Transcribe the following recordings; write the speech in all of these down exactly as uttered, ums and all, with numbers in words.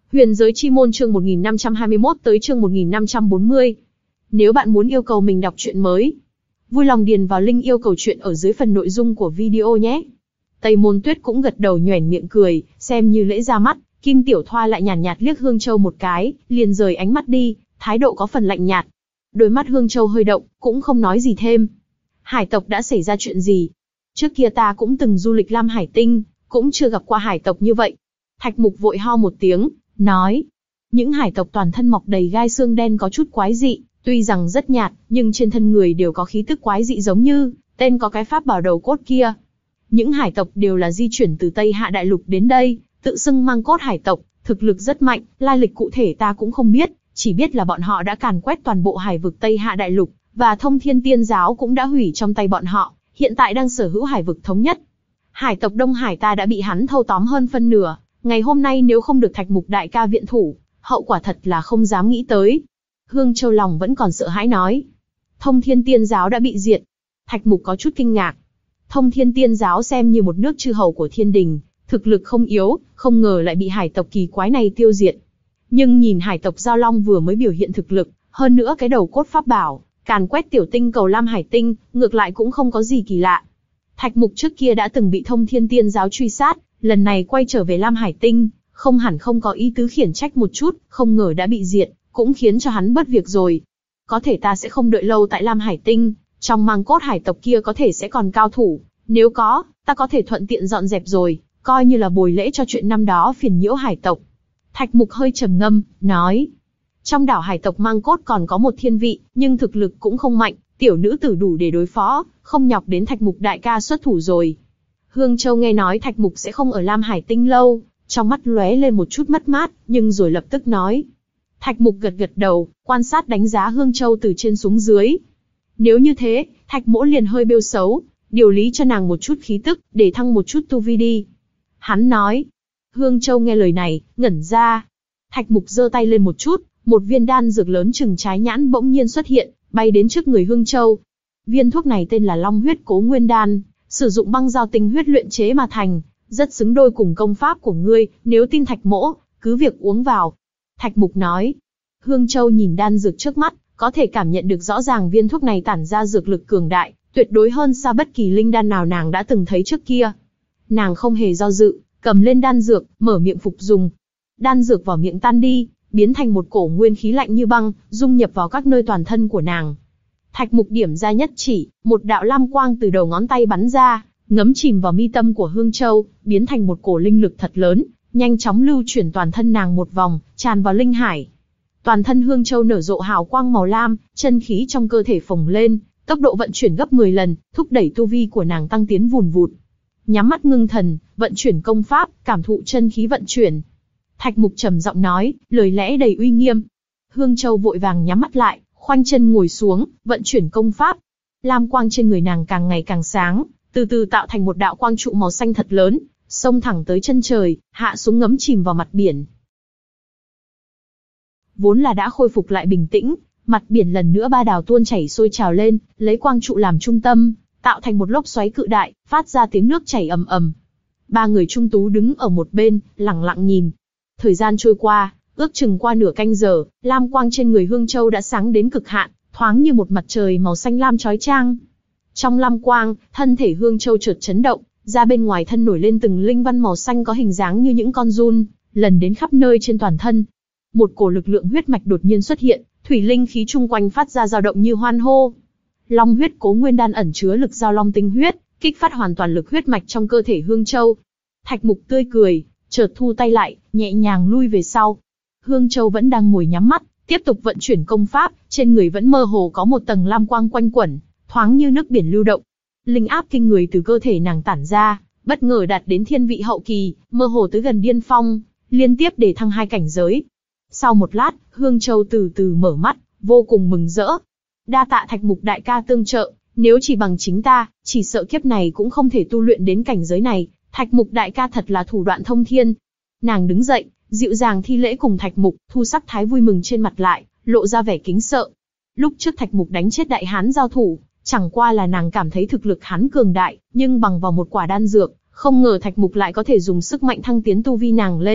Huyền giới chi môn chương một nghìn năm trăm hai mươi mốt tới chương một nghìn năm trăm bốn mươi. Nếu bạn muốn yêu cầu mình đọc truyện mới, vui lòng điền vào link yêu cầu truyện ở dưới phần nội dung của video nhé. Tây Môn Tuyết cũng gật đầu nhoẻn miệng cười, xem như lễ ra mắt. Kim Tiểu Thoa lại nhàn nhạt, nhạt liếc Hương Châu một cái, liền rời ánh mắt đi, thái độ có phần lạnh nhạt. Đôi mắt Hương Châu hơi động, cũng không nói gì thêm. Hải tộc đã xảy ra chuyện gì? Trước kia ta cũng từng du lịch Lam Hải Tinh, cũng chưa gặp qua hải tộc như vậy. Thạch Mục vội ho một tiếng, nói. Những hải tộc toàn thân mọc đầy gai xương đen có chút quái dị, tuy rằng rất nhạt, nhưng trên thân người đều có khí tức quái dị giống như tên có cái pháp bảo đầu cốt kia. Những hải tộc đều là di chuyển từ Tây Hạ Đại Lục đến đây, tự xưng mang cốt hải tộc, thực lực rất mạnh, lai lịch cụ thể ta cũng không biết, chỉ biết là bọn họ đã càn quét toàn bộ hải vực Tây Hạ Đại Lục, và Thông Thiên Tiên Giáo cũng đã hủy trong tay bọn họ, hiện tại đang sở hữu hải vực thống nhất. Hải tộc Đông Hải ta đã bị hắn thâu tóm hơn phân nửa, ngày hôm nay nếu không được Thạch Mục đại ca viện thủ, hậu quả thật là không dám nghĩ tới. Hương Châu lòng vẫn còn sợ hãi nói. Thông Thiên Tiên Giáo đã bị diệt. Thạch Mục có chút kinh ngạc. Thông Thiên Tiên Giáo xem như một nước chư hầu của thiên đình, thực lực không yếu, không ngờ lại bị hải tộc kỳ quái này tiêu diệt. Nhưng nhìn hải tộc Giao Long vừa mới biểu hiện thực lực, hơn nữa cái đầu cốt pháp bảo, càn quét tiểu tinh cầu Lam Hải Tinh, ngược lại cũng không có gì kỳ lạ. Thạch Mục trước kia đã từng bị Thông Thiên Tiên Giáo truy sát, lần này quay trở về Lam Hải Tinh, không hẳn không có ý tứ khiển trách một chút, không ngờ đã bị diệt, cũng khiến cho hắn bất việc rồi. Có thể ta sẽ không đợi lâu tại Lam Hải Tinh, trong mang cốt hải tộc kia có thể sẽ còn cao thủ, nếu có, ta có thể thuận tiện dọn dẹp rồi, coi như là bồi lễ cho chuyện năm đó phiền nhiễu hải tộc. Thạch Mục hơi trầm ngâm, nói. Trong đảo hải tộc mang cốt còn có một thiên vị, nhưng thực lực cũng không mạnh, tiểu nữ tử đủ để đối phó, không nhọc đến Thạch Mục đại ca xuất thủ rồi. Hương Châu nghe nói Thạch Mục sẽ không ở Lam Hải Tinh lâu, trong mắt lóe lên một chút mất mát, nhưng rồi lập tức nói. Thạch Mục gật gật đầu, quan sát đánh giá Hương Châu từ trên xuống dưới. Nếu như thế, Thạch Mỗ liền hơi bêu xấu, điều lý cho nàng một chút khí tức, để thăng một chút tu vi đi. Hắn nói. Hương Châu nghe lời này, ngẩn ra. Thạch Mục giơ tay lên một chút, một viên đan dược lớn chừng trái nhãn bỗng nhiên xuất hiện, bay đến trước người Hương Châu. Viên thuốc này tên là Long Huyết Cố Nguyên Đan, sử dụng băng giao tinh huyết luyện chế mà thành, rất xứng đôi cùng công pháp của ngươi, nếu tin Thạch Mỗ, cứ việc uống vào. Thạch Mục nói. Hương Châu nhìn đan dược trước mắt, có thể cảm nhận được rõ ràng viên thuốc này tản ra dược lực cường đại, tuyệt đối hơn xa bất kỳ linh đan nào nàng đã từng thấy trước kia. Nàng không hề do dự, cầm lên đan dược, mở miệng phục dùng. Đan dược vào miệng tan đi, biến thành một cổ nguyên khí lạnh như băng, dung nhập vào các nơi toàn thân của nàng. Thạch Mục điểm ra nhất chỉ, một đạo lam quang từ đầu ngón tay bắn ra, ngấm chìm vào mi tâm của Hương Châu, biến thành một cổ linh lực thật lớn, nhanh chóng lưu chuyển toàn thân nàng một vòng, tràn vào linh hải. Toàn thân Hương Châu nở rộ hào quang màu lam, chân khí trong cơ thể phồng lên, tốc độ vận chuyển gấp mười lần, thúc đẩy tu vi của nàng tăng tiến vùn vụt. Nhắm mắt ngưng thần, vận chuyển công pháp, cảm thụ chân khí vận chuyển. Thạch Mục trầm giọng nói, lời lẽ đầy uy nghiêm. Hương Châu vội vàng nhắm mắt lại, khoanh chân ngồi xuống, vận chuyển công pháp. Lam quang trên người nàng càng ngày càng sáng, từ từ tạo thành một đạo quang trụ màu xanh thật lớn, xông thẳng tới chân trời, hạ xuống ngấm chìm vào mặt biển. Vốn là đã khôi phục lại bình tĩnh, mặt biển lần nữa ba đảo tuôn chảy sôi trào lên, lấy quang trụ làm trung tâm, tạo thành một lốc xoáy cự đại, phát ra tiếng nước chảy ầm ầm. Ba người trung tú đứng ở một bên, lặng lặng nhìn. Thời gian trôi qua, ước chừng qua nửa canh giờ, lam quang trên người Hương Châu đã sáng đến cực hạn, thoáng như một mặt trời màu xanh lam chói chang. Trong lam quang, thân thể Hương Châu chợt chấn động, ra bên ngoài thân nổi lên từng linh văn màu xanh có hình dáng như những con giun, lần đến khắp nơi trên toàn thân. Một cổ lực lượng huyết mạch đột nhiên xuất hiện, thủy linh khí chung quanh phát ra dao động như hoan hô. Long Huyết Cố Nguyên Đan ẩn chứa lực giao long tinh huyết, kích phát hoàn toàn lực huyết mạch trong cơ thể Hương Châu. Thạch Mục tươi cười, chợt thu tay lại, nhẹ nhàng lui về sau. Hương Châu vẫn đang ngồi nhắm mắt, tiếp tục vận chuyển công pháp, trên người vẫn mơ hồ có một tầng lam quang quanh quẩn, thoáng như nước biển lưu động. Linh áp kinh người từ cơ thể nàng tản ra, bất ngờ đạt đến thiên vị hậu kỳ, mơ hồ tới gần điên phong, liên tiếp để thăng hai cảnh giới. Sau một lát, Hương Châu từ từ mở mắt, vô cùng mừng rỡ. Đa tạ Thạch Mục đại ca tương trợ, nếu chỉ bằng chính ta, chỉ sợ kiếp này cũng không thể tu luyện đến cảnh giới này. Thạch Mục đại ca thật là thủ đoạn thông thiên. Nàng đứng dậy, dịu dàng thi lễ cùng Thạch Mục, thu sắc thái vui mừng trên mặt lại, lộ ra vẻ kính sợ. Lúc trước Thạch Mục đánh chết đại hán giao thủ, chẳng qua là nàng cảm thấy thực lực hắn cường đại, nhưng bằng vào một quả đan dược, không ngờ Thạch Mục lại có thể dùng sức mạnh thăng tiến tu vi nàng lên,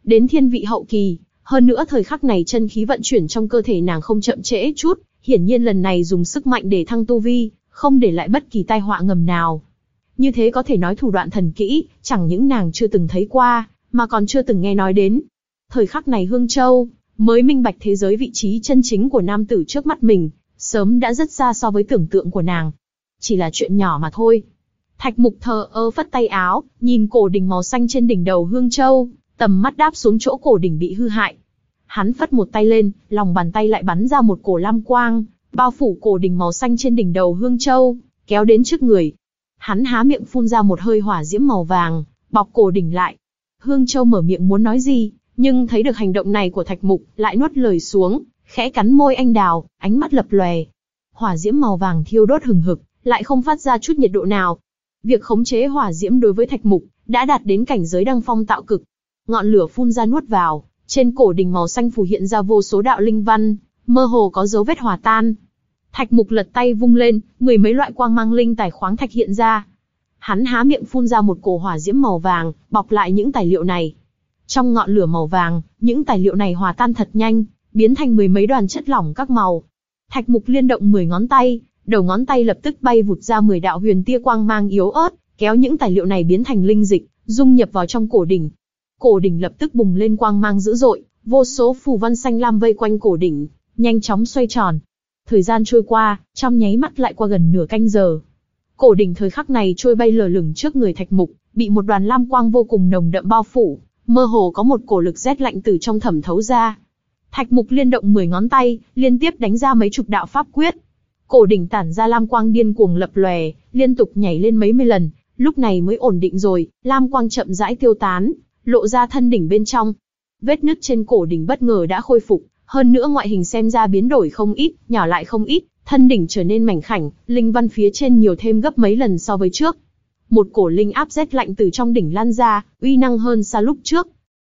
đến thiên vị hậu kỳ, hơn nữa thời khắc này chân khí vận chuyển trong cơ thể nàng không chậm trễ chút, hiển nhiên lần này dùng sức mạnh để thăng tu vi, không để lại bất kỳ tai họa ngầm nào. Như thế có thể nói thủ đoạn thần kỹ, chẳng những nàng chưa từng thấy qua, mà còn chưa từng nghe nói đến. Thời khắc này Hương Châu mới minh bạch thế giới vị trí chân chính của nam tử trước mắt mình, sớm đã rất xa so với tưởng tượng của nàng. Chỉ là chuyện nhỏ mà thôi. Thạch Mục thờ ơ phất tay áo, nhìn cổ đỉnh màu xanh trên đỉnh đầu Hương Châu, tầm mắt đáp xuống chỗ cổ đỉnh bị hư hại. Hắn phất một tay lên, lòng bàn tay lại bắn ra một cổ lam quang, bao phủ cổ đỉnh màu xanh trên đỉnh đầu Hương Châu, kéo đến trước người. Hắn há miệng phun ra một hơi hỏa diễm màu vàng, bọc cổ đỉnh lại. Hương Châu mở miệng muốn nói gì, nhưng thấy được hành động này của Thạch Mục, lại nuốt lời xuống, khẽ cắn môi anh đào, ánh mắt lập lòe. Hỏa diễm màu vàng thiêu đốt hừng hực, lại không phát ra chút nhiệt độ nào. Việc khống chế hỏa diễm đối với Thạch Mục đã đạt đến cảnh giới đăng phong tạo cực. Ngọn lửa phun ra nuốt vào, trên cổ đỉnh màu xanh phù hiện ra vô số đạo linh văn, mơ hồ có dấu vết hòa tan. Thạch Mục lật tay vung lên, mười mấy loại quang mang linh tài khoáng thạch hiện ra. Hắn há miệng phun ra một cổ hỏa diễm màu vàng, bọc lại những tài liệu này. Trong ngọn lửa màu vàng, những tài liệu này hòa tan thật nhanh, biến thành mười mấy đoàn chất lỏng các màu. Thạch Mục liên động mười ngón tay, đầu ngón tay lập tức bay vụt ra mười đạo huyền tia quang mang yếu ớt, kéo những tài liệu này biến thành linh dịch, dung nhập vào trong cổ đỉnh. Cổ đỉnh lập tức bùng lên quang mang dữ dội, vô số phù văn xanh lam vây quanh cổ đỉnh, nhanh chóng xoay tròn. Thời gian trôi qua, trong nháy mắt lại qua gần nửa canh giờ. Cổ đỉnh thời khắc này trôi bay lờ lửng trước người Thạch Mục, bị một đoàn lam quang vô cùng nồng đậm bao phủ, mơ hồ có một cổ lực rét lạnh từ trong thẩm thấu ra. Thạch Mục liên động mười ngón tay, liên tiếp đánh ra mấy chục đạo pháp quyết. Cổ đỉnh tản ra lam quang điên cuồng lập lòe, liên tục nhảy lên mấy mươi lần, lúc này mới ổn định rồi, lam quang chậm rãi tiêu tán, lộ ra thân đỉnh bên trong. Vết nứt trên cổ đỉnh bất ngờ đã khôi phục, hơn nữa ngoại hình xem ra biến đổi không ít, nhỏ lại không ít, thân đỉnh trở nên mảnh khảnh, linh văn phía trên nhiều thêm gấp mấy lần so với trước. Một cổ linh áp rét lạnh từ trong đỉnh lan ra, uy năng hơn xa lúc trước.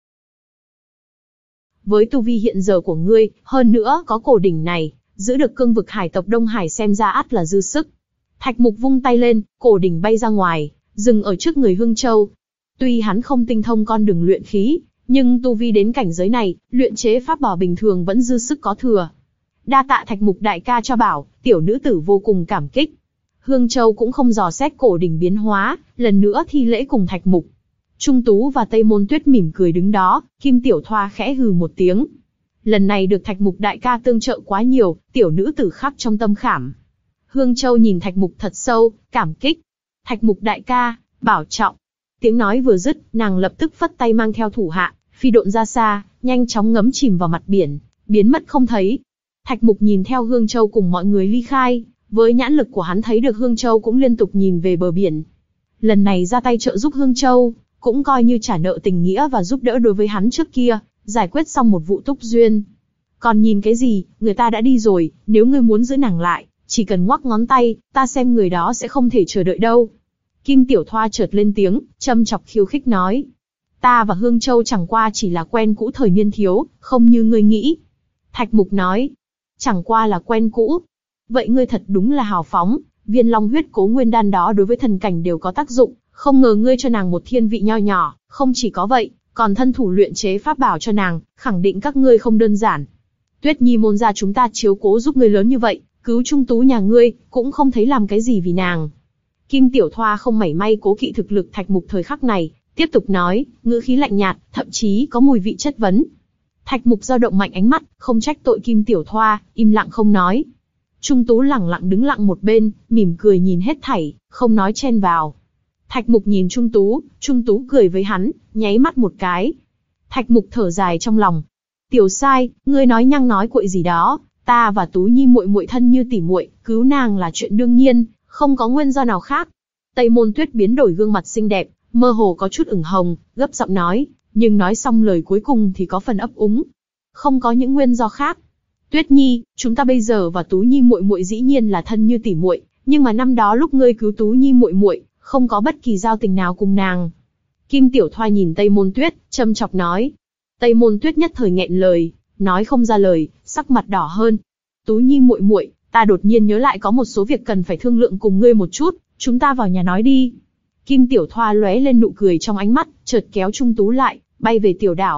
Với tu vi hiện giờ của ngươi, hơn nữa có cổ đỉnh này, giữ được cương vực hải tộc Đông Hải xem ra ắt là dư sức. Thạch Mục vung tay lên, cổ đỉnh bay ra ngoài, dừng ở trước người Hương Châu. Tuy hắn không tinh thông con đường luyện khí, nhưng tu vi đến cảnh giới này, luyện chế pháp bảo bình thường vẫn dư sức có thừa. Đa tạ Thạch Mục đại ca cho bảo, tiểu nữ tử vô cùng cảm kích. Hương Châu cũng không dò xét cổ đỉnh biến hóa, lần nữa thi lễ cùng Thạch Mục. Trung Tú và Tây Môn Tuyết mỉm cười đứng đó, Kim Tiểu Thoa khẽ hừ một tiếng. Lần này được Thạch Mục đại ca tương trợ quá nhiều, tiểu nữ tử khắc trong tâm khảm. Hương Châu nhìn Thạch Mục thật sâu, cảm kích. Thạch Mục đại ca, bảo trọng. Tiếng nói vừa dứt, nàng lập tức phất tay mang theo thủ hạ, phi độn ra xa, nhanh chóng ngấm chìm vào mặt biển, biến mất không thấy. Thạch Mục nhìn theo Hương Châu cùng mọi người ly khai, với nhãn lực của hắn thấy được Hương Châu cũng liên tục nhìn về bờ biển. Lần này ra tay trợ giúp Hương Châu, cũng coi như trả nợ tình nghĩa và giúp đỡ đối với hắn trước kia, giải quyết xong một vụ túc duyên. Còn nhìn cái gì, người ta đã đi rồi, nếu ngươi muốn giữ nàng lại, chỉ cần ngoắc ngón tay, ta xem người đó sẽ không thể chờ đợi đâu. Kim Tiểu Thoa chợt lên tiếng, châm chọc khiêu khích nói. Ta và Hương Châu chẳng qua chỉ là quen cũ thời niên thiếu, không như ngươi nghĩ. Thạch Mục nói, chẳng qua là quen cũ. Vậy ngươi thật đúng là hào phóng, viên long huyết cố nguyên đan đó đối với thần cảnh đều có tác dụng, không ngờ ngươi cho nàng một thiên vị nho nhỏ, không chỉ có vậy, còn thân thủ luyện chế pháp bảo cho nàng, khẳng định các ngươi không đơn giản. Tuyết Nhi môn gia chúng ta chiếu cố giúp ngươi lớn như vậy, cứu Trung Tú nhà ngươi, cũng không thấy làm cái gì vì nàng. Kim Tiểu Thoa không mảy may cố kỵ thực lực Thạch Mục thời khắc này, tiếp tục nói, ngữ khí lạnh nhạt, thậm chí có mùi vị chất vấn. Thạch Mục dao động mạnh ánh mắt, không trách tội Kim Tiểu Thoa, im lặng không nói. Trung Tú lẳng lặng đứng lặng một bên, mỉm cười nhìn hết thảy, không nói chen vào. Thạch Mục nhìn Trung Tú, Trung Tú cười với hắn, nháy mắt một cái. Thạch Mục thở dài trong lòng. Tiểu Sai, ngươi nói nhăng nói cuội gì đó, ta và Tú Nhi muội muội thân như tỉ muội, cứu nàng là chuyện đương nhiên, không có nguyên do nào khác. Tây Môn Tuyết biến đổi gương mặt xinh đẹp, mơ hồ có chút ửng hồng, gấp giọng nói, nhưng nói xong lời cuối cùng thì có phần ấp úng. Không có những nguyên do khác. Tuyết Nhi, chúng ta bây giờ và Tú Nhi muội muội dĩ nhiên là thân như tỉ muội, nhưng mà năm đó lúc ngươi cứu Tú Nhi muội muội, không có bất kỳ giao tình nào cùng nàng. Kim Tiểu Thoa nhìn Tây Môn Tuyết, châm chọc nói. Tây Môn Tuyết nhất thời nghẹn lời, nói không ra lời, sắc mặt đỏ hơn. Tú Nhi muội muội, ta đột nhiên nhớ lại có một số việc cần phải thương lượng cùng ngươi một chút, chúng ta vào nhà nói đi. Kim Tiểu Thoa lóe lên nụ cười trong ánh mắt, chợt kéo Trung Tú lại, bay về tiểu đảo.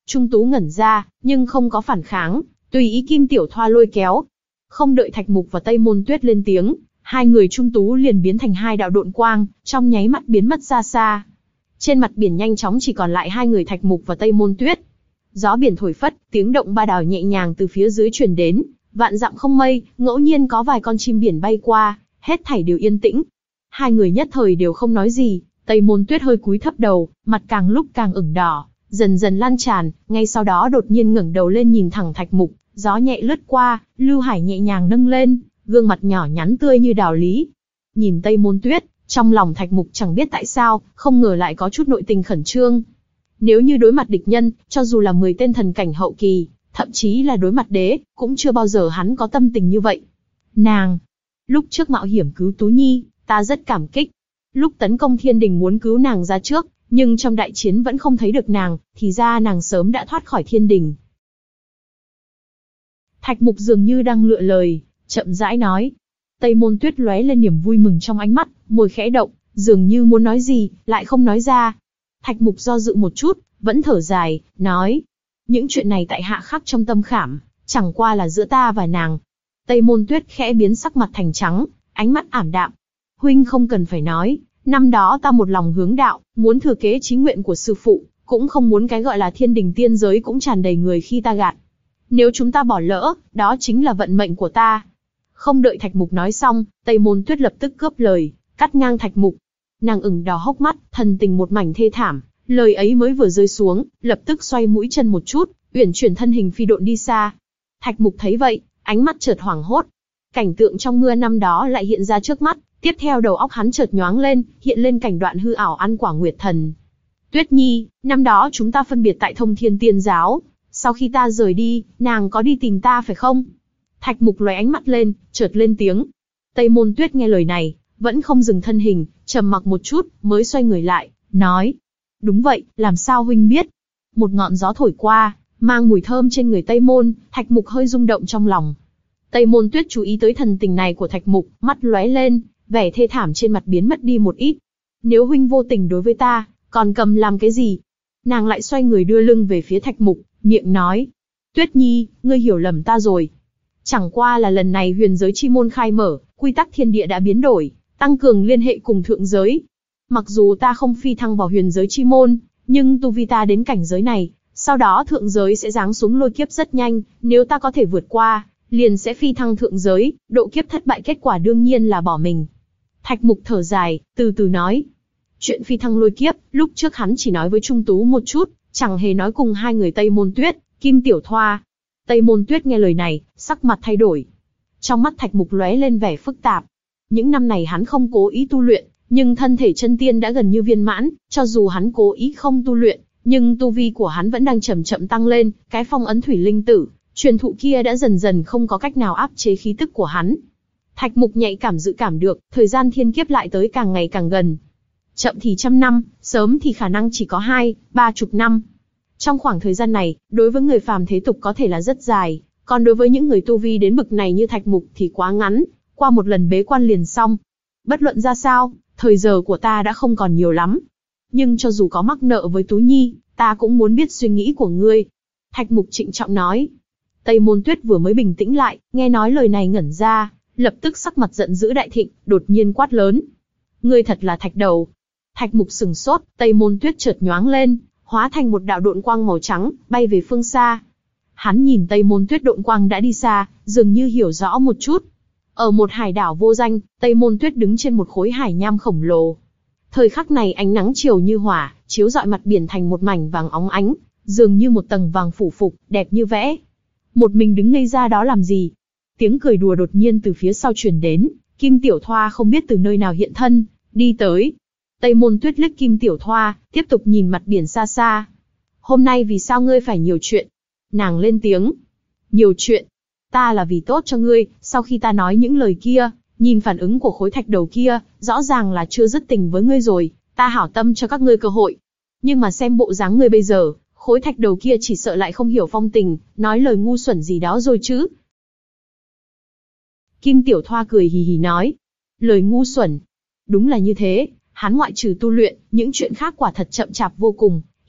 Trung Tú ngẩn ra, nhưng không có phản kháng, tùy ý Kim Tiểu Thoa lôi kéo. Không đợi Thạch Mục và Tây Môn Tuyết lên tiếng, hai người Trung Tú liền biến thành hai đạo độn quang, trong nháy mắt biến mất ra xa. Trên mặt biển nhanh chóng chỉ còn lại hai người Thạch Mục và Tây Môn Tuyết. Gió biển thổi phất, tiếng động ba đào nhẹ nhàng từ phía dưới truyền đến, vạn dặm không mây, ngẫu nhiên có vài con chim biển bay qua, hết thảy đều yên tĩnh. Hai người nhất thời đều không nói gì, Tây Môn Tuyết hơi cúi thấp đầu, mặt càng lúc càng ửng đỏ, dần dần lan tràn, ngay sau đó đột nhiên ngẩng đầu lên nhìn thẳng Thạch Mục, gió nhẹ lướt qua, lưu hải nhẹ nhàng nâng lên, gương mặt nhỏ nhắn tươi như đào lý. Nhìn Tây Môn Tuyết, trong lòng Thạch Mục chẳng biết tại sao, không ngờ lại có chút nội tình khẩn trương. Nếu như đối mặt địch nhân, cho dù là mười tên thần cảnh hậu kỳ, thậm chí là đối mặt đế, cũng chưa bao giờ hắn có tâm tình như vậy. Nàng, lúc trước mạo hiểm cứu Tú Nhi, ta rất cảm kích. Lúc tấn công thiên đình muốn cứu nàng ra trước, nhưng trong đại chiến vẫn không thấy được nàng, thì ra nàng sớm đã thoát khỏi thiên đình. Thạch Mục dường như đang lựa lời, chậm rãi nói. Tây Môn Tuyết lóe lên niềm vui mừng trong ánh mắt, môi khẽ động, dường như muốn nói gì, lại không nói ra. Thạch Mục do dự một chút, vẫn thở dài, nói. Những chuyện này tại hạ khắc trong tâm khảm, chẳng qua là giữa ta và nàng. Tây Môn Tuyết khẽ biến sắc mặt thành trắng, ánh mắt ảm đạm. Huynh không cần phải nói, năm đó ta một lòng hướng đạo, muốn thừa kế chí nguyện của sư phụ, cũng không muốn cái gọi là thiên đình tiên giới cũng tràn đầy người khi ta gạt. Nếu chúng ta bỏ lỡ, đó chính là vận mệnh của ta. Không đợi Thạch Mục nói xong, Tây Môn Tuyết lập tức cướp lời, cắt ngang Thạch Mục. Nàng ửng đỏ hốc mắt, thần tình một mảnh thê thảm, lời ấy mới vừa rơi xuống, lập tức xoay mũi chân một chút, uyển chuyển thân hình phi độn đi xa. Thạch Mục thấy vậy, ánh mắt chợt hoảng hốt. Cảnh tượng trong mưa năm đó lại hiện ra trước mắt, tiếp theo đầu óc hắn chợt nhoáng lên, hiện lên cảnh đoạn hư ảo ăn quả nguyệt thần. Tuyết Nhi, năm đó chúng ta phân biệt tại Thông Thiên Tiên Giáo, sau khi ta rời đi, nàng có đi tìm ta phải không? Thạch Mục lóe ánh mắt lên, chợt lên tiếng. Tây Môn Tuyết nghe lời này, vẫn không dừng thân hình, trầm mặc một chút, mới xoay người lại, nói. Đúng vậy, làm sao huynh biết? Một ngọn gió thổi qua, mang mùi thơm trên người Tây Môn, Thạch Mục hơi rung động trong lòng. Tây Môn Tuyết chú ý tới thần tình này của Thạch Mục, mắt lóe lên, vẻ thê thảm trên mặt biến mất đi một ít. Nếu huynh vô tình đối với ta, còn cầm làm cái gì? Nàng lại xoay người đưa lưng về phía Thạch Mục, miệng nói. Tuyết Nhi, ngươi hiểu lầm ta rồi. Chẳng qua là lần này huyền giới chi môn khai mở, quy tắc thiên địa đã biến đổi, tăng cường liên hệ cùng thượng giới. Mặc dù ta không phi thăng vào huyền giới chi môn, nhưng tu vi ta đến cảnh giới này, sau đó thượng giới sẽ giáng xuống lôi kiếp rất nhanh, nếu ta có thể vượt qua, liền sẽ phi thăng thượng giới, độ kiếp thất bại kết quả đương nhiên là bỏ mình. Thạch Mục thở dài, từ từ nói. Chuyện phi thăng lôi kiếp, lúc trước hắn chỉ nói với Trung Tú một chút, chẳng hề nói cùng hai người Tây Môn Tuyết, Kim Tiểu Thoa. Tây Môn Tuyết nghe lời này, sắc mặt thay đổi. Trong mắt Thạch Mục lóe lên vẻ phức tạp. Những năm này hắn không cố ý tu luyện, nhưng thân thể chân tiên đã gần như viên mãn, cho dù hắn cố ý không tu luyện, nhưng tu vi của hắn vẫn đang chậm chậm tăng lên, cái phong ấn thủy linh tử, truyền thụ kia đã dần dần không có cách nào áp chế khí tức của hắn. Thạch Mục nhạy cảm dự cảm được, thời gian thiên kiếp lại tới càng ngày càng gần. Chậm thì trăm năm, sớm thì khả năng chỉ có hai, ba chục năm. Trong khoảng thời gian này, đối với người phàm thế tục có thể là rất dài, còn đối với những người tu vi đến bậc này như Thạch Mục thì quá ngắn, qua một lần bế quan liền xong. Bất luận ra sao, thời giờ của ta đã không còn nhiều lắm. Nhưng cho dù có mắc nợ với Tú Nhi, ta cũng muốn biết suy nghĩ của ngươi. Thạch Mục trịnh trọng nói. Tây Môn Tuyết vừa mới bình tĩnh lại, nghe nói lời này ngẩn ra, lập tức sắc mặt giận dữ đại thịnh, đột nhiên quát lớn. Ngươi thật là Thạch Đầu. Thạch Mục sừng sốt, Tây Môn Tuyết chợt nhoáng lên, hóa thành một đạo độn quang màu trắng, bay về phương xa. Hắn nhìn Tây Môn Tuyết độn quang đã đi xa, dường như hiểu rõ một chút. Ở một hải đảo vô danh, Tây Môn Tuyết đứng trên một khối hải nham khổng lồ. Thời khắc này ánh nắng chiều như hỏa, chiếu rọi mặt biển thành một mảnh vàng óng ánh, dường như một tầng vàng phủ phục, đẹp như vẽ. Một mình đứng ngây ra đó làm gì? Tiếng cười đùa đột nhiên từ phía sau truyền đến, Kim Tiểu Thoa không biết từ nơi nào hiện thân, đi tới. Tây Môn Tuyết liếc Kim Tiểu Thoa, tiếp tục nhìn mặt biển xa xa. Hôm nay vì sao ngươi phải nhiều chuyện? Nàng lên tiếng. Nhiều chuyện? Ta là vì tốt cho ngươi, sau khi ta nói những lời kia, nhìn phản ứng của khối thạch đầu kia, rõ ràng là chưa dứt tình với ngươi rồi, ta hảo tâm cho các ngươi cơ hội. Nhưng mà xem bộ dáng ngươi bây giờ, khối thạch đầu kia chỉ sợ lại không hiểu phong tình, nói lời ngu xuẩn gì đó rồi chứ. Kim Tiểu Thoa cười hì hì nói. Lời ngu xuẩn. Đúng là như thế, hắn ngoại trừ tu luyện, những chuyện khác quả thật chậm chạp vô cùng,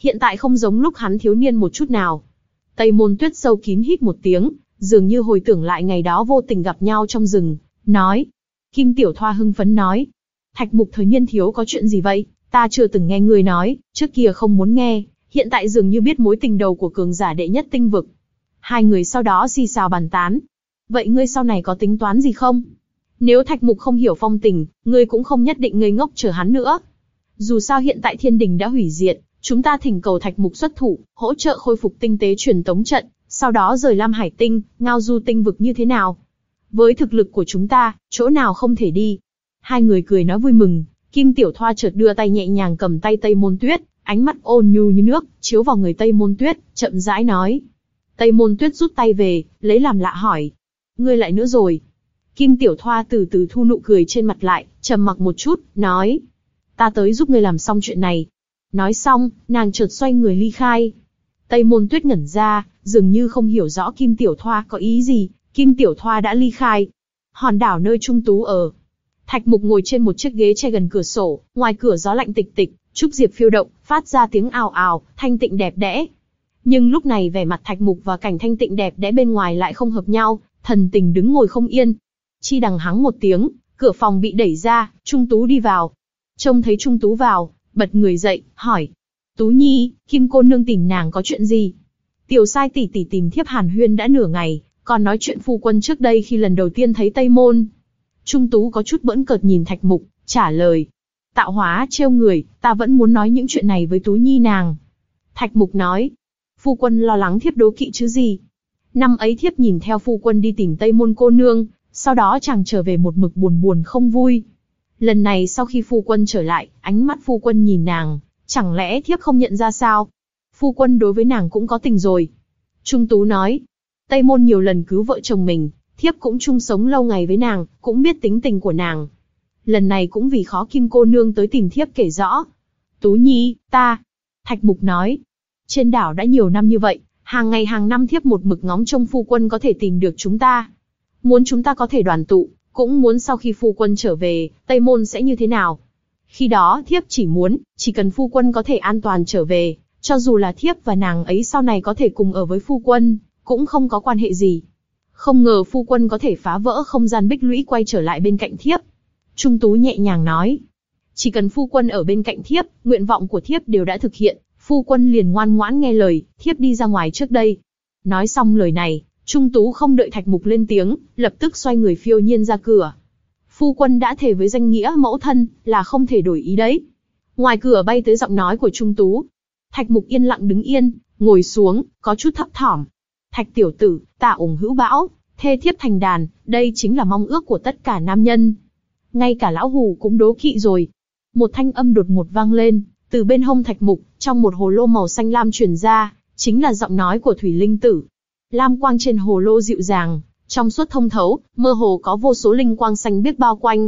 hiện tại không giống lúc hắn thiếu niên một chút nào. Tây Môn Tuyết sâu kín hít một tiếng, dường như hồi tưởng lại ngày đó vô tình gặp nhau trong rừng, nói. Kim Tiểu Thoa hưng phấn nói. Thạch Mục thời niên thiếu có chuyện gì vậy? Ta chưa từng nghe người nói, trước kia không muốn nghe, hiện tại dường như biết mối tình đầu của cường giả đệ nhất tinh vực. Hai người sau đó xì xào bàn tán. Vậy ngươi sau này có tính toán gì không? Nếu Thạch Mục không hiểu phong tình, ngươi cũng không nhất định ngây ngốc chờ hắn nữa. Dù sao hiện tại thiên đình đã hủy diệt, chúng ta thỉnh cầu Thạch Mục xuất thủ, hỗ trợ khôi phục tinh tế truyền tống trận, sau đó rời Lam Hải Tinh, ngao du tinh vực như thế nào? Với thực lực của chúng ta, chỗ nào không thể đi? Hai người cười nói vui mừng, Kim Tiểu Thoa chợt đưa tay nhẹ nhàng cầm tay Tây Môn Tuyết, ánh mắt ôn nhu như nước, chiếu vào người Tây Môn Tuyết, chậm rãi nói. Tây Môn Tuyết rút tay về, lấy làm lạ hỏi. Ngươi lại nữa rồi. Kim Tiểu Thoa từ từ thu nụ cười trên mặt lại, trầm mặc một chút, nói. Ta tới giúp ngươi làm xong chuyện này. Nói xong, nàng chợt xoay người ly khai. Tây Môn Tuyết ngẩn ra, dường như không hiểu rõ Kim Tiểu Thoa có ý gì. Kim Tiểu Thoa đã ly khai. Hòn đảo nơi Trung Tú ở. Thạch Mục ngồi trên một chiếc ghế che gần cửa sổ, ngoài cửa gió lạnh tịch tịch, trúc diệp phiêu động, phát ra tiếng ào ào, thanh tịnh đẹp đẽ. Nhưng lúc này vẻ mặt Thạch Mục và cảnh thanh tịnh đẹp đẽ bên ngoài lại không hợp nhau, thần tình đứng ngồi không yên. Chi đằng hắng một tiếng, cửa phòng bị đẩy ra, Trung Tú đi vào. Trông thấy Trung Tú vào, bật người dậy, hỏi. Tú Nhi, Kim cô nương tìm nàng có chuyện gì? Tiểu sai tỷ tỷ tìm thiếp hàn huyên đã nửa ngày, còn nói chuyện phu quân trước đây khi lần đầu tiên thấy Tây Môn. Trung Tú có chút bỡn cợt nhìn Thạch Mục, trả lời. Tạo hóa trêu người, ta vẫn muốn nói những chuyện này với Tú Nhi nàng. Thạch Mục nói. Phu quân lo lắng thiếp đố kỵ chứ gì. Năm ấy thiếp nhìn theo phu quân đi tìm Tây Môn cô nương, sau đó chàng trở về một mực buồn buồn không vui. Lần này sau khi phu quân trở lại, ánh mắt phu quân nhìn nàng, chẳng lẽ thiếp không nhận ra sao? Phu quân đối với nàng cũng có tình rồi. Trung Tú nói. Tây Môn nhiều lần cứu vợ chồng mình, thiếp cũng chung sống lâu ngày với nàng, cũng biết tính tình của nàng. Lần này cũng vì khó Kim cô nương tới tìm thiếp kể rõ. Tú Nhi, ta. Thạch Mục nói. Trên đảo đã nhiều năm như vậy, hàng ngày hàng năm thiếp một mực ngóng trông phu quân có thể tìm được chúng ta. Muốn chúng ta có thể đoàn tụ, cũng muốn sau khi phu quân trở về, Tây Môn sẽ như thế nào. Khi đó thiếp chỉ muốn, chỉ cần phu quân có thể an toàn trở về, cho dù là thiếp và nàng ấy sau này có thể cùng ở với phu quân, cũng không có quan hệ gì. Không ngờ phu quân có thể phá vỡ không gian bích lũy quay trở lại bên cạnh thiếp. Trung Tú nhẹ nhàng nói. Chỉ cần phu quân ở bên cạnh thiếp, nguyện vọng của thiếp đều đã thực hiện, phu quân liền ngoan ngoãn nghe lời, thiếp đi ra ngoài trước đây. Nói xong lời này, Trung Tú không đợi Thạch Mục lên tiếng, lập tức xoay người phiêu nhiên ra cửa. Phu quân đã thề với danh nghĩa mẫu thân, là không thể đổi ý đấy. Ngoài cửa bay tới giọng nói của Trung Tú. Thạch Mục yên lặng đứng yên, ngồi xuống, có chút thấp thỏm. Thạch tiểu tử, tả ủng hữu bão, thê thiếp thành đàn, đây chính là mong ước của tất cả nam nhân. Ngay cả lão hù cũng đố kỵ rồi. Một thanh âm đột ngột vang lên, từ bên hông Thạch Mục, trong một hồ lô màu xanh lam truyền ra, chính là giọng nói của Thủy Linh Tử. Lam quang trên hồ lô dịu dàng, trong suốt thông thấu, mơ hồ có vô số linh quang xanh biếc bao quanh.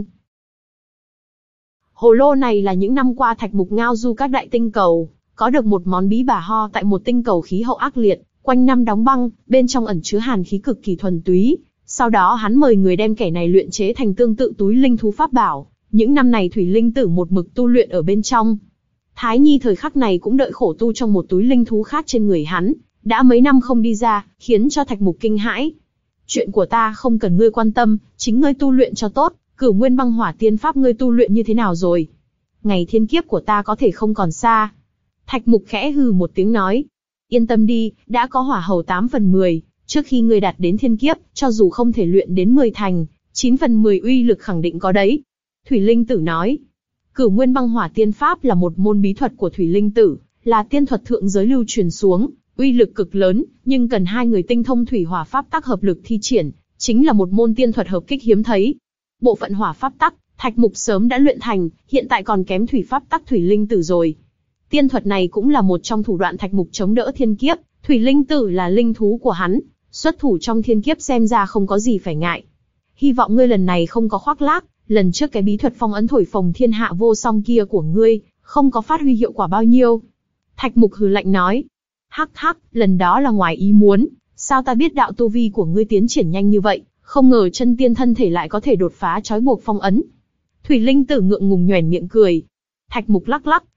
Hồ lô này là những năm qua Thạch Mục ngao du các đại tinh cầu, có được một món bí bà ho tại một tinh cầu khí hậu ác liệt, quanh năm đóng băng, bên trong ẩn chứa hàn khí cực kỳ thuần túy. Sau đó hắn mời người đem kẻ này luyện chế thành tương tự túi linh thú pháp bảo. Những năm này Thủy Linh Tử một mực tu luyện ở bên trong. Thái Nhi thời khắc này cũng đợi khổ tu trong một túi linh thú khác trên người hắn, đã mấy năm không đi ra, khiến cho Thạch Mục kinh hãi. Chuyện của ta không cần ngươi quan tâm, chính ngươi tu luyện cho tốt. Cửu Nguyên Băng Hỏa Tiên Pháp ngươi tu luyện như thế nào rồi? Ngày thiên kiếp của ta có thể không còn xa. Thạch Mục khẽ hừ một tiếng nói. Yên tâm đi, đã có hỏa hầu tám phần mười, trước khi ngươi đạt đến thiên kiếp, cho dù không thể luyện đến mười thành, chín phần mười uy lực khẳng định có đấy. Thủy Linh Tử nói. Cửu Nguyên Băng Hỏa Tiên Pháp là một môn bí thuật của Thủy Linh Tử, là tiên thuật thượng giới lưu truyền xuống, uy lực cực lớn, nhưng cần hai người tinh thông thủy hỏa pháp tắc hợp lực thi triển, chính là một môn tiên thuật hợp kích hiếm thấy. Bộ phận hỏa pháp tắc, Thạch Mục sớm đã luyện thành, hiện tại còn kém thủy pháp tắc Thủy Linh Tử rồi. Tiên thuật này cũng là một trong thủ đoạn Thạch Mục chống đỡ thiên kiếp, Thủy Linh Tử là linh thú của hắn, xuất thủ trong thiên kiếp xem ra không có gì phải ngại. Hy vọng ngươi lần này không có khoác lác, lần trước cái bí thuật phong ấn thổi phồng thiên hạ vô song kia của ngươi, không có phát huy hiệu quả bao nhiêu. Thạch Mục hừ lạnh nói. Hắc hắc, lần đó là ngoài ý muốn, sao ta biết đạo tu vi của ngươi tiến triển nhanh như vậy, không ngờ chân tiên thân thể lại có thể đột phá trói buộc phong ấn. Thủy Linh Tử ngượng ngùng nhoẻn miệng cười. Thạch Mục lắc lắc,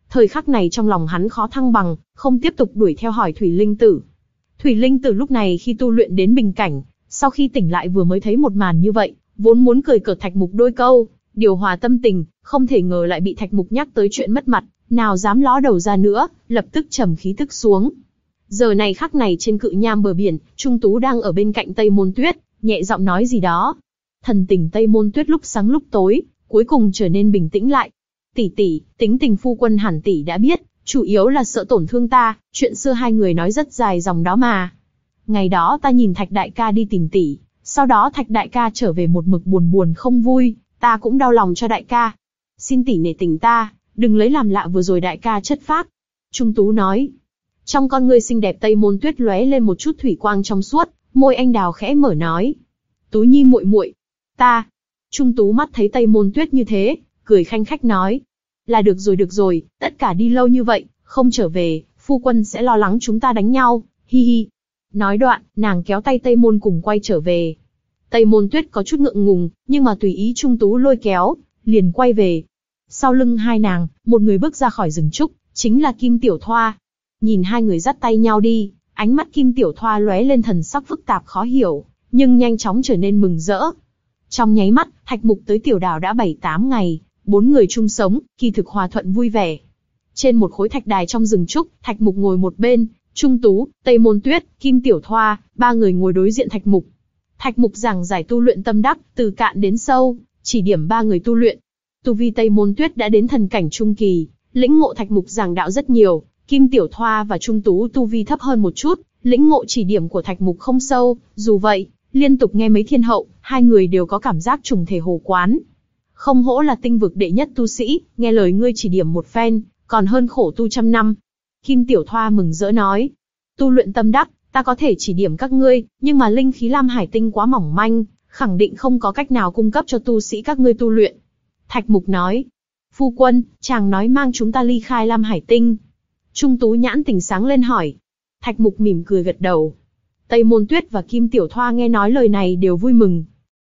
Thời khắc này trong lòng hắn khó thăng bằng, không tiếp tục đuổi theo hỏi Thủy Linh Tử. Thủy Linh Tử lúc này khi tu luyện đến bình cảnh, sau khi tỉnh lại vừa mới thấy một màn như vậy, vốn muốn cười cợt Thạch Mục đôi câu, điều hòa tâm tình, không thể ngờ lại bị Thạch Mục nhắc tới chuyện mất mặt, nào dám ló đầu ra nữa, lập tức trầm khí tức xuống. Giờ này khắc này trên cự nham bờ biển, Trung Tú đang ở bên cạnh Tây Môn Tuyết, nhẹ giọng nói gì đó. Thần tình Tây Môn Tuyết lúc sáng lúc tối, cuối cùng trở nên bình tĩnh lại. Tỷ tỷ, tính tình phu quân hẳn tỷ đã biết, chủ yếu là sợ tổn thương ta, chuyện xưa hai người nói rất dài dòng đó mà. Ngày đó ta nhìn Thạch đại ca đi tìm tỷ, sau đó Thạch đại ca trở về một mực buồn buồn không vui, ta cũng đau lòng cho đại ca. Xin tỷ nể tình ta, đừng lấy làm lạ vừa rồi đại ca chất phác. Trung Tú nói. Trong con ngươi xinh đẹp Tây Môn Tuyết lóe lên một chút thủy quang trong suốt, môi anh đào khẽ mở nói. Tú Nhi muội muội, ta. Trung Tú mắt thấy Tây Môn Tuyết như thế, cười khanh khách nói. Là được rồi được rồi, tất cả đi lâu như vậy, không trở về, phu quân sẽ lo lắng chúng ta đánh nhau, hi hi. Nói đoạn, nàng kéo tay Tây Môn cùng quay trở về. Tây Môn Tuyết có chút ngượng ngùng, nhưng mà tùy ý Trung Tú lôi kéo, liền quay về. Sau lưng hai nàng, một người bước ra khỏi rừng trúc, chính là Kim Tiểu Thoa. Nhìn hai người dắt tay nhau đi, ánh mắt Kim Tiểu Thoa lóe lên thần sắc phức tạp khó hiểu, nhưng nhanh chóng trở nên mừng rỡ. Trong nháy mắt, Thạch Mục tới tiểu đảo đã bảy tám ngày, bốn người chung sống, kỳ thực hòa thuận vui vẻ. Trên một khối thạch đài trong rừng trúc, Thạch Mục ngồi một bên, Trung Tú, Tây Môn Tuyết, Kim Tiểu Thoa, ba người ngồi đối diện Thạch Mục. Thạch Mục giảng giải tu luyện tâm đắc, từ cạn đến sâu, chỉ điểm ba người tu luyện. Tu vi Tây Môn Tuyết đã đến thần cảnh trung kỳ, lĩnh ngộ Thạch Mục giảng đạo rất nhiều. Kim Tiểu Thoa và Trung Tú tu vi thấp hơn một chút, lĩnh ngộ chỉ điểm của Thạch Mục không sâu. Dù vậy, liên tục nghe mấy thiên hậu, hai người đều có cảm giác trùng thể hồ quán. Không hổ là tinh vực đệ nhất tu sĩ, nghe lời ngươi chỉ điểm một phen, còn hơn khổ tu trăm năm. Kim Tiểu Thoa mừng rỡ nói, tu luyện tâm đắc, ta có thể chỉ điểm các ngươi, nhưng mà linh khí Lam Hải Tinh quá mỏng manh, khẳng định không có cách nào cung cấp cho tu sĩ các ngươi tu luyện. Thạch Mục nói, phu quân, chàng nói mang chúng ta ly khai Lam Hải Tinh. Trung Tú nhãn tỉnh sáng lên hỏi. Thạch Mục mỉm cười gật đầu. Tây Môn Tuyết và Kim Tiểu Thoa nghe nói lời này đều vui mừng.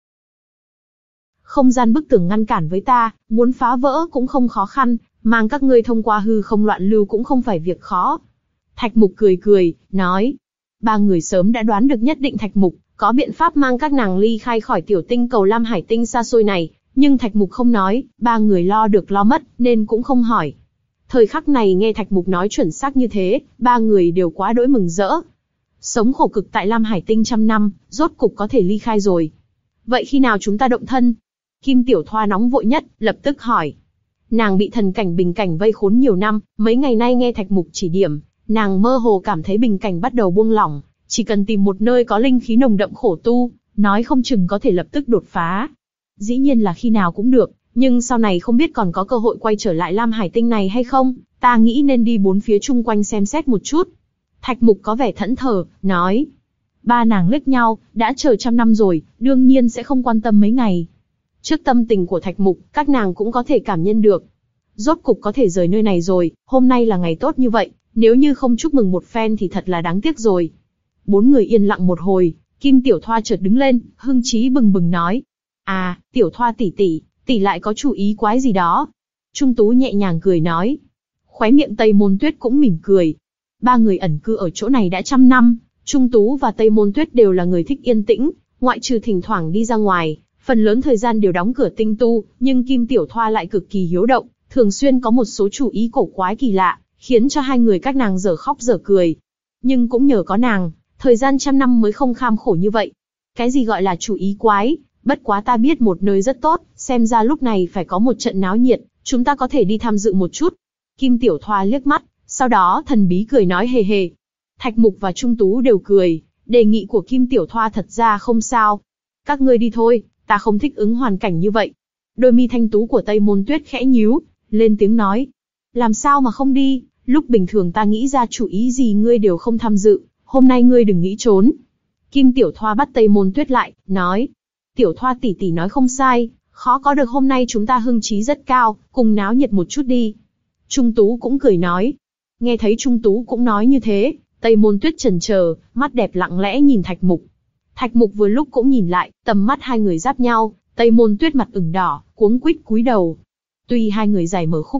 Không gian bức tường ngăn cản với ta, muốn phá vỡ cũng không khó khăn, mang các ngươi thông qua hư không loạn lưu cũng không phải việc khó. Thạch Mục cười cười, nói. Ba người sớm đã đoán được nhất định Thạch Mục có biện pháp mang các nàng ly khai khỏi tiểu tinh cầu Lam Hải Tinh xa xôi này, nhưng Thạch Mục không nói, ba người lo được lo mất, nên cũng không hỏi. Thời khắc này nghe Thạch Mục nói chuẩn xác như thế, ba người đều quá đỗi mừng rỡ. Sống khổ cực tại Lam Hải Tinh trăm năm, rốt cục có thể ly khai rồi. Vậy khi nào chúng ta động thân? Kim Tiểu Thoa nóng vội nhất, lập tức hỏi. Nàng bị thần cảnh bình cảnh vây khốn nhiều năm, mấy ngày nay nghe Thạch Mục chỉ điểm, nàng mơ hồ cảm thấy bình cảnh bắt đầu buông lỏng, chỉ cần tìm một nơi có linh khí nồng đậm khổ tu, nói không chừng có thể lập tức đột phá. Dĩ nhiên là khi nào cũng được, nhưng sau này không biết còn có cơ hội quay trở lại Lam Hải Tinh này hay không, ta nghĩ nên đi bốn phía chung quanh xem xét một chút. Thạch Mục có vẻ thẫn thờ, nói. Ba nàng liếc nhau, đã chờ trăm năm rồi, đương nhiên sẽ không quan tâm mấy ngày. Trước tâm tình của Thạch Mục, các nàng cũng có thể cảm nhận được. Rốt cục có thể rời nơi này rồi, hôm nay là ngày tốt như vậy, nếu như không chúc mừng một phen thì thật là đáng tiếc rồi. Bốn người yên lặng một hồi, Kim Tiểu Thoa chợt đứng lên, hưng trí bừng bừng nói. À, Tiểu Thoa tỷ tỷ, tỷ lại có chủ ý quái gì đó. Trung Tú nhẹ nhàng cười nói. Khóe miệng Tây Môn Tuyết cũng mỉm cười. Ba người ẩn cư ở chỗ này đã trăm năm, Trung Tú và Tây Môn Tuyết đều là người thích yên tĩnh, ngoại trừ thỉnh thoảng đi ra ngoài, phần lớn thời gian đều đóng cửa tinh tu, nhưng Kim Tiểu Thoa lại cực kỳ hiếu động, thường xuyên có một số chủ ý cổ quái kỳ lạ, khiến cho hai người các nàng dở khóc dở cười. Nhưng cũng nhờ có nàng, thời gian trăm năm mới không kham khổ như vậy. Cái gì gọi là chủ ý quái, bất quá ta biết một nơi rất tốt, xem ra lúc này phải có một trận náo nhiệt, chúng ta có thể đi tham dự một chút. Kim Tiểu Thoa liếc mắt, sau đó thần bí cười nói hề hề. Thạch Mục và Trung Tú đều cười, đề nghị của Kim Tiểu Thoa thật ra không sao. Các ngươi đi thôi, ta không thích ứng hoàn cảnh như vậy. Đôi mi thanh tú của Tây Môn Tuyết khẽ nhíu, lên tiếng nói. Làm sao mà không đi, lúc bình thường ta nghĩ ra chủ ý gì ngươi đều không tham dự, hôm nay ngươi đừng nghĩ trốn. Kim Tiểu Thoa bắt Tây Môn Tuyết lại, nói. Tiểu Thoa tỷ tỷ nói không sai, khó có được hôm nay chúng ta hưng trí rất cao, cùng náo nhiệt một chút đi. Trung Tú cũng cười nói. Nghe thấy Trung Tú cũng nói như thế, Tây Môn Tuyết chần chờ, mắt đẹp lặng lẽ nhìn Thạch Mục. Thạch Mục vừa lúc cũng nhìn lại, tầm mắt hai người giáp nhau, Tây Môn Tuyết mặt ửng đỏ, cuống quýt cúi đầu. Tuy hai người giày mở khúc mắc,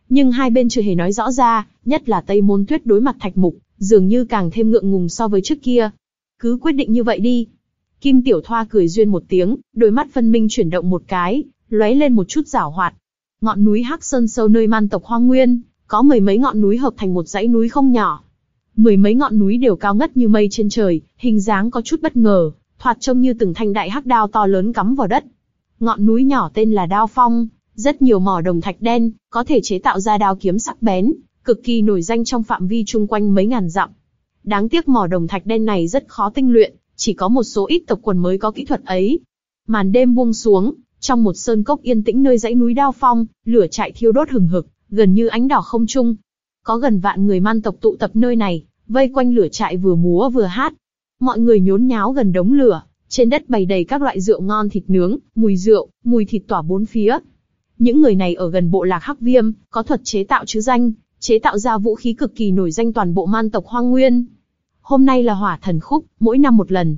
Nhưng hai bên chưa hề nói rõ ra, nhất là Tây Môn Tuyết đối mặt Thạch Mục, dường như càng thêm ngượng ngùng so với trước kia. Cứ quyết định như vậy đi. Kim Tiểu Thoa cười duyên một tiếng, đôi mắt phân minh chuyển động một cái, lóe lên một chút giảo hoạt. Ngọn núi Hắc Sơn sâu nơi man tộc Hoang Nguyên, có mười mấy ngọn núi hợp thành một dãy núi không nhỏ. Mười mấy ngọn núi đều cao ngất như mây trên trời, hình dáng có chút bất ngờ, thoạt trông như từng thanh đại hắc đao to lớn cắm vào đất. Ngọn núi nhỏ tên là Đao Phong, rất nhiều mỏ đồng thạch đen, có thể chế tạo ra đao kiếm sắc bén, cực kỳ nổi danh trong phạm vi chung quanh mấy ngàn dặm. Đáng tiếc mỏ đồng thạch đen này rất khó tinh luyện, chỉ có một số ít tộc quần mới có kỹ thuật ấy. Màn đêm buông xuống, trong một sơn cốc yên tĩnh nơi dãy núi Đao Phong, lửa trại thiêu đốt hừng hực, gần như ánh đỏ không trung. Có gần vạn người man tộc tụ tập nơi này, vây quanh lửa trại vừa múa vừa hát. Mọi người nhốn nháo gần đống lửa, trên đất bày đầy các loại rượu ngon thịt nướng, mùi rượu, mùi thịt tỏa bốn phía. Những người này ở gần bộ lạc Hắc Viêm, có thuật chế tạo chứ danh, chế tạo ra vũ khí cực kỳ nổi danh toàn bộ man tộc Hoang Nguyên. Hôm nay là Hỏa Thần Khúc, mỗi năm một lần.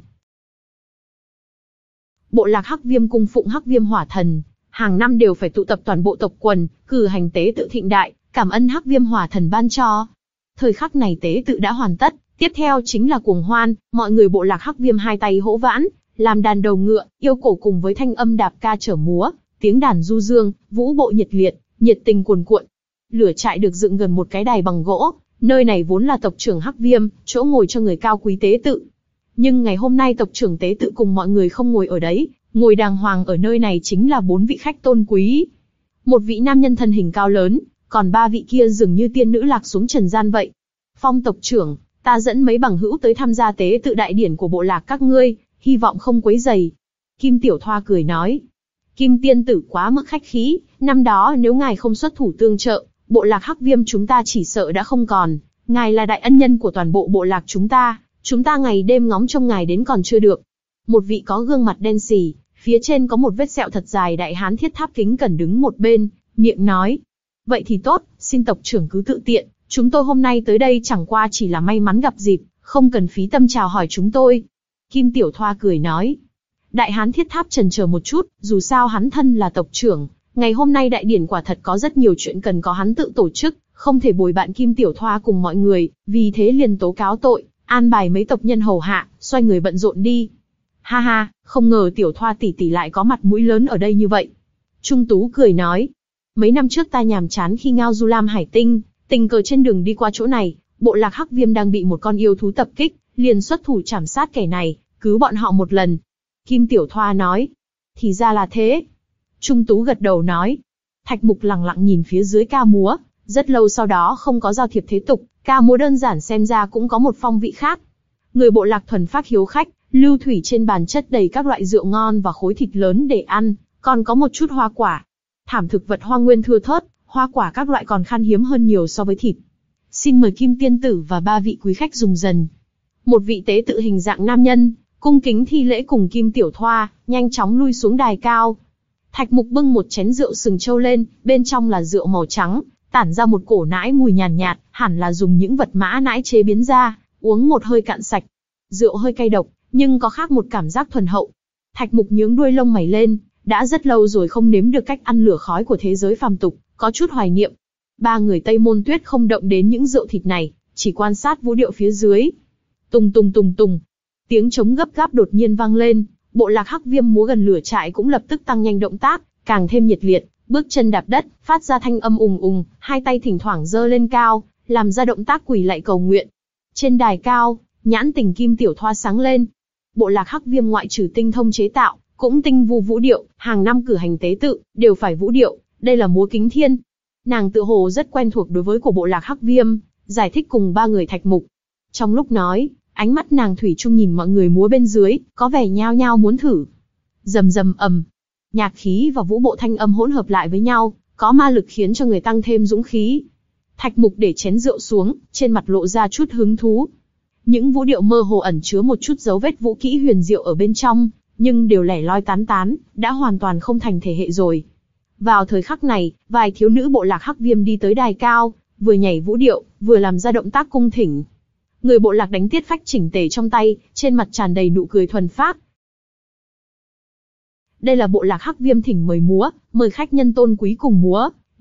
Bộ lạc Hắc Viêm cung phụng Hắc Viêm Hỏa Thần, hàng năm đều phải tụ tập toàn bộ tộc quần, cử hành tế tự thịnh đại, cảm ơn Hắc Viêm Hỏa Thần ban cho. Thời khắc này tế tự đã hoàn tất, tiếp theo chính là cuồng hoan, mọi người bộ lạc Hắc Viêm hai tay hỗ vãn, làm đàn đầu ngựa, yêu cổ cùng với thanh âm đạp ca trở múa, tiếng đàn du dương, vũ bộ nhiệt liệt, nhiệt tình cuồn cuộn. Lửa trại được dựng gần một cái đài bằng gỗ, nơi này vốn là tộc trưởng Hắc Viêm, chỗ ngồi cho người cao quý tế tự. Nhưng ngày hôm nay tộc trưởng tế tự cùng mọi người không ngồi ở đấy, ngồi đàng hoàng ở nơi này chính là bốn vị khách tôn quý. Một vị nam nhân thân hình cao lớn, còn ba vị kia dường như tiên nữ lạc xuống trần gian vậy. Phong tộc trưởng, ta dẫn mấy bằng hữu tới tham gia tế tự đại điển của bộ lạc các ngươi, hy vọng không quấy rầy. Kim Tiểu Thoa cười nói. Kim tiên tử quá mức khách khí, năm đó nếu ngài không xuất thủ tương trợ, bộ lạc Hắc Viêm chúng ta chỉ sợ đã không còn. Ngài là đại ân nhân của toàn bộ bộ lạc chúng ta, chúng ta ngày đêm ngóng trông ngài đến còn chưa được. Một vị có gương mặt đen sì, phía trên có một vết sẹo thật dài đại hán thiết tháp kính cẩn đứng một bên, miệng nói. Vậy thì tốt, xin tộc trưởng cứ tự tiện, chúng tôi hôm nay tới đây chẳng qua chỉ là may mắn gặp dịp, không cần phí tâm chào hỏi chúng tôi. Kim Tiểu Thoa cười nói. Đại hán thiết tháp chần chờ một chút, dù sao hắn thân là tộc trưởng, ngày hôm nay đại điển quả thật có rất nhiều chuyện cần có hắn tự tổ chức, không thể bồi bạn Kim Tiểu Thoa cùng mọi người, vì thế liền tố cáo tội, an bài mấy tộc nhân hầu hạ, xoay người bận rộn đi. Ha ha, không ngờ Tiểu Thoa tỷ tỷ lại có mặt mũi lớn ở đây như vậy. Trung Tú cười nói. Mấy năm trước ta nhàm chán khi ngao du lam hải tinh, tình cờ trên đường đi qua chỗ này, bộ lạc Hắc Viêm đang bị một con yêu thú tập kích, liền xuất thủ trảm sát kẻ này, cứu bọn họ một lần. Kim Tiểu Thoa nói. Thì ra là thế. Trung Tú gật đầu nói. Thạch Mục lặng lặng nhìn phía dưới ca múa, rất lâu sau đó không có giao thiệp thế tục, ca múa đơn giản xem ra cũng có một phong vị khác. Người bộ lạc thuần phác hiếu khách, lưu thủy trên bàn chất đầy các loại rượu ngon và khối thịt lớn để ăn, còn có một chút hoa quả. Thảm thực vật hoang nguyên thưa thớt, hoa quả các loại còn khan hiếm hơn nhiều so với thịt. Xin mời Kim tiên tử và ba vị quý khách dùng dần. Một vị tế tự hình dạng nam nhân, cung kính thi lễ cùng Kim Tiểu Thoa, nhanh chóng lui xuống đài cao. Thạch Mục bưng một chén rượu sừng trâu lên, bên trong là rượu màu trắng, tản ra một cổ nãi mùi nhàn nhạt, nhạt, hẳn là dùng những vật mã nãi chế biến ra, uống một hơi cạn sạch. Rượu hơi cay độc, nhưng có khác một cảm giác thuần hậu. Thạch Mục nhướng đuôi lông mày lên, đã rất lâu rồi không nếm được cách ăn lửa khói của thế giới phàm tục, có chút hoài niệm. Ba người Tây Môn Tuyết không động đến những rượu thịt này, chỉ quan sát vũ điệu phía dưới. Tùng tùng tùng tùng, tiếng trống gấp gáp đột nhiên vang lên, bộ lạc Hắc Viêm múa gần lửa trại cũng lập tức tăng nhanh động tác, càng thêm nhiệt liệt, bước chân đạp đất, phát ra thanh âm ùng ùng, hai tay thỉnh thoảng giơ lên cao, làm ra động tác quỳ lạy cầu nguyện. Trên đài cao, nhãn tình Kim Tiểu Thoa sáng lên. Bộ lạc Hắc Viêm ngoại trừ tinh thông chế tạo, cũng tinh vu vũ điệu, hàng năm cử hành tế tự, đều phải vũ điệu, đây là múa kính thiên. Nàng tự hồ rất quen thuộc đối với của bộ lạc Hắc Viêm, giải thích cùng ba người Thạch Mục. Trong lúc nói, ánh mắt nàng thủy chung nhìn mọi người múa bên dưới, có vẻ nhao nhao muốn thử. Rầm rầm ầm, nhạc khí và vũ bộ thanh âm hỗn hợp lại với nhau, có ma lực khiến cho người tăng thêm dũng khí. Thạch Mục để chén rượu xuống, trên mặt lộ ra chút hứng thú. Những vũ điệu mơ hồ ẩn chứa một chút dấu vết vũ kỹ huyền diệu ở bên trong, nhưng đều lẻ loi tán tán, đã hoàn toàn không thành thể hệ rồi. Vào thời khắc này, vài thiếu nữ bộ lạc Hắc Viêm đi tới đài cao, vừa nhảy vũ điệu, vừa làm ra động tác cung thỉnh. Người bộ lạc đánh tiết phách chỉnh tề trong tay, trên mặt tràn đầy nụ cười thuần phác. Đây là bộ lạc Hắc Viêm thỉnh mời múa, mời khách nhân tôn quý cùng múa,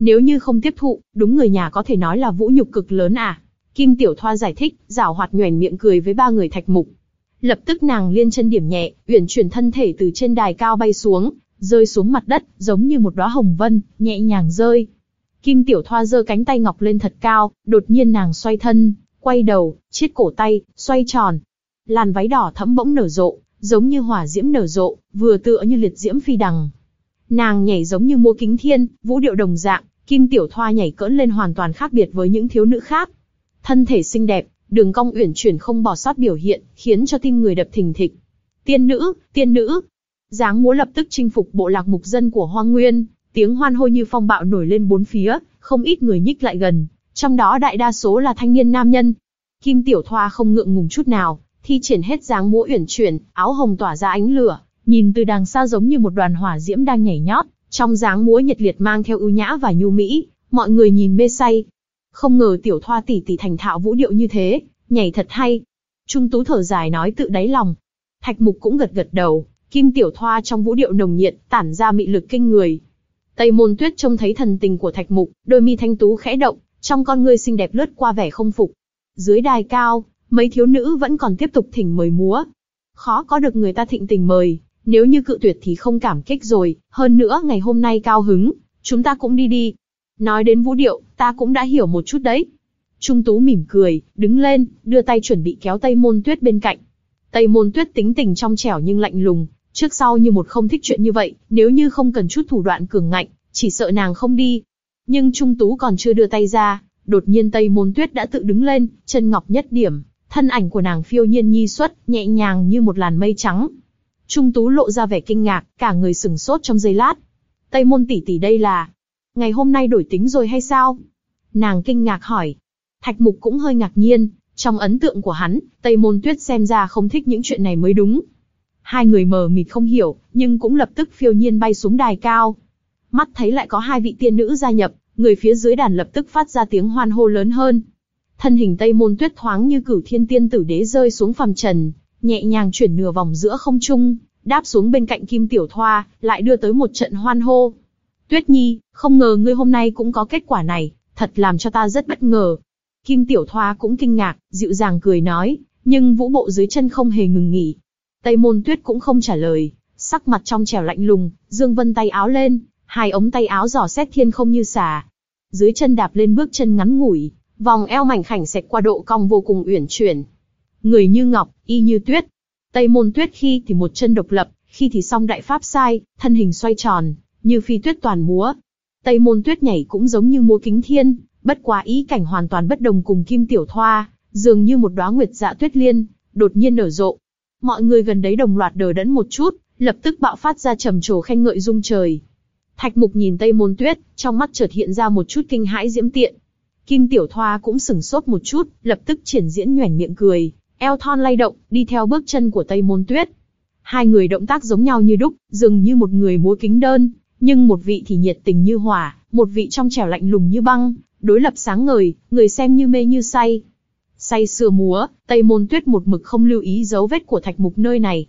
Nếu như không tiếp thụ, đúng người nhà có thể nói là vũ nhục cực lớn à. Kim Tiểu Thoa giải thích, giảo hoạt nhoẻn miệng cười với ba người Thạch Mục. Lập tức nàng liên chân điểm nhẹ, uyển chuyển thân thể từ trên đài cao bay xuống, rơi xuống mặt đất, giống như một đóa hồng vân, nhẹ nhàng rơi. Kim Tiểu Thoa giơ cánh tay ngọc lên thật cao, đột nhiên nàng xoay thân, quay đầu, chiết cổ tay, xoay tròn. Làn váy đỏ thẫm bỗng nở rộ, giống như hỏa diễm nở rộ, vừa tựa như liệt diễm phi đằng. Nàng nhảy giống như múa kính thiên, vũ điệu đồng dạng, Kim Tiểu Thoa nhảy cỡn lên hoàn toàn khác biệt với những thiếu nữ khác. Thân thể xinh đẹp, đường cong uyển chuyển không bỏ sót biểu hiện, khiến cho tim người đập thình thịch. Tiên nữ, tiên nữ. Dáng múa lập tức chinh phục bộ lạc mục dân của Hoang Nguyên, tiếng hoan hô như phong bạo nổi lên bốn phía, không ít người nhích lại gần, trong đó đại đa số là thanh niên nam nhân. Kim Tiểu Thoa không ngượng ngùng chút nào, thi triển hết dáng múa uyển chuyển, áo hồng tỏa ra ánh lửa, nhìn từ đằng xa giống như một đoàn hỏa diễm đang nhảy nhót, trong dáng múa nhiệt liệt mang theo ưu nhã và nhu mỹ, mọi người nhìn mê say. Không ngờ Tiểu Thoa tỷ tỷ thành thạo vũ điệu như thế, nhảy thật hay. Trung Tú thở dài nói tự đáy lòng. Thạch Mục cũng gật gật đầu, Kim Tiểu Thoa trong vũ điệu nồng nhiệt, tản ra mị lực kinh người. Tây Môn Tuyết trông thấy thần tình của Thạch Mục, đôi mi thanh tú khẽ động, trong con ngươi xinh đẹp lướt qua vẻ không phục. Dưới đài cao, mấy thiếu nữ vẫn còn tiếp tục thỉnh mời múa. Khó có được người ta thịnh tình mời, nếu như cự tuyệt thì không cảm kích rồi, hơn nữa ngày hôm nay cao hứng, chúng ta cũng đi đi. Nói đến vũ điệu, ta cũng đã hiểu một chút đấy. Trung Tú mỉm cười, đứng lên, đưa tay chuẩn bị kéo Tây Môn Tuyết bên cạnh. Tây Môn Tuyết tính tình trong trẻo nhưng lạnh lùng, trước sau như một không thích chuyện như vậy, nếu như không cần chút thủ đoạn cường ngạnh, chỉ sợ nàng không đi. Nhưng Trung Tú còn chưa đưa tay ra, đột nhiên Tây Môn Tuyết đã tự đứng lên, chân ngọc nhất điểm, thân ảnh của nàng phiêu nhiên nhi xuất, nhẹ nhàng như một làn mây trắng. Trung Tú lộ ra vẻ kinh ngạc, cả người sừng sốt trong giây lát. Tây Môn tỷ tỷ đây là... ngày hôm nay đổi tính rồi hay sao? Nàng kinh ngạc hỏi. Thạch Mục cũng hơi ngạc nhiên, trong ấn tượng của hắn, Tây Môn Tuyết xem ra không thích những chuyện này mới đúng. Hai người mờ mịt không hiểu, nhưng cũng lập tức phiêu nhiên bay xuống đài cao. Mắt thấy lại có hai vị tiên nữ gia nhập, người phía dưới đàn lập tức phát ra tiếng hoan hô lớn hơn. Thân hình Tây Môn Tuyết thoáng như Cửu Thiên Tiên Tử Đế rơi xuống phàm trần, nhẹ nhàng chuyển nửa vòng giữa không trung, đáp xuống bên cạnh Kim Tiểu Thoa, lại đưa tới một trận hoan hô. Tuyết Nhi, không ngờ ngươi hôm nay cũng có kết quả này, thật làm cho ta rất bất ngờ. Kim Tiểu Thoa cũng kinh ngạc, dịu dàng cười nói, nhưng vũ bộ dưới chân không hề ngừng nghỉ. Tây Môn Tuyết cũng không trả lời, sắc mặt trong trẻo lạnh lùng, dương vân tay áo lên, hai ống tay áo dò xét thiên không như xà. Dưới chân đạp lên bước chân ngắn ngủi, vòng eo mảnh khảnh xẹt qua độ cong vô cùng uyển chuyển. Người như ngọc, y như tuyết. Tây Môn Tuyết khi thì một chân độc lập, khi thì song đại pháp sai, thân hình xoay tròn, như phi tuyết toàn múa. Tây Môn Tuyết nhảy cũng giống như múa kính thiên, bất quá ý cảnh hoàn toàn bất đồng cùng Kim Tiểu Thoa, dường như một đóa nguyệt dạ tuyết liên, đột nhiên nở rộ. Mọi người gần đấy đồng loạt đờ đẫn một chút, lập tức bạo phát ra trầm trồ khen ngợi rung trời. Thạch Mục nhìn Tây Môn Tuyết, trong mắt chợt hiện ra một chút kinh hãi diễm tiện. Kim Tiểu Thoa cũng sửng sốt một chút, lập tức triển diễn nhoẻn miệng cười, eo thon lay động, đi theo bước chân của Tây Môn Tuyết. Hai người động tác giống nhau như đúc, dường như một người múa kính đơn, nhưng một vị thì nhiệt tình như hỏa, một vị trong trẻo lạnh lùng như băng, đối lập sáng ngời, người xem như mê như say. Say sưa múa, Tây Môn Tuyết một mực không lưu ý dấu vết của Thạch Mục nơi này.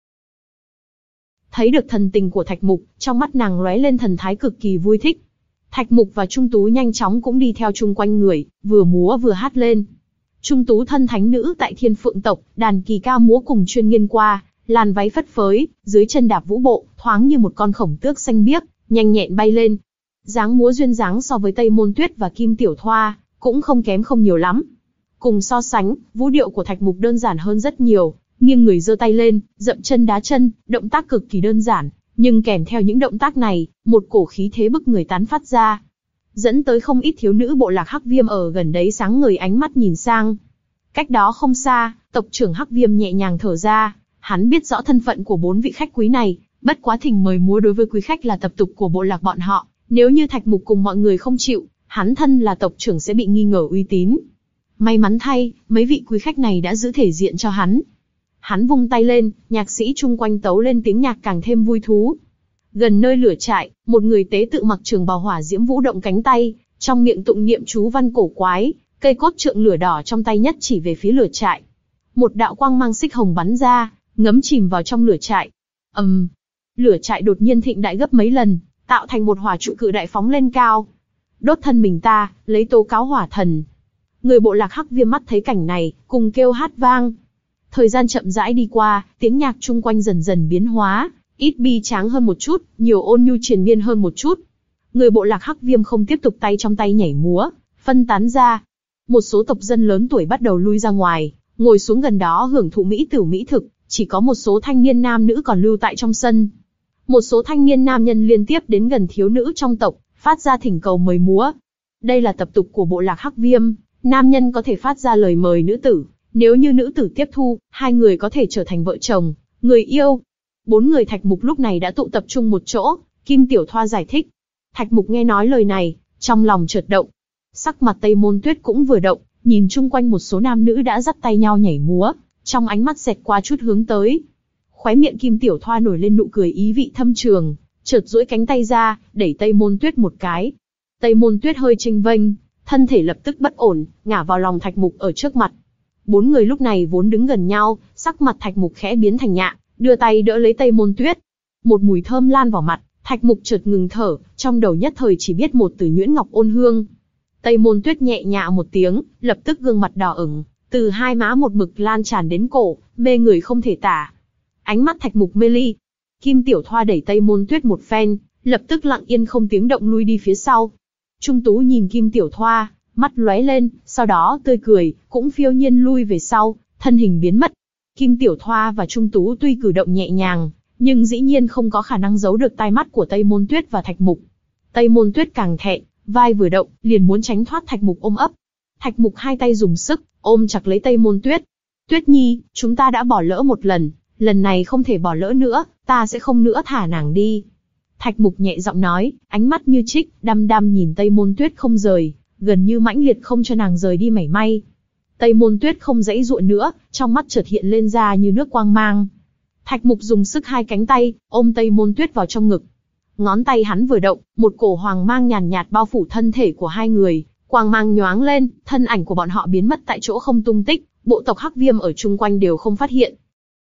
Thấy được thần tình của Thạch Mục, trong mắt nàng lóe lên thần thái cực kỳ vui thích. Thạch Mục và Trung Tú nhanh chóng cũng đi theo chung quanh người, vừa múa vừa hát lên. Trung Tú thân thánh nữ tại Thiên Phượng tộc, đàn kỳ ca múa cùng chuyên nghiên qua, làn váy phất phới, dưới chân đạp vũ bộ, thoáng như một con khổng tước xanh biếc, nhanh nhẹn bay lên. Dáng múa duyên dáng so với Tây Môn Tuyết và Kim Tiểu Thoa, cũng không kém không nhiều lắm. Cùng so sánh, vũ điệu của Thạch Mục đơn giản hơn rất nhiều, nghiêng người giơ tay lên, dậm chân đá chân, động tác cực kỳ đơn giản, nhưng kèm theo những động tác này, một cổ khí thế bức người tán phát ra, dẫn tới không ít thiếu nữ bộ lạc Hắc Viêm ở gần đấy sáng ngời ánh mắt nhìn sang. Cách đó không xa, tộc trưởng Hắc Viêm nhẹ nhàng thở ra, hắn biết rõ thân phận của bốn vị khách quý này, bất quá thỉnh mời múa đối với quý khách là tập tục của bộ lạc bọn họ, nếu như Thạch Mục cùng mọi người không chịu, hắn thân là tộc trưởng sẽ bị nghi ngờ uy tín. May mắn thay, mấy vị quý khách này đã giữ thể diện cho hắn. Hắn vung tay lên, nhạc sĩ chung quanh tấu lên tiếng nhạc càng thêm vui thú. Gần nơi lửa trại, một người tế tự mặc trường bào hỏa diễm vũ động cánh tay, trong miệng tụng niệm chú văn cổ quái, cây cốt trượng lửa đỏ trong tay nhất chỉ về phía lửa trại. Một đạo quang mang xích hồng bắn ra, ngấm chìm vào trong lửa trại. ầm, um, lửa trại đột nhiên thịnh đại gấp mấy lần, tạo thành một hỏa trụ cự đại phóng lên cao. đốt thân mình ta, lấy tố cáo hỏa thần. Người bộ lạc Hắc Viêm mắt thấy cảnh này, cùng kêu hát vang. Thời gian chậm rãi đi qua, tiếng nhạc chung quanh dần dần biến hóa, ít bi tráng hơn một chút, nhiều ôn nhu triền miên hơn một chút. Người bộ lạc Hắc Viêm không tiếp tục tay trong tay nhảy múa, phân tán ra. Một số tộc dân lớn tuổi bắt đầu lui ra ngoài, ngồi xuống gần đó hưởng thụ mỹ tửu mỹ thực, chỉ có một số thanh niên nam nữ còn lưu tại trong sân. Một số thanh niên nam nhân liên tiếp đến gần thiếu nữ trong tộc, phát ra thỉnh cầu mời múa. Đây là tập tục của bộ lạc Hắc Viêm, nam nhân có thể phát ra lời mời nữ tử, nếu như nữ tử tiếp thu, hai người có thể trở thành vợ chồng, người yêu. Bốn người Thạch Mục lúc này đã tụ tập trung một chỗ, Kim Tiểu Thoa giải thích. Thạch Mục nghe nói lời này, trong lòng chợt động. Sắc mặt Tây Môn Tuyết cũng vừa động, nhìn chung quanh một số nam nữ đã dắt tay nhau nhảy múa, trong ánh mắt xẹt qua chút hướng tới. Khóe miệng Kim Tiểu Thoa nổi lên nụ cười ý vị thâm trường, chợt duỗi cánh tay ra, đẩy Tây Môn Tuyết một cái. Tây Môn Tuyết hơi chênh vênh, thân thể lập tức bất ổn, ngả vào lòng Thạch Mục ở trước mặt. Bốn người lúc này vốn đứng gần nhau, sắc mặt Thạch Mục khẽ biến thành nhạ, đưa tay đỡ lấy Tây Môn Tuyết. Một mùi thơm lan vào mặt, Thạch Mục chợt ngừng thở, trong đầu nhất thời chỉ biết một từ Nhuyễn Ngọc ôn hương. Tây Môn Tuyết nhẹ nhạ một tiếng, lập tức gương mặt đỏ ửng, từ hai má một mực lan tràn đến cổ, mê người không thể tả. Ánh mắt Thạch Mục mê ly. Kim Tiểu Thoa đẩy Tây Môn Tuyết một phen, lập tức lặng yên không tiếng động lui đi phía sau. Trung Tú nhìn Kim Tiểu Thoa, mắt lóe lên, sau đó tươi cười, cũng phiêu nhiên lui về sau, thân hình biến mất. Kim Tiểu Thoa và Trung Tú tuy cử động nhẹ nhàng, nhưng dĩ nhiên không có khả năng giấu được tai mắt của Tây Môn Tuyết và Thạch Mục. Tây Môn Tuyết càng thẹn, vai vừa động, liền muốn tránh thoát Thạch Mục ôm ấp. Thạch Mục hai tay dùng sức, ôm chặt lấy Tây Môn Tuyết. Tuyết Nhi, chúng ta đã bỏ lỡ một lần, lần này không thể bỏ lỡ nữa, ta sẽ không nữa thả nàng đi. Thạch Mục nhẹ giọng nói, ánh mắt như trích, đăm đăm nhìn Tây Môn Tuyết không rời, gần như mãnh liệt không cho nàng rời đi mảy may. Tây Môn Tuyết không dãy dụa nữa, trong mắt chợt hiện lên ra như nước quang mang. Thạch Mục dùng sức hai cánh tay, ôm Tây Môn Tuyết vào trong ngực. Ngón tay hắn vừa động, một cổ hoàng mang nhàn nhạt bao phủ thân thể của hai người, quang mang nhoáng lên, thân ảnh của bọn họ biến mất tại chỗ không tung tích, bộ tộc Hắc Viêm ở chung quanh đều không phát hiện.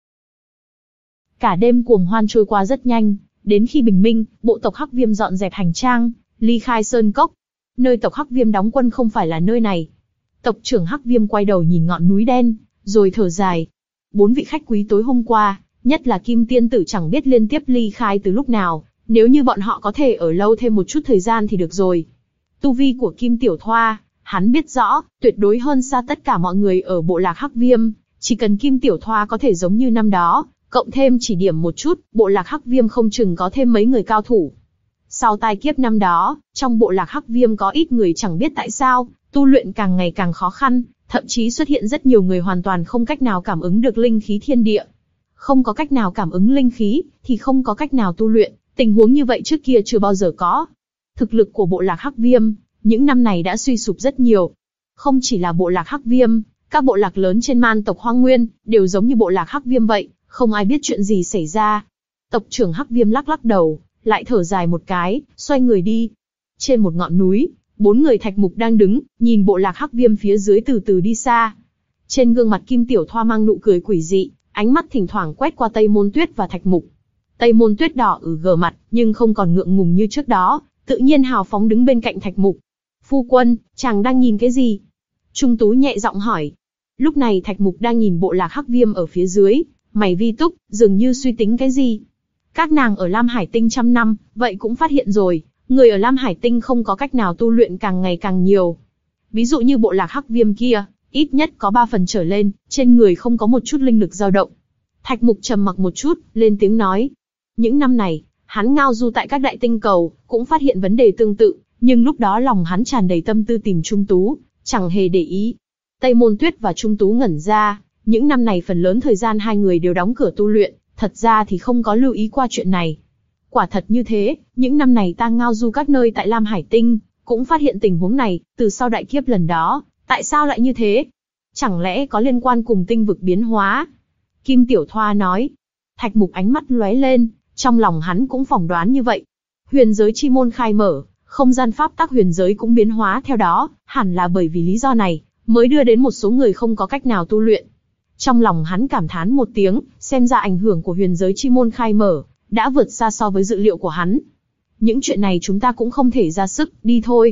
Cả đêm cuồng hoan trôi qua rất nhanh, đến khi bình minh, bộ tộc Hắc Viêm dọn dẹp hành trang, ly khai sơn cốc. Nơi tộc Hắc Viêm đóng quân không phải là nơi này. Tộc trưởng Hắc Viêm quay đầu nhìn ngọn núi đen, rồi thở dài. Bốn vị khách quý tối hôm qua, nhất là Kim Tiên Tử chẳng biết liên tiếp ly khai từ lúc nào, nếu như bọn họ có thể ở lâu thêm một chút thời gian thì được rồi. Tu vi của Kim Tiểu Thoa, hắn biết rõ, tuyệt đối hơn xa tất cả mọi người ở bộ lạc Hắc Viêm, chỉ cần Kim Tiểu Thoa có thể giống như năm đó, cộng thêm chỉ điểm một chút, bộ lạc Hắc Viêm không chừng có thêm mấy người cao thủ. Sau tai kiếp năm đó, trong bộ lạc Hắc Viêm có ít người chẳng biết tại sao, tu luyện càng ngày càng khó khăn, thậm chí xuất hiện rất nhiều người hoàn toàn không cách nào cảm ứng được linh khí thiên địa. Không có cách nào cảm ứng linh khí, thì không có cách nào tu luyện, tình huống như vậy trước kia chưa bao giờ có. Thực lực của bộ lạc Hắc Viêm, những năm này đã suy sụp rất nhiều. Không chỉ là bộ lạc Hắc Viêm, các bộ lạc lớn trên man tộc Hoang Nguyên, đều giống như bộ lạc Hắc Viêm vậy, không ai biết chuyện gì xảy ra. Tộc trưởng Hắc Viêm lắc lắc đầu, lại thở dài một cái, xoay người đi. Trên một ngọn núi, bốn người Thạch Mục đang đứng, nhìn bộ lạc Hắc Viêm phía dưới từ từ đi xa. Trên gương mặt Kim Tiểu Thoa mang nụ cười quỷ dị, ánh mắt thỉnh thoảng quét qua Tây Môn Tuyết và Thạch Mục. Tây Môn Tuyết đỏ ửng gờ mặt, nhưng không còn ngượng ngùng như trước đó, tự nhiên hào phóng đứng bên cạnh Thạch Mục. Phu quân, chàng đang nhìn cái gì? Trung Tú nhẹ giọng hỏi. Lúc này Thạch Mục đang nhìn bộ lạc Hắc Viêm ở phía dưới, mày vi túc, dường như suy tính cái gì. Các nàng ở Lam Hải Tinh trăm năm, vậy cũng phát hiện rồi, người ở Lam Hải Tinh không có cách nào tu luyện càng ngày càng nhiều. Ví dụ như bộ lạc Hắc Viêm kia, ít nhất có ba phần trở lên, trên người không có một chút linh lực dao động. Thạch Mục trầm mặc một chút, lên tiếng nói. Những năm này, hắn ngao du tại các đại tinh cầu, cũng phát hiện vấn đề tương tự, nhưng lúc đó lòng hắn tràn đầy tâm tư tìm Trung Tú, chẳng hề để ý. Tây Môn Tuyết và Trung Tú ngẩn ra, những năm này phần lớn thời gian hai người đều đóng cửa tu luyện, thật ra thì không có lưu ý qua chuyện này. Quả thật như thế, những năm này ta ngao du các nơi tại Lam Hải Tinh, cũng phát hiện tình huống này, từ sau đại kiếp lần đó, tại sao lại như thế? Chẳng lẽ có liên quan cùng tinh vực biến hóa? Kim Tiểu Thoa nói. Thạch Mục ánh mắt lóe lên, trong lòng hắn cũng phỏng đoán như vậy. Huyền giới chi môn khai mở, không gian pháp tắc huyền giới cũng biến hóa theo đó, hẳn là bởi vì lý do này, mới đưa đến một số người không có cách nào tu luyện. Trong lòng hắn cảm thán một tiếng, xem ra ảnh hưởng của huyền giới chi môn khai mở, đã vượt xa so với dự liệu của hắn. Những chuyện này chúng ta cũng không thể ra sức, đi thôi.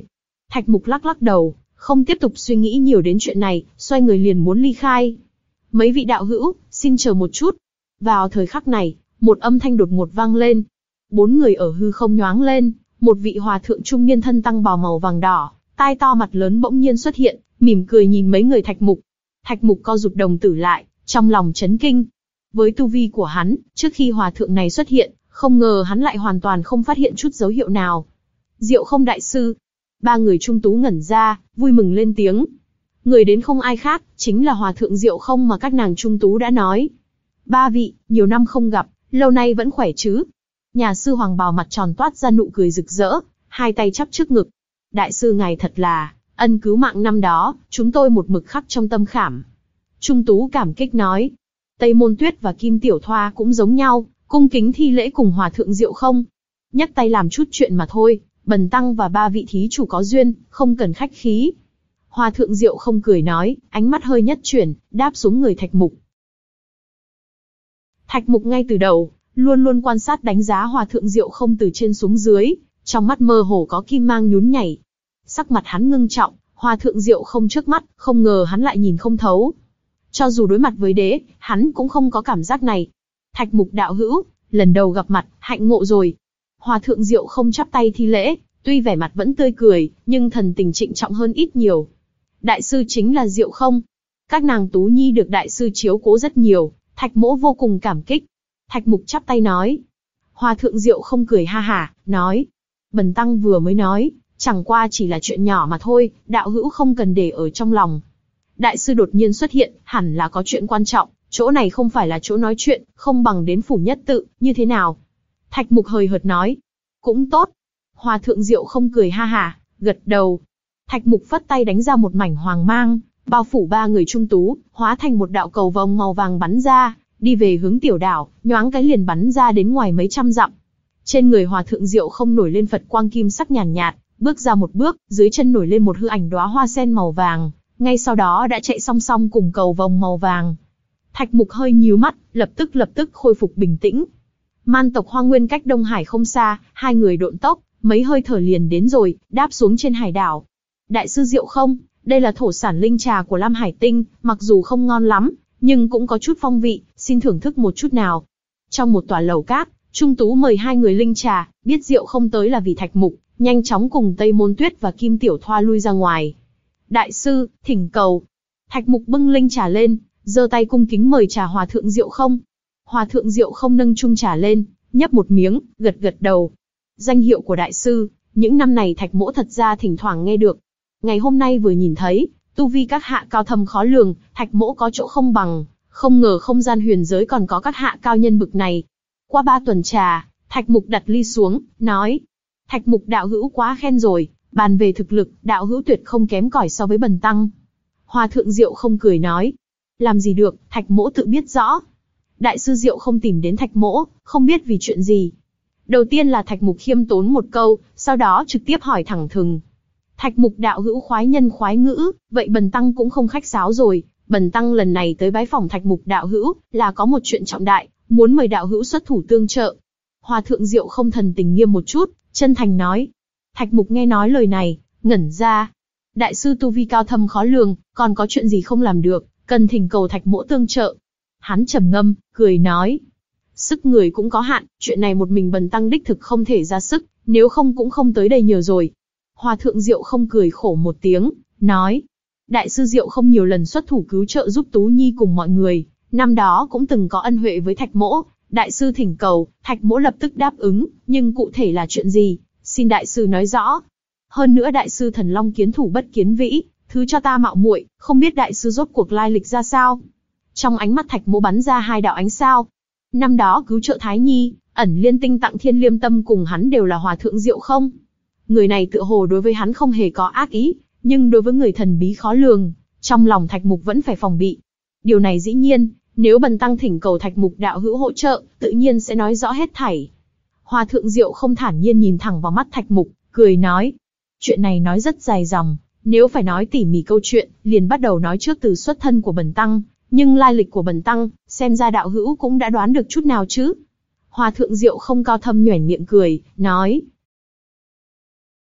Thạch Mục lắc lắc đầu, không tiếp tục suy nghĩ nhiều đến chuyện này, xoay người liền muốn ly khai. Mấy vị đạo hữu, xin chờ một chút. Vào thời khắc này, một âm thanh đột ngột vang lên. Bốn người ở hư không nhoáng lên, một vị hòa thượng trung niên thân tăng bào màu vàng đỏ, tai to mặt lớn bỗng nhiên xuất hiện, mỉm cười nhìn mấy người Thạch Mục. Thạch Mục co rụt đồng tử lại, trong lòng chấn kinh. Với tu vi của hắn, trước khi hòa thượng này xuất hiện, không ngờ hắn lại hoàn toàn không phát hiện chút dấu hiệu nào. Diệu Không đại sư. Ba người trung tú ngẩn ra, vui mừng lên tiếng. Người đến không ai khác, chính là hòa thượng Diệu Không mà các nàng trung tú đã nói. Ba vị, nhiều năm không gặp, lâu nay vẫn khỏe chứ? Nhà sư hoàng bào mặt tròn toát ra nụ cười rực rỡ, hai tay chắp trước ngực. Đại sư ngài thật là, ân cứu mạng năm đó, chúng tôi một mực khắc trong tâm khảm. Trung tú cảm kích nói. Tây Môn Tuyết và Kim Tiểu Thoa cũng giống nhau, cung kính thi lễ cùng hòa thượng Diệu Không. Nhắc tay làm chút chuyện mà thôi, bần tăng và ba vị thí chủ có duyên, không cần khách khí. Hòa thượng Diệu Không cười nói, ánh mắt hơi nhất chuyển, đáp xuống người Thạch Mục. Thạch Mục ngay từ đầu, luôn luôn quan sát đánh giá hòa thượng Diệu Không từ trên xuống dưới, trong mắt mơ hồ có kim mang nhún nhảy. Sắc mặt hắn ngưng trọng, hòa thượng Diệu Không trước mắt, không ngờ hắn lại nhìn không thấu. Cho dù đối mặt với đế, hắn cũng không có cảm giác này. Thạch Mục đạo hữu, lần đầu gặp mặt, hạnh ngộ rồi. Hòa thượng Diệu Không chắp tay thi lễ, tuy vẻ mặt vẫn tươi cười, nhưng thần tình trịnh trọng hơn ít nhiều. Đại sư chính là Diệu Không. Các nàng Tú Nhi được đại sư chiếu cố rất nhiều, Thạch mỗ vô cùng cảm kích. Thạch Mục chắp tay nói. Hòa thượng Diệu Không cười ha hả, nói. Bần tăng vừa mới nói, chẳng qua chỉ là chuyện nhỏ mà thôi, đạo hữu không cần để ở trong lòng. Đại sư đột nhiên xuất hiện, hẳn là có chuyện quan trọng, chỗ này không phải là chỗ nói chuyện, không bằng đến phủ nhất tự, như thế nào? Thạch Mục hời hợt nói. Cũng tốt. Hòa thượng Diệu Không cười ha hả, gật đầu. Thạch Mục phất tay đánh ra một mảnh hoàng mang, bao phủ ba người trung tú, hóa thành một đạo cầu vồng màu vàng bắn ra, đi về hướng tiểu đảo, nhoáng cái liền bắn ra đến ngoài mấy trăm dặm. Trên người hòa thượng Diệu Không nổi lên Phật quang kim sắc nhàn nhạt, nhạt, bước ra một bước, dưới chân nổi lên một hư ảnh đóa hoa sen màu vàng, ngay sau đó đã chạy song song cùng cầu vồng màu vàng. Thạch Mục hơi nhíu mắt, lập tức lập tức khôi phục bình tĩnh. Man tộc Hoang Nguyên cách Đông Hải không xa, hai người độn tốc, mấy hơi thở liền đến rồi, đáp xuống trên hải đảo. Đại sư Diệu Không, đây là thổ sản linh trà của Lam Hải Tinh, mặc dù không ngon lắm, nhưng cũng có chút phong vị, xin thưởng thức một chút nào. Trong một tòa lầu cát, Trung Tú mời hai người linh trà, biết Diệu Không tới là vì Thạch Mục, nhanh chóng cùng Tây Môn Tuyết và Kim Tiểu Thoa lui ra ngoài. Đại sư, thỉnh cầu. Thạch Mục bưng linh trà lên, giơ tay cung kính mời trà hòa thượng Diệu Không. Hòa thượng Diệu Không nâng chung trà lên, nhấp một miếng, gật gật đầu. Danh hiệu của đại sư, những năm này Thạch mỗ thật ra thỉnh thoảng nghe được. Ngày hôm nay vừa nhìn thấy, tu vi các hạ cao thâm khó lường, Thạch mỗ có chỗ không bằng, không ngờ không gian huyền giới còn có các hạ cao nhân bực này. Qua ba tuần trà, Thạch Mục đặt ly xuống, nói. Thạch Mục đạo hữu quá khen rồi, bàn về thực lực, đạo hữu tuyệt không kém cỏi so với bần tăng. Hòa thượng Diệu Không cười nói. Làm gì được, Thạch mỗ tự biết rõ. Đại sư Diệu Không tìm đến Thạch mỗ, không biết vì chuyện gì. Đầu tiên là Thạch Mục khiêm tốn một câu, sau đó trực tiếp hỏi thẳng thừng. Thạch Mục đạo hữu khoái nhân khoái ngữ, vậy bần tăng cũng không khách sáo rồi. Bần tăng lần này tới bái phỏng Thạch Mục đạo hữu, là có một chuyện trọng đại, muốn mời đạo hữu xuất thủ tương trợ. Hòa thượng Diệu Không thần tình nghiêm một chút, chân thành nói. Thạch Mục nghe nói lời này, ngẩn ra. Đại sư tu vi cao thâm khó lường, còn có chuyện gì không làm được, cần thỉnh cầu Thạch mỗ tương trợ. Hắn trầm ngâm, cười nói. Sức người cũng có hạn, chuyện này một mình bần tăng đích thực không thể ra sức, nếu không cũng không tới đây nhờ rồi. Hòa thượng Diệu Không cười khổ một tiếng, nói. Đại sư Diệu Không nhiều lần xuất thủ cứu trợ giúp Tú Nhi cùng mọi người, năm đó cũng từng có ân huệ với Thạch mỗ. Đại sư thỉnh cầu, Thạch mỗ lập tức đáp ứng, nhưng cụ thể là chuyện gì, xin đại sư nói rõ. Hơn nữa đại sư thần long kiến thủ bất kiến vĩ, thứ cho ta mạo muội, không biết đại sư rốt cuộc lai lịch ra sao. Trong ánh mắt Thạch mỗ bắn ra hai đạo ánh sao. Năm đó cứu trợ Thái Nhi, ẩn liên tinh tặng thiên liêm tâm cùng hắn đều là hòa thượng Diệu Không. Người này tựa hồ đối với hắn không hề có ác ý, nhưng đối với người thần bí khó lường, trong lòng Thạch Mục vẫn phải phòng bị. Điều này dĩ nhiên, nếu bần tăng thỉnh cầu Thạch Mục đạo hữu hỗ trợ, tự nhiên sẽ nói rõ hết thảy. Hòa thượng Diệu Không thản nhiên nhìn thẳng vào mắt Thạch Mục, cười nói. Chuyện này nói rất dài dòng, nếu phải nói tỉ mỉ câu chuyện, liền bắt đầu nói trước từ xuất thân của bần tăng, nhưng lai lịch của bần tăng, xem ra đạo hữu cũng đã đoán được chút nào chứ. Hòa thượng Diệu Không cao thâm nhoẻn miệng cười, nói.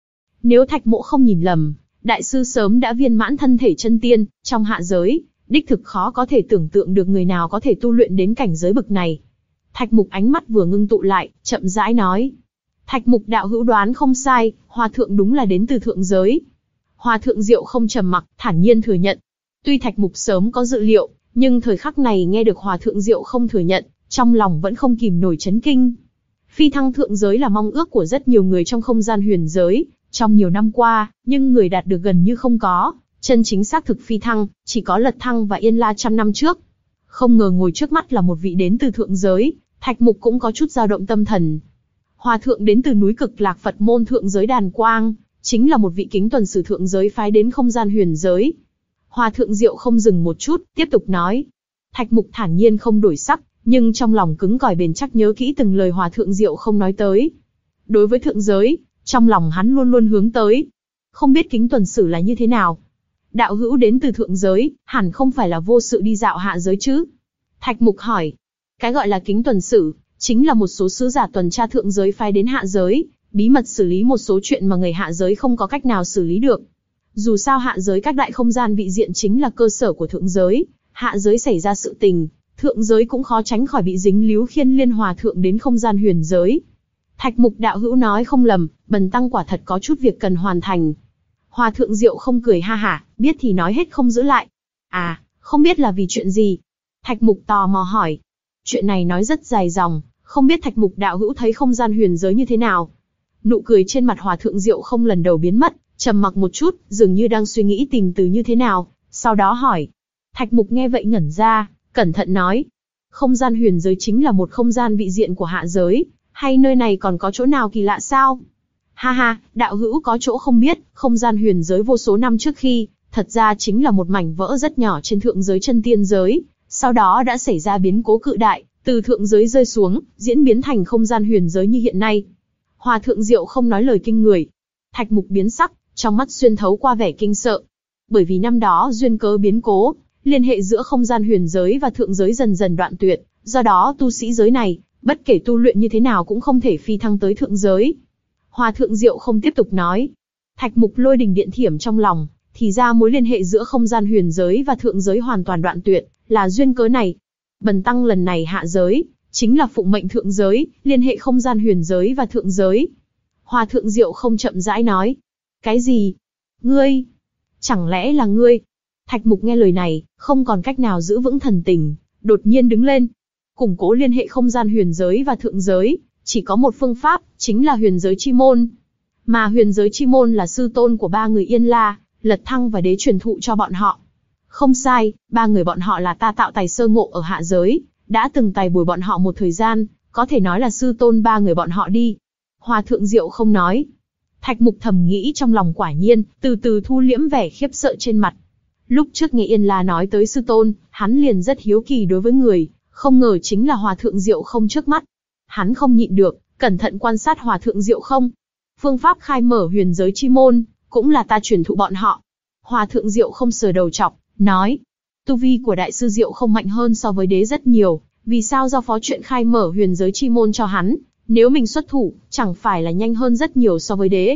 Nếu Thạch Mộ không nhìn lầm, đại sư sớm đã viên mãn thân thể chân tiên, trong hạ giới, đích thực khó có thể tưởng tượng được người nào có thể tu luyện đến cảnh giới bực này. Thạch Mục ánh mắt vừa ngưng tụ lại, chậm rãi nói. Thạch Mục đạo hữu đoán không sai, Hòa thượng đúng là đến từ thượng giới. Hòa thượng Diệu không trầm mặc, thản nhiên thừa nhận. Tuy Thạch Mục sớm có dự liệu, nhưng thời khắc này nghe được Hòa thượng Diệu không thừa nhận, trong lòng vẫn không kìm nổi chấn kinh. Phi thăng thượng giới là mong ước của rất nhiều người trong không gian huyền giới, trong nhiều năm qua, nhưng người đạt được gần như không có. Chân chính xác thực phi thăng, chỉ có Lật Thăng và Yên La trăm năm trước. Không ngờ ngồi trước mắt là một vị đến từ thượng giới, Thạch Mục cũng có chút dao động tâm thần. Hòa thượng đến từ núi Cực Lạc Phật môn thượng giới Đàn Quang, chính là một vị kính tuần sử thượng giới phái đến không gian huyền giới. Hòa thượng Diệu không dừng một chút, tiếp tục nói. Thạch Mục thản nhiên không đổi sắc, nhưng trong lòng cứng cỏi bền chắc nhớ kỹ từng lời Hòa thượng Diệu không nói tới. Đối với thượng giới, trong lòng hắn luôn luôn hướng tới. Không biết kính tuần sử là như thế nào? Đạo hữu đến từ thượng giới, hẳn không phải là vô sự đi dạo hạ giới chứ? Thạch Mục hỏi. Cái gọi là kính tuần sử, chính là một số sứ giả tuần tra thượng giới phái đến hạ giới, bí mật xử lý một số chuyện mà người hạ giới không có cách nào xử lý được. Dù sao hạ giới các đại không gian vị diện chính là cơ sở của thượng giới, hạ giới xảy ra sự tình, thượng giới cũng khó tránh khỏi bị dính líu khiên liên hòa thượng đến không gian huyền giới. Thạch Mục đạo hữu nói không lầm, bần tăng quả thật có chút việc cần hoàn thành. Hòa thượng Diệu không cười ha hả, biết thì nói hết không giữ lại. À, không biết là vì chuyện gì? Thạch Mục tò mò hỏi. Chuyện này nói rất dài dòng, không biết Thạch Mục đạo hữu thấy không gian huyền giới như thế nào? Nụ cười trên mặt Hòa thượng Diệu không lần đầu biến mất, trầm mặc một chút, dường như đang suy nghĩ tìm từ như thế nào, sau đó hỏi. Thạch Mục nghe vậy ngẩn ra, cẩn thận nói. Không gian huyền giới chính là một không gian vị diện của hạ giới, hay nơi này còn có chỗ nào kỳ lạ sao? Ha ha, đạo hữu có chỗ không biết, không gian huyền giới vô số năm trước khi, thật ra chính là một mảnh vỡ rất nhỏ trên thượng giới chân tiên giới, sau đó đã xảy ra biến cố cự đại, từ thượng giới rơi xuống, diễn biến thành không gian huyền giới như hiện nay. Hòa thượng Diệu không nói lời kinh người. Thạch Mục biến sắc, trong mắt xuyên thấu qua vẻ kinh sợ. Bởi vì năm đó duyên cớ biến cố, liên hệ giữa không gian huyền giới và thượng giới dần dần đoạn tuyệt, do đó tu sĩ giới này, bất kể tu luyện như thế nào cũng không thể phi thăng tới thượng giới. Hòa thượng Diệu không tiếp tục nói. Thạch Mục lôi đình điện thiểm trong lòng, thì ra mối liên hệ giữa không gian huyền giới và thượng giới hoàn toàn đoạn tuyệt, là duyên cớ này. Bần tăng lần này hạ giới, chính là phụng mệnh thượng giới, liên hệ không gian huyền giới và thượng giới. Hòa thượng Diệu không chậm rãi nói. Cái gì? Ngươi? Chẳng lẽ là ngươi? Thạch Mục nghe lời này, không còn cách nào giữ vững thần tình, đột nhiên đứng lên. Củng cố liên hệ không gian huyền giới và thượng giới, chỉ có một phương pháp, chính là huyền giới chi môn. Mà huyền giới chi môn là sư tôn của ba người Yên La, Lật Thăng và Đế truyền thụ cho bọn họ. Không sai, ba người bọn họ là ta tạo tài sơ ngộ ở hạ giới, đã từng tài bồi bọn họ một thời gian, có thể nói là sư tôn ba người bọn họ đi. Hòa thượng Diệu không nói. Thạch Mục thầm nghĩ trong lòng quả nhiên, từ từ thu liễm vẻ khiếp sợ trên mặt. Lúc trước nghe Yên La nói tới sư tôn, hắn liền rất hiếu kỳ đối với người, không ngờ chính là Hòa thượng Diệu không trước mắt. Hắn không nhịn được, cẩn thận quan sát Hòa thượng Diệu không. Phương pháp khai mở huyền giới chi môn, cũng là ta truyền thụ bọn họ. Hòa thượng Diệu không sờ đầu chọc, nói. Tu vi của đại sư Diệu không mạnh hơn so với đế rất nhiều, vì sao giao phó chuyện khai mở huyền giới chi môn cho hắn, nếu mình xuất thủ, chẳng phải là nhanh hơn rất nhiều so với đế.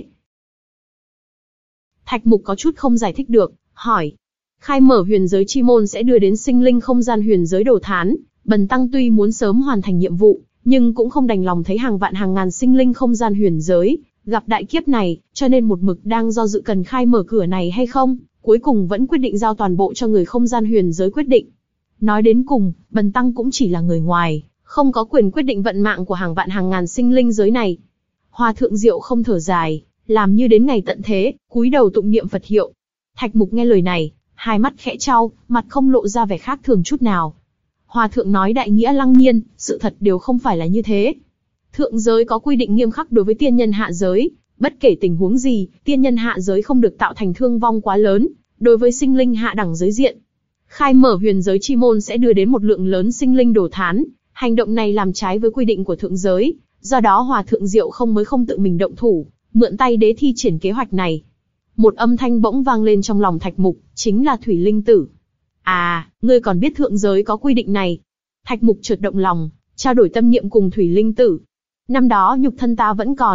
Thạch Mục có chút không giải thích được, hỏi. Khai mở huyền giới chi môn sẽ đưa đến sinh linh không gian huyền giới đồ thán, bần tăng tuy muốn sớm hoàn thành nhiệm vụ, nhưng cũng không đành lòng thấy hàng vạn hàng ngàn sinh linh không gian huyền giới gặp đại kiếp này, cho nên một mực đang do dự cần khai mở cửa này hay không, cuối cùng vẫn quyết định giao toàn bộ cho người không gian huyền giới quyết định. Nói đến cùng, bần tăng cũng chỉ là người ngoài, không có quyền quyết định vận mạng của hàng vạn hàng ngàn sinh linh giới này. Hòa thượng Diệu không thở dài, làm như đến ngày tận thế, cúi đầu tụng niệm Phật hiệu. Thạch Mục nghe lời này, hai mắt khẽ trao, mặt không lộ ra vẻ khác thường chút nào. Hòa thượng nói đại nghĩa lăng nhiên, sự thật đều không phải là như thế. Thượng giới có quy định nghiêm khắc đối với tiên nhân hạ giới, bất kể tình huống gì, tiên nhân hạ giới không được tạo thành thương vong quá lớn, đối với sinh linh hạ đẳng giới diện. Khai mở huyền giới chi môn sẽ đưa đến một lượng lớn sinh linh đổ thán, hành động này làm trái với quy định của thượng giới, do đó Hòa thượng Diệu không mới không tự mình động thủ, mượn tay đế thi triển kế hoạch này. Một âm thanh bỗng vang lên trong lòng Thạch Mục, chính là Thủy Linh Tử. À, ngươi còn biết thượng giới có quy định này. Thạch Mục chợt động lòng, trao đổi tâm niệm cùng Thủy Linh Tử. Năm đó nhục thân ta vẫn còn,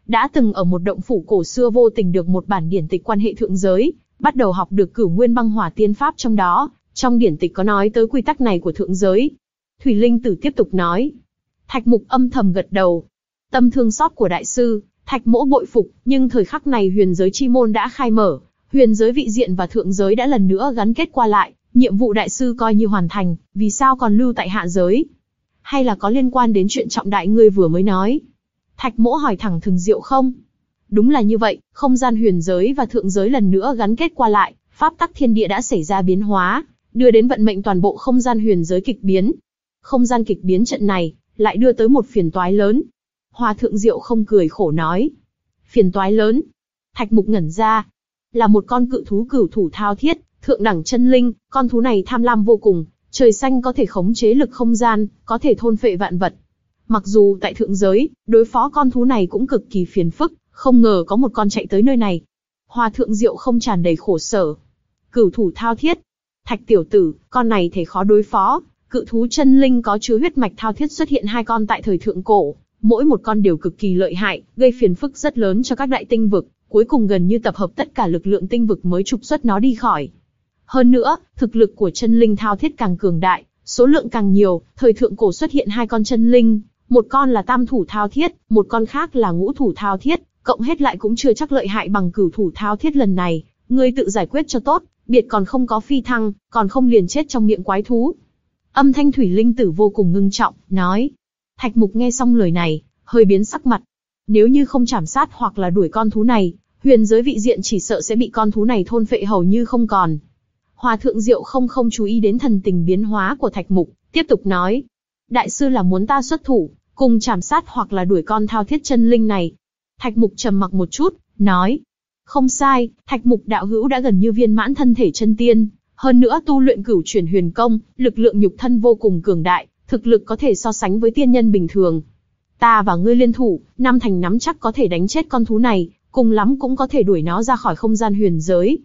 đã từng ở một động phủ cổ xưa vô tình được một bản điển tịch quan hệ thượng giới, bắt đầu học được Cửu Nguyên Băng Hỏa Tiên Pháp trong đó, trong điển tịch có nói tới quy tắc này của thượng giới. Thủy Linh Tử tiếp tục nói. Thạch Mục âm thầm gật đầu. Tâm thương xót của đại sư, Thạch Mỗ bội phục, nhưng thời khắc này huyền giới chi môn đã khai mở, huyền giới vị diện và thượng giới đã lần nữa gắn kết qua lại, nhiệm vụ đại sư coi như hoàn thành, vì sao còn lưu tại hạ giới? Hay là có liên quan đến chuyện trọng đại ngươi vừa mới nói? Thạch Mỗ hỏi thẳng Thường Diệu không? Đúng là như vậy, không gian huyền giới và thượng giới lần nữa gắn kết qua lại, pháp tắc thiên địa đã xảy ra biến hóa, đưa đến vận mệnh toàn bộ không gian huyền giới kịch biến. Không gian kịch biến trận này, lại đưa tới một phiền toái lớn. Hòa Thượng Diệu không cười khổ nói. Phiền toái lớn. Thạch Mục ngẩn ra. Là một con cự thú cửu thủ thao thiết, thượng đẳng chân linh, con thú này tham lam vô cùng, trời xanh có thể khống chế lực không gian, có thể thôn phệ vạn vật. Mặc dù tại thượng giới, đối phó con thú này cũng cực kỳ phiền phức, không ngờ có một con chạy tới nơi này. Hòa Thượng Diệu không tràn đầy khổ sở. Cửu thủ thao thiết. Thạch tiểu tử, con này thể khó đối phó. Cự thú chân linh có chứa huyết mạch thao thiết xuất hiện hai con tại thời thượng cổ, mỗi một con đều cực kỳ lợi hại, gây phiền phức rất lớn cho các đại tinh vực, cuối cùng gần như tập hợp tất cả lực lượng tinh vực mới trục xuất nó đi khỏi. Hơn nữa, thực lực của chân linh thao thiết càng cường đại, số lượng càng nhiều, thời thượng cổ xuất hiện hai con chân linh, một con là tam thủ thao thiết, một con khác là ngũ thủ thao thiết, cộng hết lại cũng chưa chắc lợi hại bằng cửu thủ thao thiết lần này, ngươi tự giải quyết cho tốt, biệt còn không có phi thăng, còn không liền chết trong miệng quái thú. Âm thanh Thủy Linh Tử vô cùng ngưng trọng, nói. Thạch Mục nghe xong lời này, hơi biến sắc mặt. Nếu như không trảm sát hoặc là đuổi con thú này, huyền giới vị diện chỉ sợ sẽ bị con thú này thôn phệ hầu như không còn. Hòa Thượng Diệu không không chú ý đến thần tình biến hóa của Thạch Mục, tiếp tục nói. Đại sư là muốn ta xuất thủ, cùng trảm sát hoặc là đuổi con thao thiết chân linh này. Thạch Mục trầm mặc một chút, nói. Không sai, Thạch Mục đạo hữu đã gần như viên mãn thân thể chân tiên. Hơn nữa tu luyện cửu chuyển huyền công, lực lượng nhục thân vô cùng cường đại, thực lực có thể so sánh với tiên nhân bình thường. Ta và ngươi liên thủ, năm thành nắm chắc có thể đánh chết con thú này, cùng lắm cũng có thể đuổi nó ra khỏi không gian huyền giới.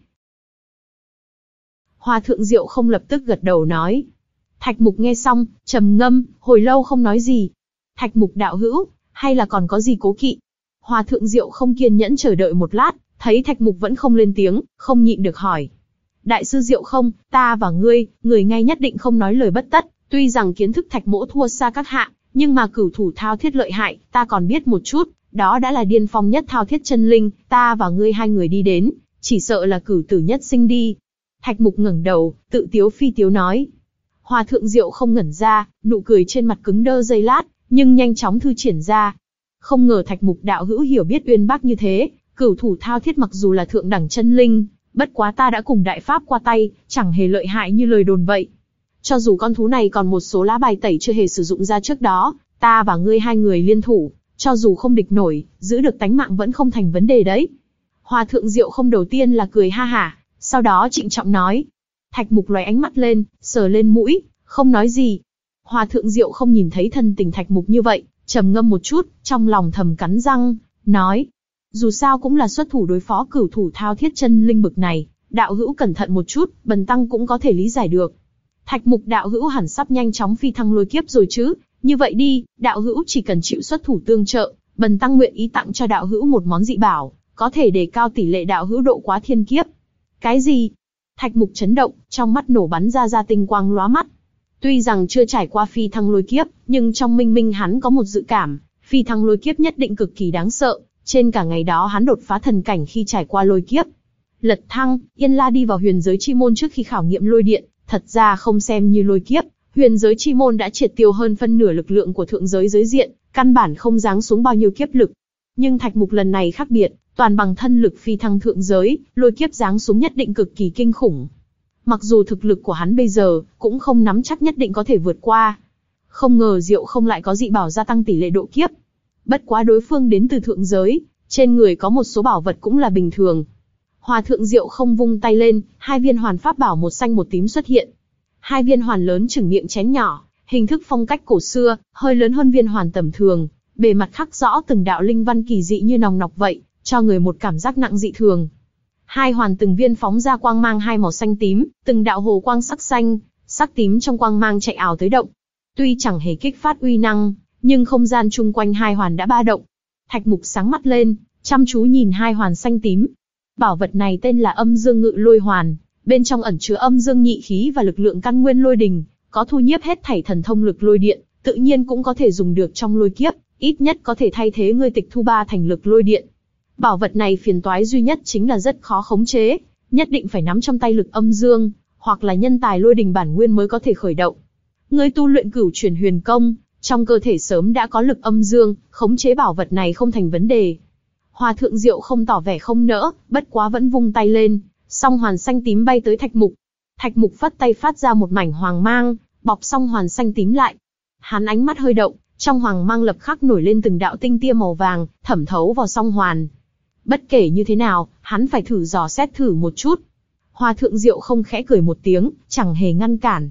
Hòa Thượng Diệu không lập tức gật đầu nói. Thạch Mục nghe xong, trầm ngâm, hồi lâu không nói gì. Thạch Mục đạo hữu, hay là còn có gì cố kỵ? Hòa Thượng Diệu không kiên nhẫn chờ đợi một lát, thấy Thạch Mục vẫn không lên tiếng, không nhịn được hỏi. Đại sư Diệu không, ta và ngươi, người ngay nhất định không nói lời bất tất, tuy rằng kiến thức Thạch Mỗ thua xa các hạ, nhưng mà cửu thủ thao thiết lợi hại, ta còn biết một chút, đó đã là điên phong nhất thao thiết chân linh, ta và ngươi hai người đi đến, chỉ sợ là cửu tử nhất sinh đi. Thạch Mục ngẩng đầu, tự tiếu phi tiếu nói. Hòa Thượng Diệu không ngẩn ra, nụ cười trên mặt cứng đơ giây lát, nhưng nhanh chóng thư triển ra. Không ngờ Thạch Mục đạo hữu hiểu biết uyên bác như thế, cửu thủ thao thiết mặc dù là thượng đẳng chân linh, bất quá ta đã cùng đại pháp qua tay, chẳng hề lợi hại như lời đồn vậy. Cho dù con thú này còn một số lá bài tẩy chưa hề sử dụng ra trước đó, ta và ngươi hai người liên thủ, cho dù không địch nổi, giữ được tánh mạng vẫn không thành vấn đề đấy. Hòa Thượng Diệu không đầu tiên là cười ha hả, sau đó trịnh trọng nói. Thạch Mục lóe ánh mắt lên, sờ lên mũi, không nói gì. Hòa Thượng Diệu không nhìn thấy thần tình Thạch Mục như vậy, trầm ngâm một chút, trong lòng thầm cắn răng, nói. Dù sao cũng là xuất thủ đối phó cửu thủ thao thiết chân linh bực này, đạo hữu cẩn thận một chút, bần tăng cũng có thể lý giải được. Thạch Mục đạo hữu hẳn sắp nhanh chóng phi thăng lôi kiếp rồi chứ, như vậy đi, đạo hữu chỉ cần chịu xuất thủ tương trợ, bần tăng nguyện ý tặng cho đạo hữu một món dị bảo, có thể đề cao tỷ lệ đạo hữu độ quá thiên kiếp. Cái gì? Thạch Mục chấn động, trong mắt nổ bắn ra ra tinh quang lóa mắt. Tuy rằng chưa trải qua phi thăng lôi kiếp, nhưng trong minh minh hắn có một dự cảm, phi thăng lôi kiếp nhất định cực kỳ đáng sợ. Trên cả ngày đó hắn đột phá thần cảnh khi trải qua lôi kiếp. Lật thăng, Yên La đi vào huyền giới chi môn trước khi khảo nghiệm lôi điện, thật ra không xem như lôi kiếp, huyền giới chi môn đã triệt tiêu hơn phân nửa lực lượng của thượng giới giới diện, căn bản không giáng xuống bao nhiêu kiếp lực. Nhưng Thạch Mục lần này khác biệt, toàn bằng thân lực phi thăng thượng giới, lôi kiếp giáng xuống nhất định cực kỳ kinh khủng. Mặc dù thực lực của hắn bây giờ cũng không nắm chắc nhất định có thể vượt qua. Không ngờ Diệu không lại có dị bảo gia tăng tỷ lệ độ kiếp. Bất quá đối phương đến từ thượng giới, trên người có một số bảo vật cũng là bình thường. Hòa Thượng Diệu không vung tay lên, hai viên hoàn pháp bảo một xanh một tím xuất hiện. Hai viên hoàn lớn chừng miệng chén nhỏ, hình thức phong cách cổ xưa, hơi lớn hơn viên hoàn tầm thường, bề mặt khắc rõ từng đạo linh văn kỳ dị như nòng nọc vậy, cho người một cảm giác nặng dị thường. Hai hoàn từng viên phóng ra quang mang hai màu xanh tím, từng đạo hồ quang sắc xanh, sắc tím trong quang mang chạy ảo tới động. Tuy chẳng hề kích phát uy năng, nhưng không gian chung quanh hai hoàn đã ba động. Thạch Mục sáng mắt lên, chăm chú nhìn hai hoàn xanh tím. Bảo vật này tên là Âm Dương Ngự Lôi Hoàn, bên trong ẩn chứa âm dương nhị khí và lực lượng căn nguyên lôi đình, có thu nhiếp hết thảy thần thông lực lôi điện, tự nhiên cũng có thể dùng được trong lôi kiếp, ít nhất có thể thay thế ngươi tịch thu ba thành lực lôi điện. Bảo vật này phiền toái duy nhất chính là rất khó khống chế, nhất định phải nắm trong tay lực âm dương, hoặc là nhân tài lôi đình bản nguyên mới có thể khởi động. Ngươi tu luyện Cửu Chuyển Huyền Công, trong cơ thể sớm đã có lực âm dương, khống chế bảo vật này không thành vấn đề. Hòa Thượng Diệu không tỏ vẻ không nỡ, bất quá vẫn vung tay lên, song hoàn xanh tím bay tới Thạch Mục. Thạch Mục phất tay phát ra một mảnh hoàng mang, bọc song hoàn xanh tím lại. Hắn ánh mắt hơi động, trong hoàng mang lập khắc nổi lên từng đạo tinh tia màu vàng, thẩm thấu vào song hoàn. Bất kể như thế nào, hắn phải thử dò xét thử một chút. Hòa Thượng Diệu không khẽ cười một tiếng, chẳng hề ngăn cản.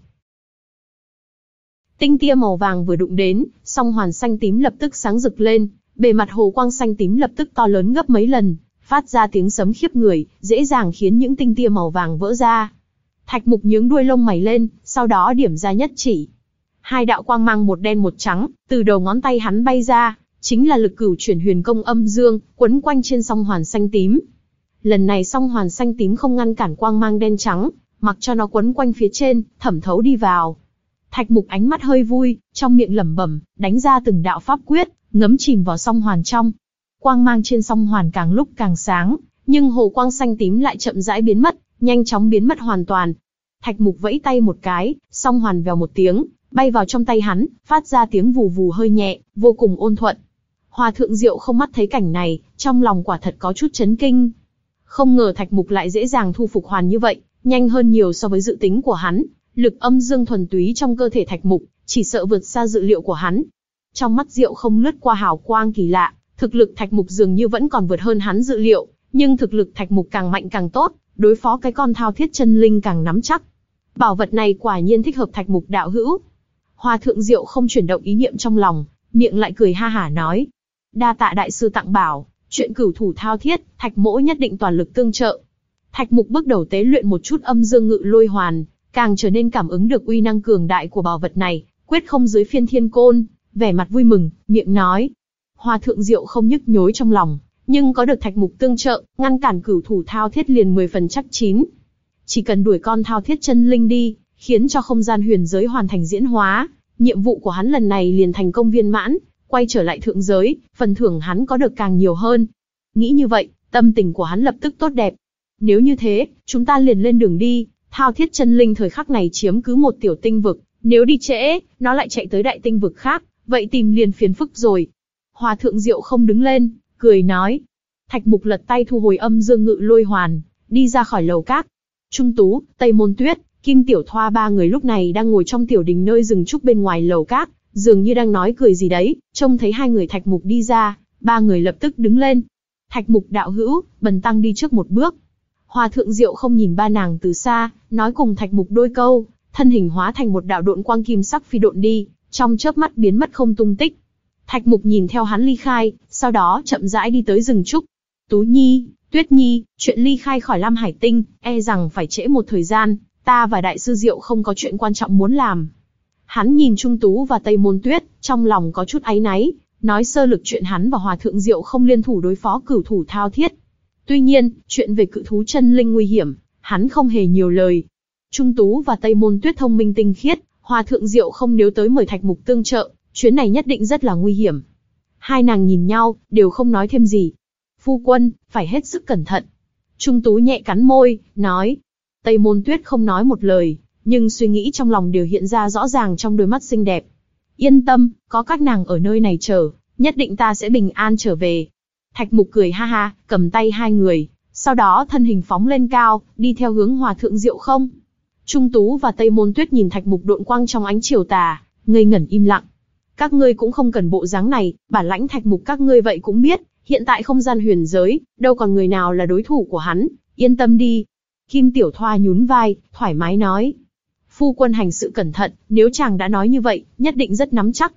Tinh tia màu vàng vừa đụng đến, song hoàn xanh tím lập tức sáng rực lên, bề mặt hồ quang xanh tím lập tức to lớn gấp mấy lần, phát ra tiếng sấm khiếp người, dễ dàng khiến những tinh tia màu vàng vỡ ra. Thạch Mục nhướng đuôi lông mày lên, sau đó điểm ra nhất chỉ. Hai đạo quang mang một đen một trắng, từ đầu ngón tay hắn bay ra, chính là lực Cửu Chuyển Huyền Công âm dương, quấn quanh trên song hoàn xanh tím. Lần này song hoàn xanh tím không ngăn cản quang mang đen trắng, mặc cho nó quấn quanh phía trên, thẩm thấu đi vào. Thạch Mục ánh mắt hơi vui, trong miệng lẩm bẩm, đánh ra từng đạo pháp quyết, ngấm chìm vào song hoàn trong. Quang mang trên song hoàn càng lúc càng sáng, nhưng hồ quang xanh tím lại chậm rãi biến mất, nhanh chóng biến mất hoàn toàn. Thạch Mục vẫy tay một cái, song hoàn vèo một tiếng, bay vào trong tay hắn, phát ra tiếng vù vù hơi nhẹ, vô cùng ôn thuận. Hòa Thượng Diệu không mắt thấy cảnh này, trong lòng quả thật có chút chấn kinh. Không ngờ Thạch Mục lại dễ dàng thu phục hoàn như vậy, nhanh hơn nhiều so với dự tính của hắn. Lực âm dương thuần túy trong cơ thể Thạch Mục, chỉ sợ vượt xa dự liệu của hắn. Trong mắt Diệu không lướt qua hào quang kỳ lạ, thực lực Thạch Mục dường như vẫn còn vượt hơn hắn dự liệu, nhưng thực lực Thạch Mục càng mạnh càng tốt, đối phó cái con thao thiết chân linh càng nắm chắc. Bảo vật này quả nhiên thích hợp Thạch Mục đạo hữu. Hòa Thượng Diệu không chuyển động ý niệm trong lòng, miệng lại cười ha hả nói: đa tạ đại sư tặng bảo, chuyện cửu thủ thao thiết, Thạch mỗ nhất định toàn lực tương trợ. Thạch Mục bước đầu tế luyện một chút âm dương ngự lôi hoàn, càng trở nên cảm ứng được uy năng cường đại của bảo vật này, quyết không dưới phiên thiên côn, vẻ mặt vui mừng, miệng nói. Hòa Thượng Diệu không nhức nhối trong lòng, nhưng có được Thạch Mục tương trợ, ngăn cản cửu thủ thao thiết liền mười phần chắc chín. Chỉ cần đuổi con thao thiết chân linh đi, khiến cho không gian huyền giới hoàn thành diễn hóa, nhiệm vụ của hắn lần này liền thành công viên mãn, quay trở lại thượng giới, phần thưởng hắn có được càng nhiều hơn. Nghĩ như vậy, tâm tình của hắn lập tức tốt đẹp. Nếu như thế, chúng ta liền lên đường đi. Thao thiết chân linh thời khắc này chiếm cứ một tiểu tinh vực, nếu đi trễ, nó lại chạy tới đại tinh vực khác, vậy tìm liền phiền phức rồi. Hòa Thượng Diệu không đứng lên, cười nói. Thạch Mục lật tay thu hồi âm dương ngự lôi hoàn, đi ra khỏi lầu các. Trung Tú, Tây Môn Tuyết, Kim Tiểu Thoa ba người lúc này đang ngồi trong tiểu đình nơi rừng trúc bên ngoài lầu các, dường như đang nói cười gì đấy. Trông thấy hai người Thạch Mục đi ra, ba người lập tức đứng lên. Thạch Mục đạo hữu, bần tăng đi trước một bước. Hòa Thượng Diệu không nhìn ba nàng từ xa, nói cùng Thạch Mục đôi câu, thân hình hóa thành một đạo độn quang kim sắc phi độn đi, trong chớp mắt biến mất không tung tích. Thạch Mục nhìn theo hắn ly khai, sau đó chậm rãi đi tới rừng trúc. Tú Nhi, Tuyết Nhi, chuyện ly khai khỏi Lam Hải Tinh, e rằng phải trễ một thời gian, ta và Đại sư Diệu không có chuyện quan trọng muốn làm. Hắn nhìn Trung Tú và Tây Môn Tuyết, trong lòng có chút áy náy, nói sơ lược chuyện hắn và Hòa Thượng Diệu không liên thủ đối phó cửu thủ thao thiết. Tuy nhiên, chuyện về cự thú chân linh nguy hiểm, hắn không hề nhiều lời. Trung Tú và Tây Môn Tuyết thông minh tinh khiết, Hòa Thượng Diệu không nếu tới mời Thạch Mục tương trợ, chuyến này nhất định rất là nguy hiểm. Hai nàng nhìn nhau, đều không nói thêm gì. Phu quân, phải hết sức cẩn thận. Trung Tú nhẹ cắn môi, nói. Tây Môn Tuyết không nói một lời, nhưng suy nghĩ trong lòng đều hiện ra rõ ràng trong đôi mắt xinh đẹp. Yên tâm, có các nàng ở nơi này chờ, nhất định ta sẽ bình an trở về. Thạch Mục cười ha ha, cầm tay hai người, sau đó thân hình phóng lên cao, đi theo hướng Hòa Thượng Diệu không. Trung Tú và Tây Môn Tuyết nhìn Thạch Mục độn quang trong ánh chiều tà, ngây ngẩn im lặng. Các ngươi cũng không cần bộ dáng này, bản lãnh Thạch Mục các ngươi vậy cũng biết, hiện tại không gian huyền giới, đâu còn người nào là đối thủ của hắn, yên tâm đi. Kim Tiểu Thoa nhún vai, thoải mái nói. Phu quân hành sự cẩn thận, nếu chàng đã nói như vậy, nhất định rất nắm chắc.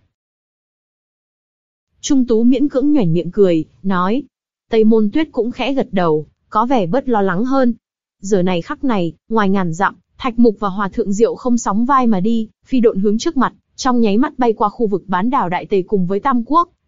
Trung Tú miễn cưỡng nhoẻn miệng cười, nói. Tây Môn Tuyết cũng khẽ gật đầu, có vẻ bớt lo lắng hơn. Giờ này khắc này, ngoài ngàn dặm, Thạch Mục và Hòa Thượng Diệu không sóng vai mà đi, phi độn hướng trước mặt, trong nháy mắt bay qua khu vực bán đảo Đại Tề cùng với Tam Quốc,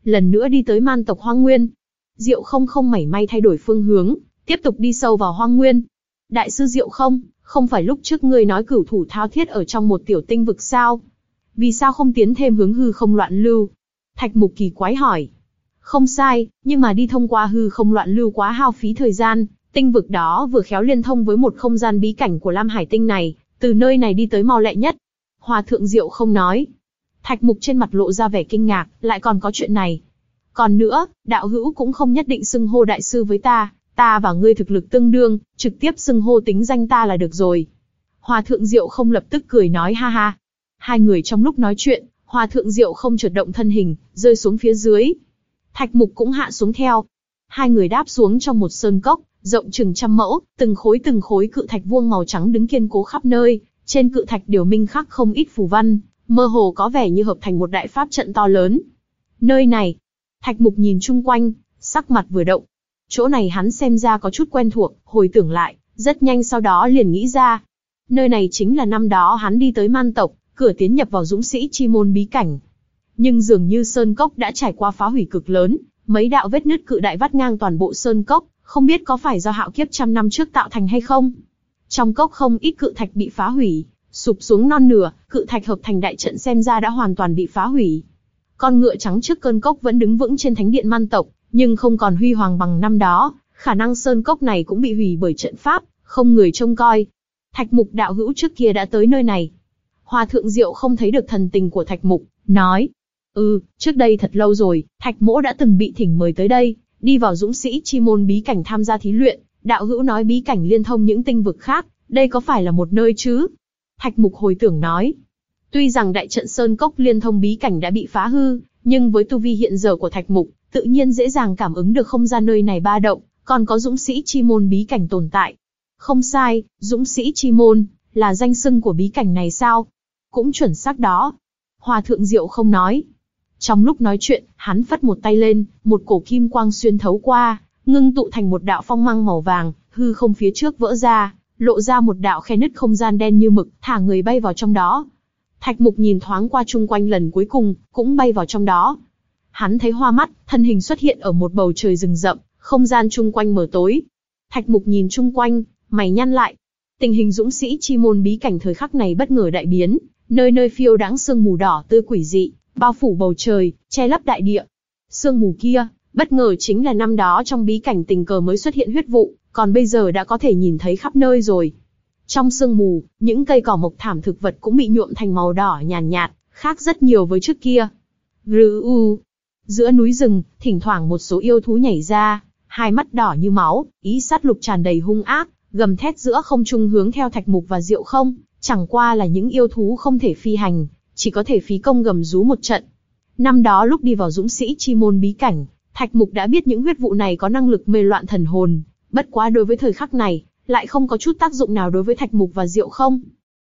lần nữa đi tới man tộc Hoang Nguyên. Diệu Không không mảy may thay đổi phương hướng, tiếp tục đi sâu vào Hoang Nguyên. Đại sư Diệu Không, không phải lúc trước ngươi nói cửu thủ thao thiết ở trong một tiểu tinh vực sao? Vì sao không tiến thêm hướng hư không loạn lưu? Thạch Mục kỳ quái hỏi. Không sai, nhưng mà đi thông qua hư không loạn lưu quá hao phí thời gian, tinh vực đó vừa khéo liên thông với một không gian bí cảnh của Lam Hải Tinh này, từ nơi này đi tới mau lẹ nhất. Hòa thượng Diệu Không nói. Thạch Mục trên mặt lộ ra vẻ kinh ngạc, lại còn có chuyện này. Còn nữa, đạo hữu cũng không nhất định xưng hô đại sư với ta, ta và ngươi thực lực tương đương, trực tiếp xưng hô tính danh ta là được rồi. Hòa thượng Diệu Không lập tức cười nói ha ha. Hai người trong lúc nói chuyện, Hòa thượng Diệu Không chợt động thân hình, rơi xuống phía dưới. Thạch Mục cũng hạ xuống theo. Hai người đáp xuống trong một sơn cốc, rộng chừng trăm mẫu, từng khối từng khối cự thạch vuông màu trắng đứng kiên cố khắp nơi, trên cự thạch đều minh khắc không ít phù văn, mơ hồ có vẻ như hợp thành một đại pháp trận to lớn. Nơi này, Thạch Mục nhìn chung quanh, sắc mặt vừa động. Chỗ này hắn xem ra có chút quen thuộc, hồi tưởng lại, rất nhanh sau đó liền nghĩ ra. Nơi này chính là năm đó hắn đi tới man tộc, cửa tiến nhập vào dũng sĩ chi môn bí cảnh. Nhưng dường như sơn cốc đã trải qua phá hủy cực lớn, mấy đạo vết nứt cự đại vắt ngang toàn bộ sơn cốc, không biết có phải do hạo kiếp trăm năm trước tạo thành hay không. Trong cốc không ít cự thạch bị phá hủy, sụp xuống non nửa, cự thạch hợp thành đại trận xem ra đã hoàn toàn bị phá hủy. Con ngựa trắng trước cơn cốc vẫn đứng vững trên thánh điện man tộc, nhưng không còn huy hoàng bằng năm đó, khả năng sơn cốc này cũng bị hủy bởi trận pháp, không người trông coi. Thạch Mục đạo hữu trước kia đã tới nơi này. Hòa thượng Diệu không thấy được thần tình của Thạch Mục, nói. Ừ, trước đây thật lâu rồi, Thạch mỗ đã từng bị thỉnh mời tới đây, đi vào dũng sĩ chi môn bí cảnh tham gia thí luyện, đạo hữu nói bí cảnh liên thông những tinh vực khác, đây có phải là một nơi chứ? Thạch Mục hồi tưởng nói. Tuy rằng đại trận sơn cốc liên thông bí cảnh đã bị phá hư, nhưng với tu vi hiện giờ của Thạch Mục, tự nhiên dễ dàng cảm ứng được không gian nơi này ba động, còn có dũng sĩ chi môn bí cảnh tồn tại. Không sai, dũng sĩ chi môn, là danh xưng của bí cảnh này sao? Cũng chuẩn xác đó. Hòa thượng Diệu không nói. Trong lúc nói chuyện, hắn phất một tay lên, một cổ kim quang xuyên thấu qua, ngưng tụ thành một đạo phong mang màu vàng, hư không phía trước vỡ ra, lộ ra một đạo khe nứt không gian đen như mực, thả người bay vào trong đó. Thạch Mục nhìn thoáng qua chung quanh lần cuối cùng, cũng bay vào trong đó. Hắn thấy hoa mắt, thân hình xuất hiện ở một bầu trời rừng rậm, không gian chung quanh mờ tối. Thạch Mục nhìn chung quanh, mày nhăn lại. Tình hình dũng sĩ chi môn bí cảnh thời khắc này bất ngờ đại biến, nơi nơi phiêu đãng sương mù đỏ tươi quỷ dị, bao phủ bầu trời, che lấp đại địa. Sương mù kia, bất ngờ chính là năm đó trong bí cảnh tình cờ mới xuất hiện huyết vụ, còn bây giờ đã có thể nhìn thấy khắp nơi rồi. Trong sương mù, những cây cỏ mộc thảm thực vật cũng bị nhuộm thành màu đỏ nhàn nhạt, nhạt, khác rất nhiều với trước kia. Rư u. Giữa núi rừng, thỉnh thoảng một số yêu thú nhảy ra, hai mắt đỏ như máu, ý sát lục tràn đầy hung ác, gầm thét giữa không trung hướng theo Thạch Mục và Diệu Không, chẳng qua là những yêu thú không thể phi hành, chỉ có thể phí công gầm rú một trận. Năm đó lúc đi vào dũng sĩ chi môn bí cảnh, Thạch Mục đã biết những huyết vụ này có năng lực mê loạn thần hồn, bất quá đối với thời khắc này, lại không có chút tác dụng nào đối với Thạch Mục và Diệu Không.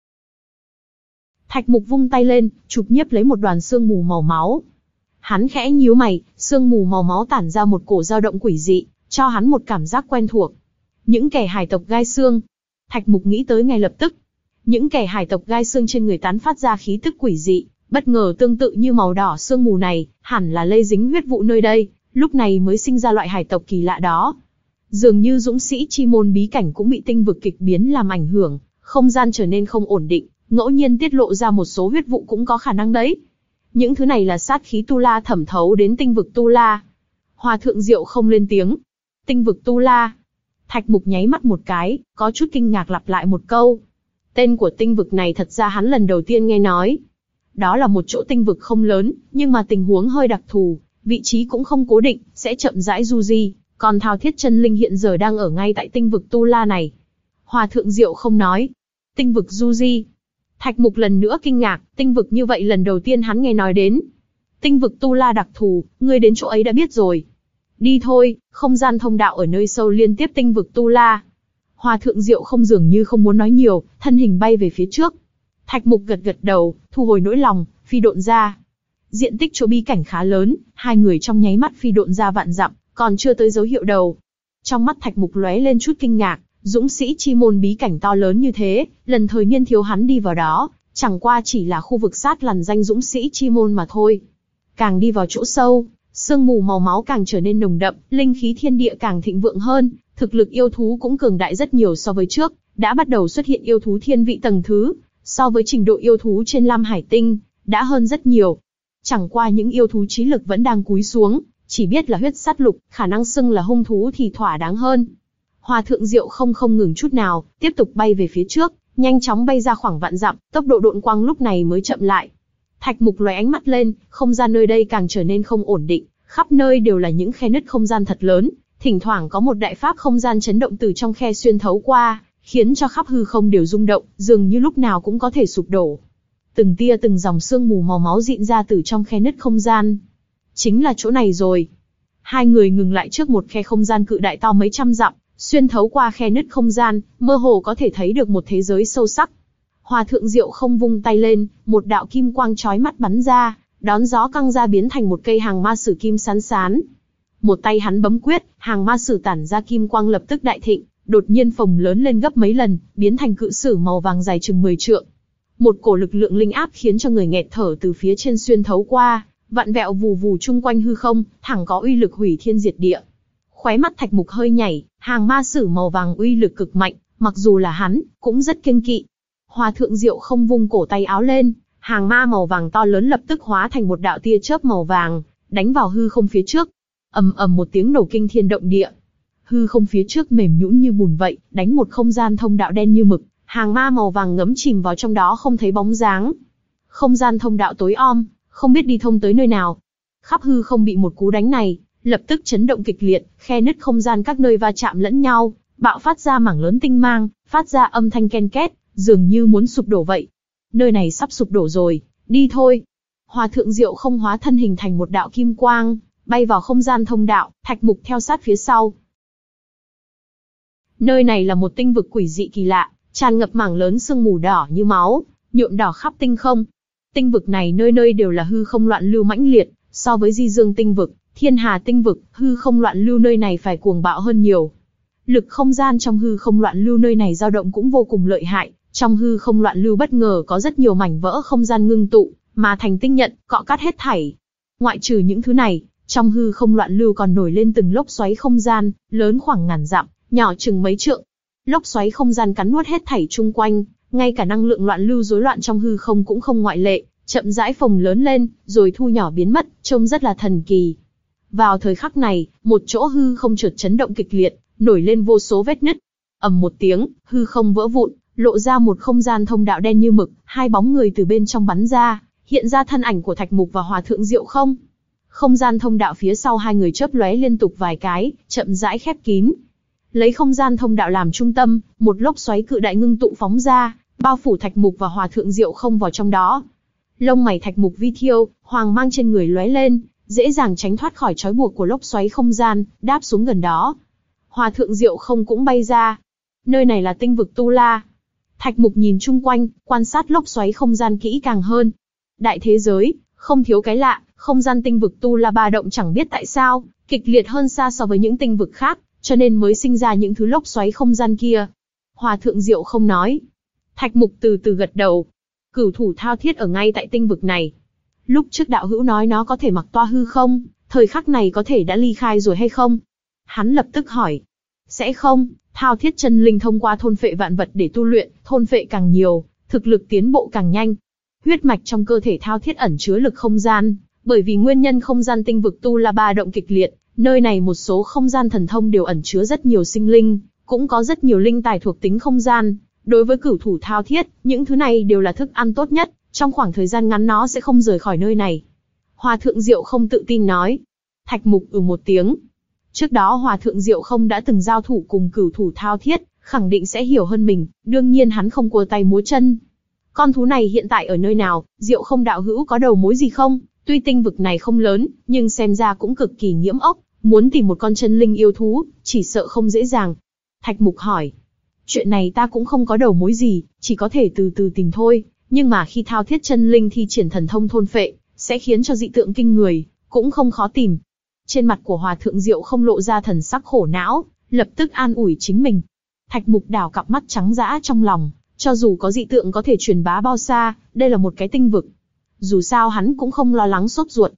Thạch Mục vung tay lên, chụp nhiếp lấy một đoàn sương mù màu máu. Hắn khẽ nhíu mày, sương mù màu máu tản ra một cổ dao động quỷ dị, cho hắn một cảm giác quen thuộc. Những kẻ hải tộc gai xương. Thạch Mục nghĩ tới ngay lập tức. Những kẻ hải tộc gai xương trên người tán phát ra khí tức quỷ dị, bất ngờ tương tự như màu đỏ sương mù này, hẳn là lây dính huyết vụ nơi đây, lúc này mới sinh ra loại hải tộc kỳ lạ đó. Dường như dũng sĩ chi môn bí cảnh cũng bị tinh vực kịch biến làm ảnh hưởng, không gian trở nên không ổn định, ngẫu nhiên tiết lộ ra một số huyết vụ cũng có khả năng đấy. Những thứ này là sát khí Tu La thẩm thấu đến tinh vực Tu La. Hòa thượng Diệu không lên tiếng. Tinh vực Tu La. Thạch Mục nháy mắt một cái, có chút kinh ngạc lặp lại một câu. Tên của tinh vực này thật ra hắn lần đầu tiên nghe nói. Đó là một chỗ tinh vực không lớn, nhưng mà tình huống hơi đặc thù, vị trí cũng không cố định, sẽ chậm rãi du di. Còn Thao Thiết Chân Linh hiện giờ đang ở ngay tại tinh vực Tu La này. Hòa thượng Diệu không nói. Tinh vực du di. Thạch Mục lần nữa kinh ngạc, tinh vực như vậy lần đầu tiên hắn nghe nói đến. Tinh vực Tu La đặc thù, ngươi đến chỗ ấy đã biết rồi. Đi thôi, không gian thông đạo ở nơi sâu liên tiếp tinh vực Tu La. Hòa thượng Diệu không dường như không muốn nói nhiều, thân hình bay về phía trước. Thạch Mục gật gật đầu, thu hồi nỗi lòng, phi độn ra. Diện tích chỗ bí cảnh khá lớn, hai người trong nháy mắt phi độn ra vạn dặm, còn chưa tới dấu hiệu đầu. Trong mắt Thạch Mục lóe lên chút kinh ngạc, dũng sĩ chi môn bí cảnh to lớn như thế, lần thời niên thiếu hắn đi vào đó, chẳng qua chỉ là khu vực sát lằn danh dũng sĩ chi môn mà thôi. Càng đi vào chỗ sâu, Sương mù màu máu càng trở nên nồng đậm, linh khí thiên địa càng thịnh vượng hơn, thực lực yêu thú cũng cường đại rất nhiều so với trước, đã bắt đầu xuất hiện yêu thú thiên vị tầng thứ, so với trình độ yêu thú trên Lam Hải Tinh, đã hơn rất nhiều. Chẳng qua những yêu thú trí lực vẫn đang cúi xuống, chỉ biết là huyết sát lục, khả năng xưng là hung thú thì thỏa đáng hơn. Hòa thượng Diệu không không ngừng chút nào, tiếp tục bay về phía trước, nhanh chóng bay ra khoảng vạn dặm, tốc độ độn quang lúc này mới chậm lại. Thạch Mục lóe ánh mắt lên, không gian nơi đây càng trở nên không ổn định, khắp nơi đều là những khe nứt không gian thật lớn, thỉnh thoảng có một đại pháp không gian chấn động từ trong khe xuyên thấu qua, khiến cho khắp hư không đều rung động, dường như lúc nào cũng có thể sụp đổ. Từng tia từng dòng sương mù màu máu rịn ra từ trong khe nứt không gian. Chính là chỗ này rồi. Hai người ngừng lại trước một khe không gian cự đại to mấy trăm dặm, xuyên thấu qua khe nứt không gian, mơ hồ có thể thấy được một thế giới sâu sắc. Hòa thượng Diệu không vung tay lên, một đạo kim quang chói mắt bắn ra, đón gió căng ra biến thành một cây hàng ma sử kim sán sán. Một tay hắn bấm quyết, hàng ma sử tản ra kim quang lập tức đại thịnh, đột nhiên phồng lớn lên gấp mấy lần, biến thành cự sử màu vàng dài chừng mười trượng. Một cổ lực lượng linh áp khiến cho người nghẹt thở từ phía trên xuyên thấu qua, vặn vẹo vù vù chung quanh hư không, thẳng có uy lực hủy thiên diệt địa. Khóe mắt Thạch Mục hơi nhảy, hàng ma sử màu vàng uy lực cực mạnh, mặc dù là hắn, cũng rất kiêng kỵ. Hòa thượng Diệu không vung cổ tay áo lên, hàng ma màu vàng to lớn lập tức hóa thành một đạo tia chớp màu vàng, đánh vào hư không phía trước. Ầm ầm một tiếng nổ kinh thiên động địa. Hư không phía trước mềm nhũn như bùn vậy, đánh một không gian thông đạo đen như mực, hàng ma màu vàng ngấm chìm vào trong đó không thấy bóng dáng. Không gian thông đạo tối om, không biết đi thông tới nơi nào. Khắp hư không bị một cú đánh này, lập tức chấn động kịch liệt, khe nứt không gian các nơi va chạm lẫn nhau, bạo phát ra mảng lớn tinh mang, phát ra âm thanh ken két, dường như muốn sụp đổ vậy. Nơi này sắp sụp đổ rồi, đi thôi. Hòa thượng Diệu không hóa thân hình thành một đạo kim quang, bay vào không gian thông đạo, Thạch Mục theo sát phía sau. Nơi này là một tinh vực quỷ dị kỳ lạ, tràn ngập mảng lớn sương mù đỏ như máu, nhuộm đỏ khắp tinh không. Tinh vực này nơi nơi đều là hư không loạn lưu mãnh liệt, so với Di Dương tinh vực, Thiên Hà tinh vực, hư không loạn lưu nơi này phải cuồng bạo hơn nhiều. Lực không gian trong hư không loạn lưu nơi này dao động cũng vô cùng lợi hại, trong hư không loạn lưu bất ngờ có rất nhiều mảnh vỡ không gian ngưng tụ, mà thành tinh nhận, cọ cắt hết thảy. Ngoại trừ những thứ này, trong hư không loạn lưu còn nổi lên từng lốc xoáy không gian, lớn khoảng ngàn dặm, nhỏ chừng mấy trượng. Lốc xoáy không gian cắn nuốt hết thảy chung quanh, ngay cả năng lượng loạn lưu rối loạn trong hư không cũng không ngoại lệ, chậm rãi phồng lớn lên, rồi thu nhỏ biến mất, trông rất là thần kỳ. Vào thời khắc này, một chỗ hư không chợt chấn động kịch liệt, nổi lên vô số vết nứt. Ầm một tiếng, hư không vỡ vụn, lộ ra một không gian thông đạo đen như mực, hai bóng người từ bên trong bắn ra, hiện ra thân ảnh của Thạch Mục và Hòa thượng Diệu không. Không gian thông đạo phía sau hai người chớp lóe liên tục vài cái, chậm rãi khép kín. Lấy không gian thông đạo làm trung tâm, một lốc xoáy cự đại ngưng tụ phóng ra, bao phủ Thạch Mục và Hòa thượng Diệu không vào trong đó. Lông mày Thạch Mục vi thiêu, hoàng mang trên người lóe lên, dễ dàng tránh thoát khỏi trói buộc của lốc xoáy không gian, đáp xuống gần đó. Hòa thượng Diệu không cũng bay ra. Nơi này là tinh vực Tu La. Thạch Mục nhìn chung quanh, quan sát lốc xoáy không gian kỹ càng hơn. Đại thế giới, không thiếu cái lạ, không gian tinh vực Tu La ba động chẳng biết tại sao, kịch liệt hơn xa so với những tinh vực khác, cho nên mới sinh ra những thứ lốc xoáy không gian kia. Hòa thượng Diệu không nói. Thạch Mục từ từ gật đầu. Cửu thủ thao thiết ở ngay tại tinh vực này. Lúc trước đạo hữu nói nó có thể mặc toa hư không, thời khắc này có thể đã ly khai rồi hay không? Hắn lập tức hỏi. Sẽ không, thao thiết chân linh thông qua thôn phệ vạn vật để tu luyện, thôn phệ càng nhiều, thực lực tiến bộ càng nhanh. Huyết mạch trong cơ thể thao thiết ẩn chứa lực không gian, bởi vì nguyên nhân không gian tinh vực Tu La ba động kịch liệt, nơi này một số không gian thần thông đều ẩn chứa rất nhiều sinh linh, cũng có rất nhiều linh tài thuộc tính không gian. Đối với cửu thủ thao thiết, những thứ này đều là thức ăn tốt nhất, trong khoảng thời gian ngắn nó sẽ không rời khỏi nơi này. Hòa thượng Diệu không tự tin nói. Thạch Mục ừ một tiếng. Trước đó Hòa thượng Diệu không đã từng giao thủ cùng cửu thủ thao thiết, khẳng định sẽ hiểu hơn mình, đương nhiên hắn không cua tay múa chân. Con thú này hiện tại ở nơi nào, Diệu không đạo hữu có đầu mối gì không? Tuy tinh vực này không lớn, nhưng xem ra cũng cực kỳ nghiễm ốc, muốn tìm một con chân linh yêu thú, chỉ sợ không dễ dàng. Thạch Mục hỏi. Chuyện này ta cũng không có đầu mối gì, chỉ có thể từ từ tìm thôi, nhưng mà khi thao thiết chân linh thi triển thần thông thôn phệ, sẽ khiến cho dị tượng kinh người, cũng không khó tìm. Trên mặt của Hòa thượng Diệu không lộ ra thần sắc khổ não, lập tức an ủi chính mình. Thạch Mục đảo cặp mắt trắng dã trong lòng, cho dù có dị tượng có thể truyền bá bao xa, đây là một cái tinh vực. Dù sao hắn cũng không lo lắng sốt ruột.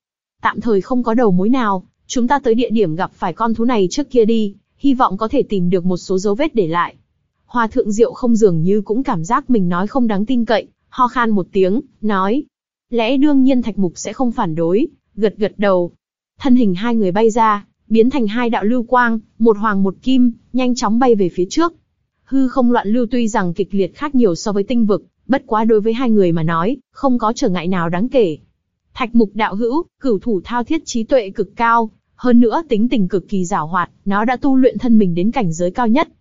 Tạm thời không có đầu mối nào, chúng ta tới địa điểm gặp phải con thú này trước kia đi, hy vọng có thể tìm được một số dấu vết để lại. Hòa thượng Diệu không dường như cũng cảm giác mình nói không đáng tin cậy, ho khan một tiếng, nói. Lẽ đương nhiên Thạch Mục sẽ không phản đối, gật gật đầu. Thân hình hai người bay ra, biến thành hai đạo lưu quang, một hoàng một kim, nhanh chóng bay về phía trước. Hư không loạn lưu tuy rằng kịch liệt khác nhiều so với tinh vực, bất quá đối với hai người mà nói, không có trở ngại nào đáng kể. Thạch Mục đạo hữu, cửu thủ thao thiết trí tuệ cực cao, hơn nữa tính tình cực kỳ giảo hoạt, nó đã tu luyện thân mình đến cảnh giới cao nhất.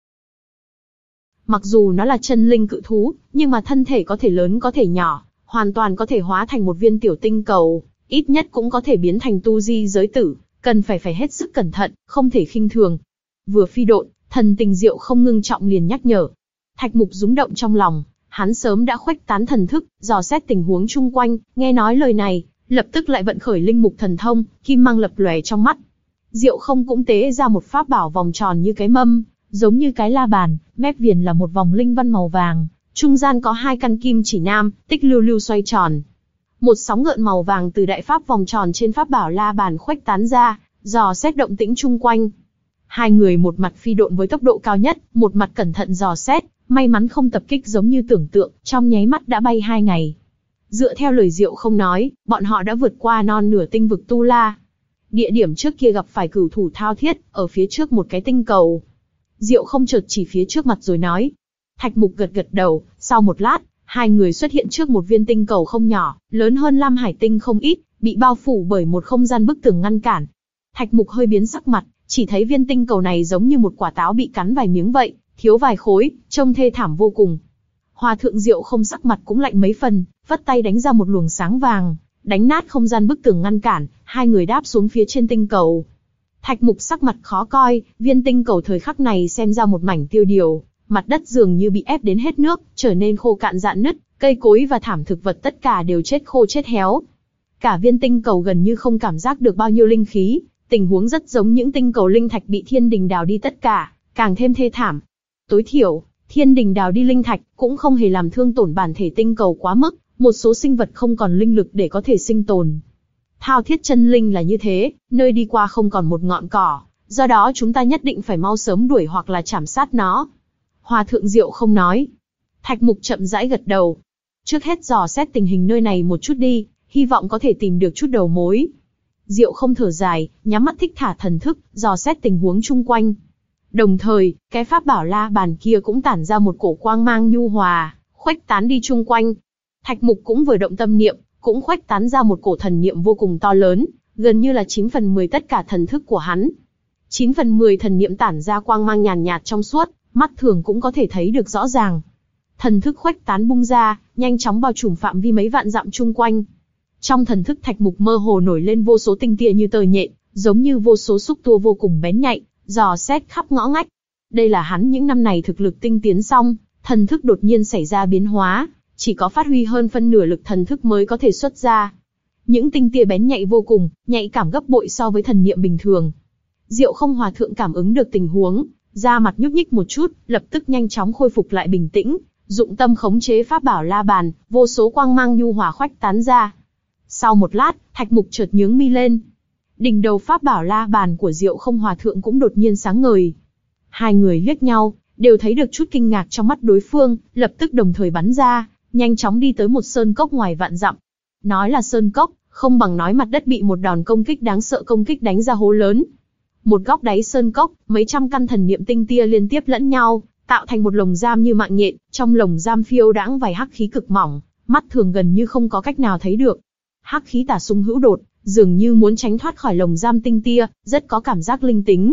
Mặc dù nó là chân linh cự thú, nhưng mà thân thể có thể lớn có thể nhỏ, hoàn toàn có thể hóa thành một viên tiểu tinh cầu, ít nhất cũng có thể biến thành tu di giới tử, cần phải phải hết sức cẩn thận, không thể khinh thường. Vừa phi độn, thần tình Diệu không ngưng trọng liền nhắc nhở. Thạch Mục rúng động trong lòng, hắn sớm đã khuếch tán thần thức, dò xét tình huống chung quanh, nghe nói lời này, lập tức lại vận khởi linh mục thần thông, kim mang lập lòe trong mắt. Diệu không cũng tế ra một pháp bảo vòng tròn như cái mâm, giống như cái la bàn, mép viền là một vòng linh văn màu vàng, trung gian có hai căn kim chỉ nam, tích lưu lưu xoay tròn. Một sóng gợn màu vàng từ đại pháp vòng tròn trên pháp bảo la bàn khuếch tán ra, dò xét động tĩnh chung quanh. Hai người một mặt phi độn với tốc độ cao nhất, một mặt cẩn thận dò xét, may mắn không tập kích giống như tưởng tượng, trong nháy mắt đã bay hai ngày. Dựa theo lời Diệu không nói, bọn họ đã vượt qua non nửa tinh vực Tu La. Địa điểm trước kia gặp phải cửu thủ thao thiết, ở phía trước một cái tinh cầu. Diệu không chợt chỉ phía trước mặt rồi nói. Thạch Mục gật gật đầu, sau một lát, hai người xuất hiện trước một viên tinh cầu không nhỏ, lớn hơn Lam Hải tinh không ít, bị bao phủ bởi một không gian bức tường ngăn cản. Thạch Mục hơi biến sắc mặt, chỉ thấy viên tinh cầu này giống như một quả táo bị cắn vài miếng vậy, thiếu vài khối, trông thê thảm vô cùng. Hòa thượng Diệu không sắc mặt cũng lạnh mấy phần, vất tay đánh ra một luồng sáng vàng, đánh nát không gian bức tường ngăn cản, hai người đáp xuống phía trên tinh cầu. Thạch Mục sắc mặt khó coi, viên tinh cầu thời khắc này xem ra một mảnh tiêu điều, mặt đất dường như bị ép đến hết nước, trở nên khô cạn rạn nứt, cây cối và thảm thực vật tất cả đều chết khô chết héo. Cả viên tinh cầu gần như không cảm giác được bao nhiêu linh khí, tình huống rất giống những tinh cầu linh thạch bị thiên đình đào đi tất cả, càng thêm thê thảm. Tối thiểu, thiên đình đào đi linh thạch cũng không hề làm thương tổn bản thể tinh cầu quá mức, một số sinh vật không còn linh lực để có thể sinh tồn. Thao thiết chân linh là như thế, nơi đi qua không còn một ngọn cỏ, do đó chúng ta nhất định phải mau sớm đuổi hoặc là chảm sát nó. Hòa thượng Diệu không nói. Thạch Mục chậm rãi gật đầu. Trước hết dò xét tình hình nơi này một chút đi, hy vọng có thể tìm được chút đầu mối. Diệu không thở dài, nhắm mắt thích thả thần thức, dò xét tình huống chung quanh. Đồng thời, cái pháp bảo la bàn kia cũng tản ra một cổ quang mang nhu hòa, khuếch tán đi chung quanh. Thạch Mục cũng vừa động tâm niệm, cũng khuếch tán ra một cổ thần niệm vô cùng to lớn, gần như là chín phần mười tất cả thần thức của hắn. chín phần mười thần niệm tản ra quang mang nhàn nhạt trong suốt, mắt thường cũng có thể thấy được rõ ràng. Thần thức khuếch tán bung ra, nhanh chóng bao trùm phạm vi mấy vạn dặm chung quanh. Trong thần thức Thạch Mục mơ hồ nổi lên vô số tinh tia như tơ nhện, giống như vô số xúc tua vô cùng bén nhạy, dò xét khắp ngõ ngách. Đây là hắn những năm này thực lực tinh tiến xong, thần thức đột nhiên xảy ra biến hóa, chỉ có phát huy hơn phân nửa lực thần thức mới có thể xuất ra. Những tinh tia bén nhạy vô cùng, nhạy cảm gấp bội so với thần niệm bình thường. Diệu không hòa thượng cảm ứng được tình huống, da mặt nhúc nhích một chút, lập tức nhanh chóng khôi phục lại bình tĩnh, dụng tâm khống chế pháp bảo la bàn, vô số quang mang nhu hòa khuếch tán ra. Sau một lát, Thạch Mục chợt nhướng mi lên. Đỉnh đầu pháp bảo la bàn của Diệu không hòa thượng cũng đột nhiên sáng ngời. Hai người liếc nhau, đều thấy được chút kinh ngạc trong mắt đối phương, lập tức đồng thời bắn ra, nhanh chóng đi tới một sơn cốc ngoài vạn dặm. Nói là sơn cốc, không bằng nói mặt đất bị một đòn công kích đáng sợ công kích đánh ra hố lớn. Một góc đáy sơn cốc, mấy trăm căn thần niệm tinh tia liên tiếp lẫn nhau, tạo thành một lồng giam như mạng nhện, trong lồng giam phiêu đãng vài hắc khí cực mỏng, mắt thường gần như không có cách nào thấy được. Hắc khí tả xung hữu đột, dường như muốn tránh thoát khỏi lồng giam tinh tia, rất có cảm giác linh tính.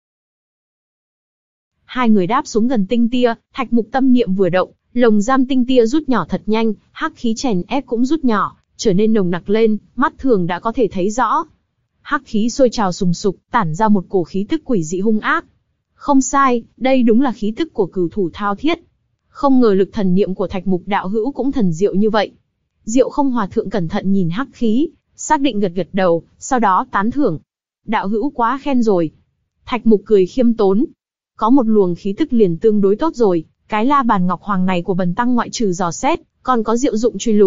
Hai người đáp xuống gần tinh tia, Thạch Mục tâm niệm vừa động, lồng giam tinh tia rút nhỏ thật nhanh, hắc khí chèn ép cũng rút nhỏ, trở nên nồng nặc lên, mắt thường đã có thể thấy rõ. Hắc khí sôi trào sùng sục, tản ra một cổ khí tức quỷ dị hung ác. Không sai, đây đúng là khí tức của cửu thủ thao thiết. Không ngờ lực thần niệm của Thạch Mục đạo hữu cũng thần diệu như vậy. Diệu không hòa thượng cẩn thận nhìn hắc khí, xác định gật gật đầu, sau đó tán thưởng. Đạo hữu quá khen rồi. Thạch Mục cười khiêm tốn. Có một luồng khí tức liền tương đối tốt rồi, cái la bàn ngọc hoàng này của bần tăng ngoại trừ dò xét, còn có diệu dụng truy lùng.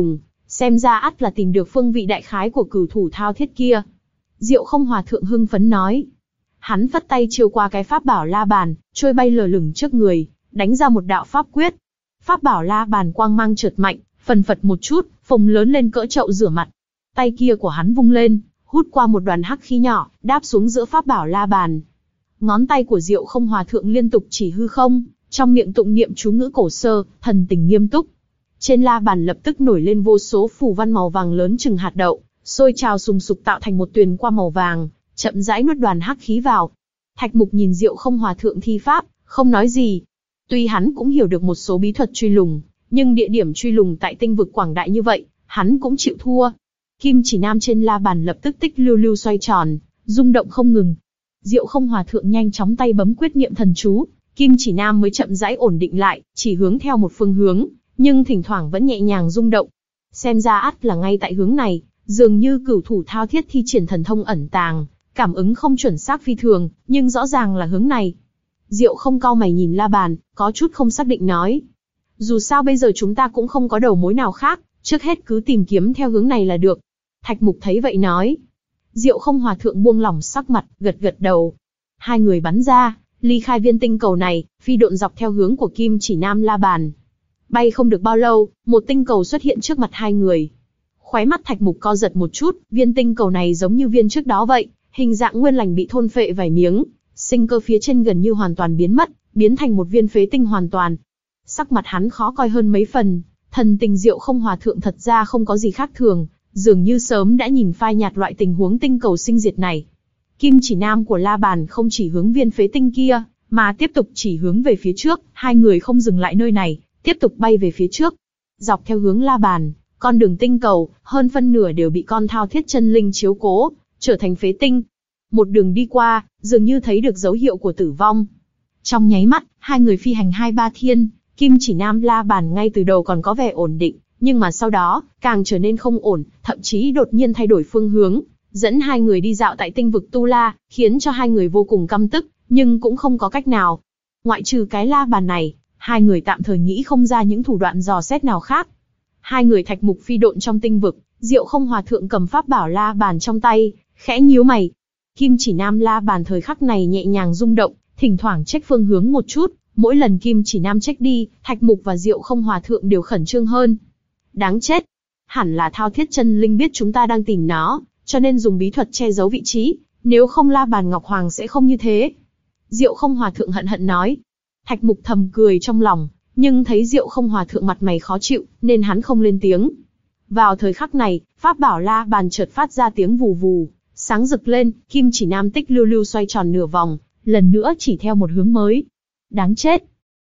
xem ra ắt là tìm được phương vị đại khái của cửu thủ thao thiết kia. Diệu Không Hòa Thượng hưng phấn nói. Hắn phất tay chiêu qua cái pháp bảo la bàn, trôi bay lờ lửng trước người, đánh ra một đạo pháp quyết. Pháp bảo la bàn quang mang chợt mạnh, phần phật một chút, phồng lớn lên cỡ chậu rửa mặt. Tay kia của hắn vung lên, hút qua một đoàn hắc khí nhỏ, đáp xuống giữa pháp bảo la bàn. Ngón tay của Diệu Không Hòa Thượng liên tục chỉ hư không, trong miệng tụng niệm chú ngữ cổ sơ, thần tình nghiêm túc. Trên la bàn lập tức nổi lên vô số phù văn màu vàng lớn chừng hạt đậu, sôi trào sùng sục tạo thành một tuyền qua màu vàng, chậm rãi nuốt đoàn hắc khí vào. Thạch Mục nhìn Diệu Không Hòa Thượng thi pháp, không nói gì. Tuy hắn cũng hiểu được một số bí thuật truy lùng, nhưng địa điểm truy lùng tại tinh vực quảng đại như vậy, hắn cũng chịu thua. Kim chỉ nam trên la bàn lập tức tích lưu lưu xoay tròn, rung động không ngừng. Diệu Không Hòa Thượng nhanh chóng tay bấm quyết niệm thần chú, kim chỉ nam mới chậm rãi ổn định lại, chỉ hướng theo một phương hướng, nhưng thỉnh thoảng vẫn nhẹ nhàng rung động. Xem ra ắt là ngay tại hướng này, dường như cửu thủ thao thiết thi triển thần thông ẩn tàng, cảm ứng không chuẩn xác phi thường, nhưng rõ ràng là hướng này. Diệu Không cau mày nhìn la bàn, có chút không xác định nói. Dù sao bây giờ chúng ta cũng không có đầu mối nào khác, trước hết cứ tìm kiếm theo hướng này là được. Thạch Mục thấy vậy nói. Diệu Không Hòa Thượng buông lỏng sắc mặt, gật gật đầu. Hai người bắn ra, ly khai viên tinh cầu này, phi độn dọc theo hướng của kim chỉ nam la bàn. Bay không được bao lâu, một tinh cầu xuất hiện trước mặt hai người. Khóe mắt Thạch Mục co giật một chút, viên tinh cầu này giống như viên trước đó vậy, hình dạng nguyên lành bị thôn phệ vài miếng, sinh cơ phía trên gần như hoàn toàn biến mất, biến thành một viên phế tinh hoàn toàn. Sắc mặt hắn khó coi hơn mấy phần, thần tình Diệu Không Hòa Thượng thật ra không có gì khác thường, dường như sớm đã nhìn phai nhạt loại tình huống tinh cầu sinh diệt này. Kim chỉ nam của la bàn không chỉ hướng viên phế tinh kia, mà tiếp tục chỉ hướng về phía trước, hai người không dừng lại nơi này, tiếp tục bay về phía trước. Dọc theo hướng la bàn, con đường tinh cầu, hơn phân nửa đều bị con thao thiết chân linh chiếu cố, trở thành phế tinh. Một đường đi qua, dường như thấy được dấu hiệu của tử vong. Trong nháy mắt, hai người phi hành hai ba thiên, kim chỉ nam la bàn ngay từ đầu còn có vẻ ổn định, nhưng mà sau đó, càng trở nên không ổn, thậm chí đột nhiên thay đổi phương hướng, dẫn hai người đi dạo tại tinh vực Tu La, khiến cho hai người vô cùng căm tức, nhưng cũng không có cách nào. Ngoại trừ cái la bàn này, hai người tạm thời nghĩ không ra những thủ đoạn dò xét nào khác. Hai người Thạch Mục phi độn trong tinh vực, Diệu Không Hòa Thượng cầm pháp bảo la bàn trong tay, khẽ nhíu mày. Kim chỉ nam la bàn thời khắc này nhẹ nhàng rung động, thỉnh thoảng check phương hướng một chút, mỗi lần kim chỉ nam check đi, Thạch Mục và Diệu Không Hòa Thượng đều khẩn trương hơn. Đáng chết! Hẳn là thao thiết chân linh biết chúng ta đang tìm nó, cho nên dùng bí thuật che giấu vị trí, nếu không la bàn Ngọc Hoàng sẽ không như thế. Diệu Không Hòa Thượng hận hận nói. Thạch Mục thầm cười trong lòng, nhưng thấy Diệu Không Hòa Thượng mặt mày khó chịu, nên hắn không lên tiếng. Vào thời khắc này, pháp bảo la bàn chợt phát ra tiếng vù vù, sáng rực lên, kim chỉ nam tích lưu lưu xoay tròn nửa vòng, lần nữa chỉ theo một hướng mới. Đáng chết!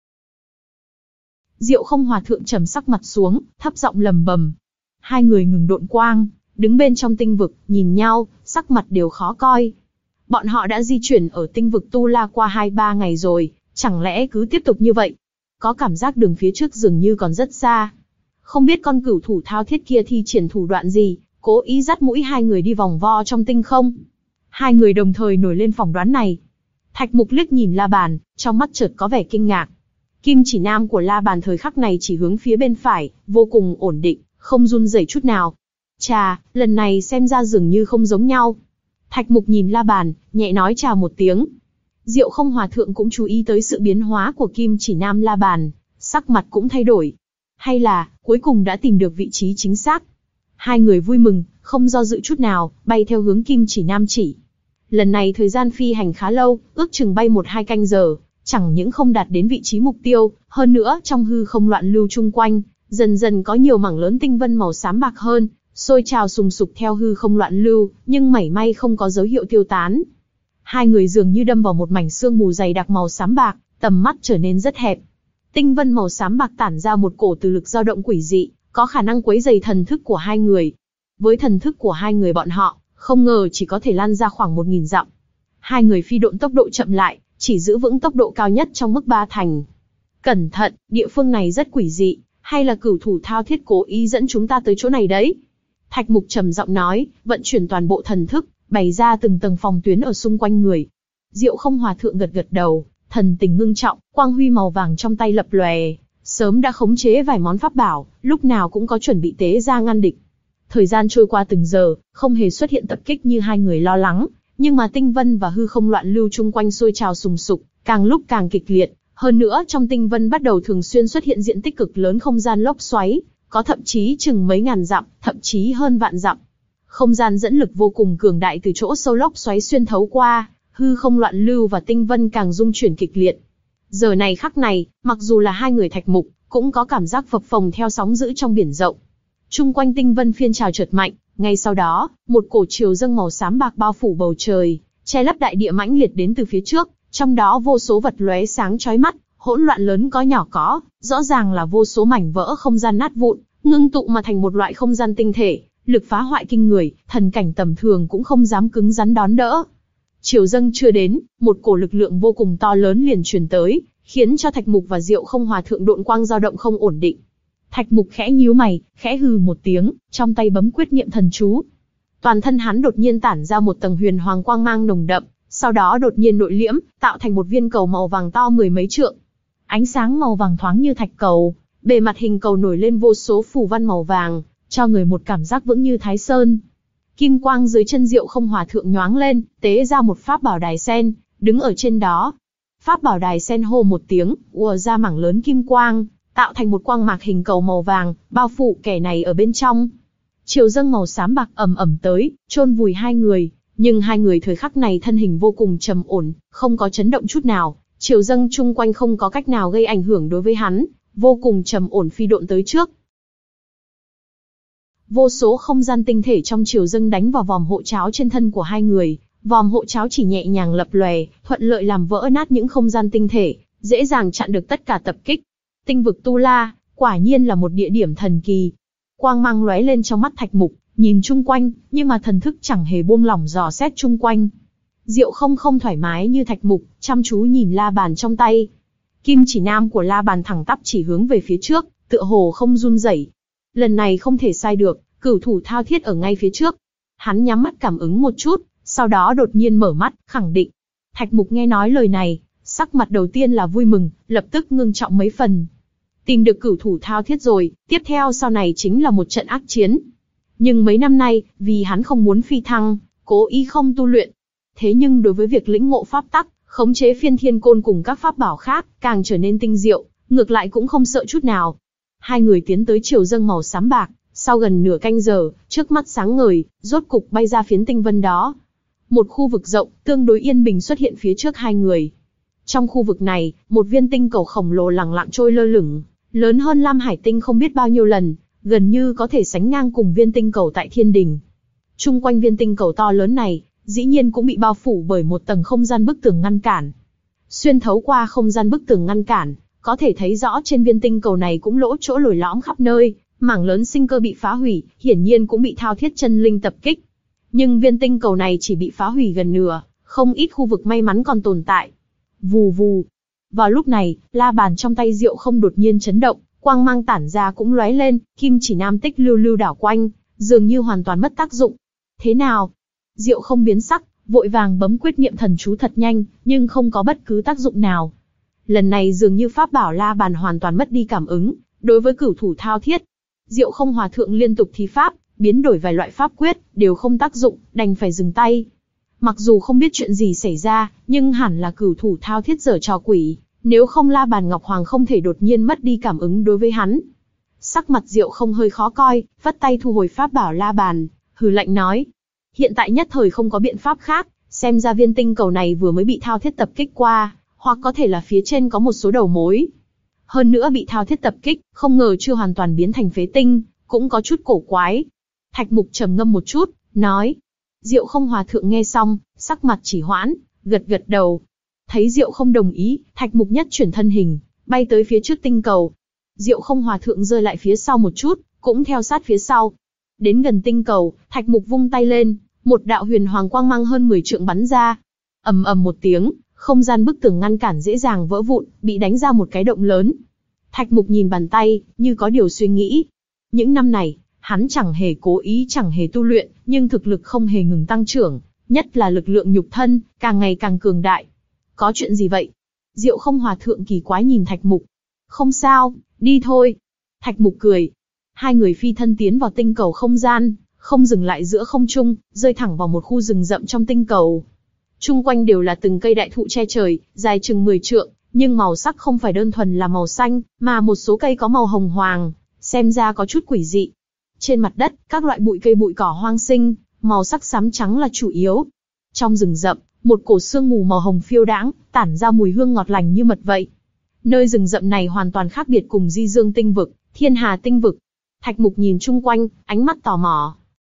Diệu Không Hòa Thượng trầm sắc mặt xuống, thấp giọng lầm bầm. Hai người ngừng độn quang, đứng bên trong tinh vực, nhìn nhau, sắc mặt đều khó coi. Bọn họ đã di chuyển ở tinh vực Tu La qua hai ba ngày rồi, chẳng lẽ cứ tiếp tục như vậy? Có cảm giác đường phía trước dường như còn rất xa. Không biết con cửu thủ thao thiết kia thi triển thủ đoạn gì, cố ý dắt mũi hai người đi vòng vo trong tinh không. Hai người đồng thời nổi lên phỏng đoán này. Thạch Mục liếc nhìn la bàn, trong mắt chợt có vẻ kinh ngạc. Kim chỉ nam của la bàn thời khắc này chỉ hướng phía bên phải, vô cùng ổn định, không run rẩy chút nào. Chà, lần này xem ra dường như không giống nhau. Thạch Mục nhìn la bàn, nhẹ nói chào một tiếng. Diệu Không Hòa Thượng cũng chú ý tới sự biến hóa của kim chỉ nam la bàn, sắc mặt cũng thay đổi. Hay là, cuối cùng đã tìm được vị trí chính xác. Hai người vui mừng, không do dự chút nào, bay theo hướng kim chỉ nam chỉ. Lần này thời gian phi hành khá lâu, ước chừng bay một hai canh giờ, chẳng những không đạt đến vị trí mục tiêu, hơn nữa trong hư không loạn lưu chung quanh, dần dần có nhiều mảng lớn tinh vân màu xám bạc hơn, sôi trào sùng sục theo hư không loạn lưu, nhưng mảy may không có dấu hiệu tiêu tán. Hai người dường như đâm vào một mảnh sương mù dày đặc màu xám bạc, tầm mắt trở nên rất hẹp. Tinh vân màu xám bạc tản ra một cổ từ lực dao động quỷ dị, có khả năng quấy rầy thần thức của hai người. Với thần thức của hai người bọn họ, không ngờ chỉ có thể lan ra khoảng một nghìn dặm. Hai người phi độn tốc độ chậm lại, chỉ giữ vững tốc độ cao nhất trong mức ba thành. Cẩn thận, địa phương này rất quỷ dị, hay là cửu thủ thao thiết cố ý dẫn chúng ta tới chỗ này đấy? Thạch Mục trầm giọng nói, vận chuyển toàn bộ thần thức, bày ra từng tầng phòng tuyến ở xung quanh người. Diệu Không Hòa Thượng gật gật đầu, thần tình ngưng trọng, quang huy màu vàng trong tay lập lòe, sớm đã khống chế vài món pháp bảo, lúc nào cũng có chuẩn bị tế ra ngăn địch. Thời gian trôi qua từng giờ, không hề xuất hiện tập kích như hai người lo lắng, nhưng mà tinh vân và hư không loạn lưu chung quanh sôi trào sùng sục, càng lúc càng kịch liệt. Hơn nữa trong tinh vân bắt đầu thường xuyên xuất hiện diện tích cực lớn không gian lốc xoáy, có thậm chí chừng mấy ngàn dặm, thậm chí hơn vạn dặm. Không gian dẫn lực vô cùng cường đại từ chỗ sâu lốc xoáy xuyên thấu qua, hư không loạn lưu và tinh vân càng rung chuyển kịch liệt. Giờ này khắc này, mặc dù là hai người Thạch Mục, cũng có cảm giác phập phồng theo sóng dữ trong biển rộng. Trung quanh tinh vân phiên trào chợt mạnh, ngay sau đó, một cổ chiều dâng màu xám bạc bao phủ bầu trời, che lấp đại địa mãnh liệt đến từ phía trước, trong đó vô số vật lóe sáng chói mắt, hỗn loạn lớn có nhỏ có, rõ ràng là vô số mảnh vỡ không gian nát vụn, ngưng tụ mà thành một loại không gian tinh thể, lực phá hoại kinh người, thần cảnh tầm thường cũng không dám cứng rắn đón đỡ. Chiều dâng chưa đến, một cổ lực lượng vô cùng to lớn liền truyền tới, khiến cho Thạch Mục và Diệu Không Hòa Thượng độn quang dao động không ổn định. Thạch Mục khẽ nhíu mày, khẽ hừ một tiếng, trong tay bấm quyết niệm thần chú. Toàn thân hắn đột nhiên tản ra một tầng huyền hoàng quang mang nồng đậm, sau đó đột nhiên nội liễm, tạo thành một viên cầu màu vàng to mười mấy trượng. Ánh sáng màu vàng thoáng như thạch cầu, bề mặt hình cầu nổi lên vô số phù văn màu vàng, cho người một cảm giác vững như Thái Sơn. Kim quang dưới chân Diệu Không Hòa Thượng nhoáng lên, tế ra một pháp bảo đài sen, đứng ở trên đó. Pháp bảo đài sen hô một tiếng, ùa ra mảng lớn kim quang, tạo thành một quang mạc hình cầu màu vàng, bao phủ kẻ này ở bên trong. Chiều dâng màu xám bạc ầm ầm tới, chôn vùi hai người, nhưng hai người thời khắc này thân hình vô cùng trầm ổn, không có chấn động chút nào, chiều dâng chung quanh không có cách nào gây ảnh hưởng đối với hắn, vô cùng trầm ổn phi độn tới trước. Vô số không gian tinh thể trong chiều dâng đánh vào vòm hộ cháo trên thân của hai người, vòm hộ cháo chỉ nhẹ nhàng lập lòe, thuận lợi làm vỡ nát những không gian tinh thể, dễ dàng chặn được tất cả tập kích. Tinh vực Tu La, quả nhiên là một địa điểm thần kỳ. Quang mang lóe lên trong mắt Thạch Mục, nhìn chung quanh, nhưng mà thần thức chẳng hề buông lỏng dò xét chung quanh. Diệu Không không thoải mái như Thạch Mục, chăm chú nhìn la bàn trong tay. Kim chỉ nam của la bàn thẳng tắp chỉ hướng về phía trước, tựa hồ không run rẩy. Lần này không thể sai được, cửu thủ thao thiết ở ngay phía trước. Hắn nhắm mắt cảm ứng một chút, sau đó đột nhiên mở mắt, khẳng định. Thạch Mục nghe nói lời này, sắc mặt đầu tiên là vui mừng, lập tức ngưng trọng mấy phần. Tìm được cửu thủ thao thiết rồi, tiếp theo sau này chính là một trận ác chiến. Nhưng mấy năm nay, vì hắn không muốn phi thăng, cố ý không tu luyện. Thế nhưng đối với việc lĩnh ngộ pháp tắc, khống chế phiên thiên côn cùng các pháp bảo khác, càng trở nên tinh diệu, ngược lại cũng không sợ chút nào. Hai người tiến tới chiều dâng màu xám bạc, sau gần nửa canh giờ, trước mắt sáng ngời, rốt cục bay ra phiến tinh vân đó. Một khu vực rộng, tương đối yên bình xuất hiện phía trước hai người. Trong khu vực này, một viên tinh cầu khổng lồ lẳng lặng trôi lơ lửng, lớn hơn Lam Hải Tinh không biết bao nhiêu lần, gần như có thể sánh ngang cùng viên tinh cầu tại Thiên Đình. Trung quanh viên tinh cầu to lớn này, dĩ nhiên cũng bị bao phủ bởi một tầng không gian bức tường ngăn cản. Xuyên thấu qua không gian bức tường ngăn cản, có thể thấy rõ trên viên tinh cầu này cũng lỗ chỗ lồi lõm khắp nơi, mảng lớn sinh cơ bị phá hủy, hiển nhiên cũng bị thao thiết chân linh tập kích. Nhưng viên tinh cầu này chỉ bị phá hủy gần nửa, không ít khu vực may mắn còn tồn tại. Vù vù. Vào lúc này, la bàn trong tay Diệu Không đột nhiên chấn động, quang mang tản ra cũng lóe lên, kim chỉ nam tích lưu lưu đảo quanh, dường như hoàn toàn mất tác dụng. Thế nào? Diệu Không biến sắc, vội vàng bấm quyết niệm thần chú thật nhanh, nhưng không có bất cứ tác dụng nào. Lần này dường như pháp bảo la bàn hoàn toàn mất đi cảm ứng, đối với cửu thủ thao thiết. Diệu Không Hòa Thượng liên tục thí pháp, biến đổi vài loại pháp quyết, đều không tác dụng, đành phải dừng tay. Mặc dù không biết chuyện gì xảy ra, nhưng hẳn là cửu thủ thao thiết giở trò quỷ, nếu không la bàn Ngọc Hoàng không thể đột nhiên mất đi cảm ứng đối với hắn. Sắc mặt Diệu Không hơi khó coi, vắt tay thu hồi pháp bảo la bàn, hừ lạnh nói. Hiện tại nhất thời không có biện pháp khác, xem ra viên tinh cầu này vừa mới bị thao thiết tập kích qua, hoặc có thể là phía trên có một số đầu mối. Hơn nữa bị thao thiết tập kích, không ngờ chưa hoàn toàn biến thành phế tinh, cũng có chút cổ quái. Thạch Mục trầm ngâm một chút, nói. Diệu Không Hòa Thượng nghe xong, sắc mặt chỉ hoãn, gật gật đầu. Thấy Diệu Không đồng ý, Thạch Mục nhất chuyển thân hình, bay tới phía trước tinh cầu. Diệu Không Hòa Thượng rơi lại phía sau một chút, cũng theo sát phía sau. Đến gần tinh cầu, Thạch Mục vung tay lên, một đạo huyền hoàng quang mang hơn mười trượng bắn ra. Ầm ầm một tiếng, không gian bức tường ngăn cản dễ dàng vỡ vụn, bị đánh ra một cái động lớn. Thạch Mục nhìn bàn tay, như có điều suy nghĩ. Những năm này, hắn chẳng hề cố ý chẳng hề tu luyện, nhưng thực lực không hề ngừng tăng trưởng, nhất là lực lượng nhục thân, càng ngày càng cường đại. Có chuyện gì vậy? Diệu Không Hòa Thượng kỳ quái nhìn Thạch Mục. Không sao, Đi thôi. Thạch Mục cười. Hai người phi thân tiến vào tinh cầu không gian, không dừng lại giữa không trung, rơi thẳng vào một khu rừng rậm trong tinh cầu. Chung quanh đều là từng cây đại thụ che trời, dài chừng mười trượng, nhưng màu sắc không phải đơn thuần là màu xanh, mà một số cây có màu hồng hoàng, xem ra có chút quỷ dị. Trên mặt đất, các loại bụi cây bụi cỏ hoang sinh, màu sắc xám trắng là chủ yếu. Trong rừng rậm, một cổ sương mù màu hồng phiêu đãng, tản ra mùi hương ngọt lành như mật vậy. Nơi rừng rậm này hoàn toàn khác biệt cùng Di Dương tinh vực, Thiên Hà tinh vực. Thạch Mục nhìn chung quanh, ánh mắt tò mò.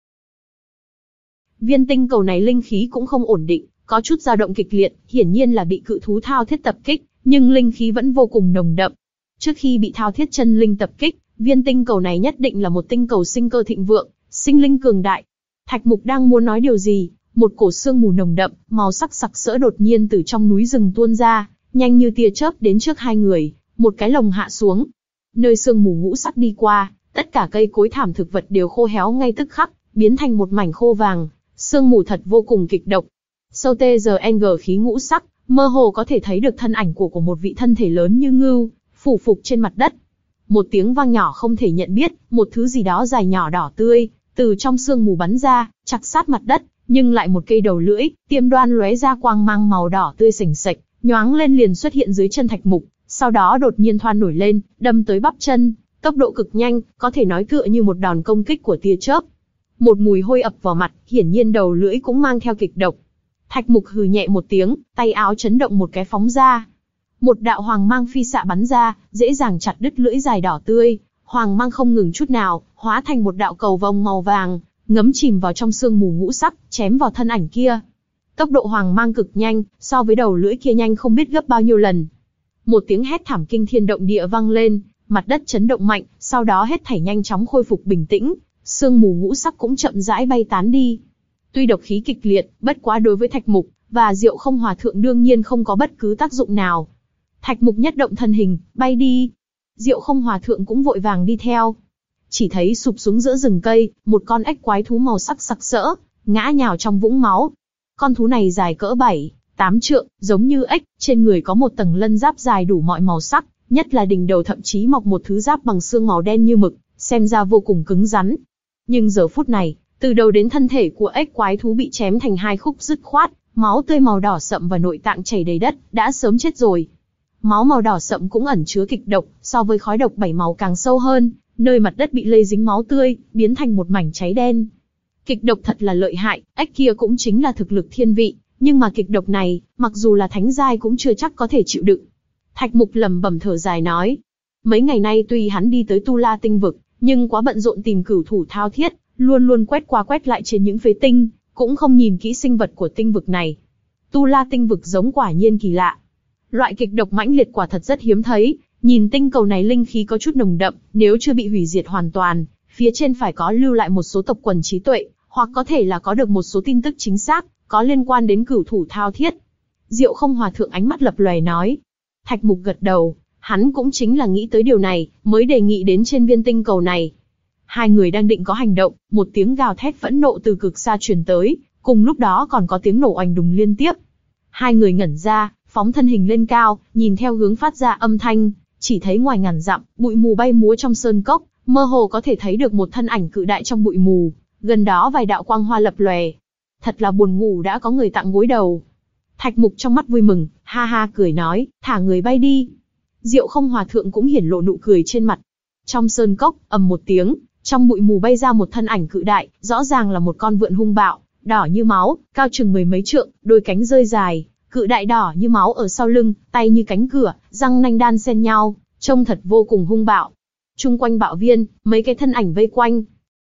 Viên tinh cầu này linh khí cũng không ổn định, có chút dao động kịch liệt, hiển nhiên là bị cự thú thao thiết tập kích, nhưng linh khí vẫn vô cùng nồng đậm. Trước khi bị thao thiết chân linh tập kích, viên tinh cầu này nhất định là một tinh cầu sinh cơ thịnh vượng, sinh linh cường đại. Thạch Mục đang muốn nói điều gì, một cổ sương mù nồng đậm, màu sắc sặc sỡ đột nhiên từ trong núi rừng tuôn ra, nhanh như tia chớp đến trước hai người, một cái lồng hạ xuống. Nơi sương mù ngũ sắc đi qua, tất cả cây cối thảm thực vật đều khô héo ngay tức khắc, biến thành một mảnh khô vàng. Sương mù thật vô cùng kịch độc. Sâu tê giờ en giê khí ngũ sắc, mơ hồ có thể thấy được thân ảnh của của một vị thân thể lớn như ngưu, phủ phục trên mặt đất. Một tiếng vang nhỏ không thể nhận biết, một thứ gì đó dài nhỏ đỏ tươi, từ trong sương mù bắn ra, chặt sát mặt đất, nhưng lại một cây đầu lưỡi, tiêm đoan lóe ra quang mang màu đỏ tươi sềnh sệch, nhoáng lên liền xuất hiện dưới chân Thạch Mục, sau đó đột nhiên thoăn nổi lên, đâm tới bắp chân, tốc độ cực nhanh, có thể nói tựa như một đòn công kích của tia chớp. Một mùi hôi ập vào mặt, hiển nhiên đầu lưỡi cũng mang theo kịch độc. Thạch Mục hừ nhẹ một tiếng, tay áo chấn động một cái phóng ra. Một đạo hoàng mang phi xạ bắn ra, dễ dàng chặt đứt lưỡi dài đỏ tươi, hoàng mang không ngừng chút nào, hóa thành một đạo cầu vồng màu vàng, ngấm chìm vào trong sương mù ngũ sắc, chém vào thân ảnh kia. Tốc độ hoàng mang cực nhanh, so với đầu lưỡi kia nhanh không biết gấp bao nhiêu lần. Một tiếng hét thảm kinh thiên động địa vang lên, mặt đất chấn động mạnh, sau đó hết thảy nhanh chóng khôi phục bình tĩnh, sương mù ngũ sắc cũng chậm rãi bay tán đi. Tuy độc khí kịch liệt, bất quá đối với Thạch Mục và Diệu Không Hòa Thượng đương nhiên không có bất cứ tác dụng nào. Thạch Mục nhất động thân hình, bay đi. Diệu Không Hòa Thượng cũng vội vàng đi theo. Chỉ thấy sụp xuống giữa rừng cây, một con ếch quái thú màu sắc sặc sỡ, ngã nhào trong vũng máu. Con thú này dài cỡ bảy, tám trượng, giống như ếch, trên người có một tầng lân giáp dài đủ mọi màu sắc, nhất là đỉnh đầu thậm chí mọc một thứ giáp bằng xương màu đen như mực, xem ra vô cùng cứng rắn. Nhưng giờ phút này, từ đầu đến thân thể của ếch quái thú bị chém thành hai khúc dứt khoát, máu tươi màu đỏ sậm và nội tạng chảy đầy đất, đã sớm chết rồi. Máu màu đỏ sậm cũng ẩn chứa kịch độc, so với khói độc bảy màu càng sâu hơn, nơi mặt đất bị lây dính máu tươi, biến thành một mảnh cháy đen. Kịch độc thật là lợi hại, ếch kia cũng chính là thực lực thiên vị, nhưng mà kịch độc này, mặc dù là thánh giai cũng chưa chắc có thể chịu đựng. Thạch Mục lẩm bẩm thở dài nói, mấy ngày nay tuy hắn đi tới Tu La tinh vực, nhưng quá bận rộn tìm cửu thủ thao thiết, luôn luôn quét qua quét lại trên những phế tinh, cũng không nhìn kỹ sinh vật của tinh vực này. Tu La tinh vực giống quả nhiên kỳ lạ. Loại kịch độc mãnh liệt quả thật rất hiếm thấy, nhìn tinh cầu này linh khí có chút nồng đậm, nếu chưa bị hủy diệt hoàn toàn, phía trên phải có lưu lại một số tộc quần trí tuệ, hoặc có thể là có được một số tin tức chính xác, có liên quan đến cửu thủ thao thiết. Diệu Không Hòa Thượng ánh mắt lập lòe nói. Thạch Mục gật đầu, hắn cũng chính là nghĩ tới điều này, mới đề nghị đến trên viên tinh cầu này. Hai người đang định có hành động, một tiếng gào thét phẫn nộ từ cực xa truyền tới, cùng lúc đó còn có tiếng nổ oanh đùng liên tiếp. Hai người ngẩn ra, phóng thân hình lên cao, nhìn theo hướng phát ra âm thanh, chỉ thấy ngoài ngàn dặm, bụi mù bay múa trong sơn cốc, mơ hồ có thể thấy được một thân ảnh cự đại trong bụi mù, gần đó vài đạo quang hoa lập lòe. Thật là buồn ngủ đã có người tặng gối đầu. Thạch Mục trong mắt vui mừng, ha ha cười nói, thả người bay đi. Diệu Không Hòa Thượng cũng hiển lộ nụ cười trên mặt. Trong sơn cốc, ầm một tiếng, trong bụi mù bay ra một thân ảnh cự đại, rõ ràng là một con vượn hung bạo, đỏ như máu, cao chừng mười mấy trượng, đôi cánh rơi dài, cự đại đỏ như máu ở sau lưng, tay như cánh cửa, răng nanh đan xen nhau, trông thật vô cùng hung bạo. Trung quanh bạo viên, mấy cái thân ảnh vây quanh.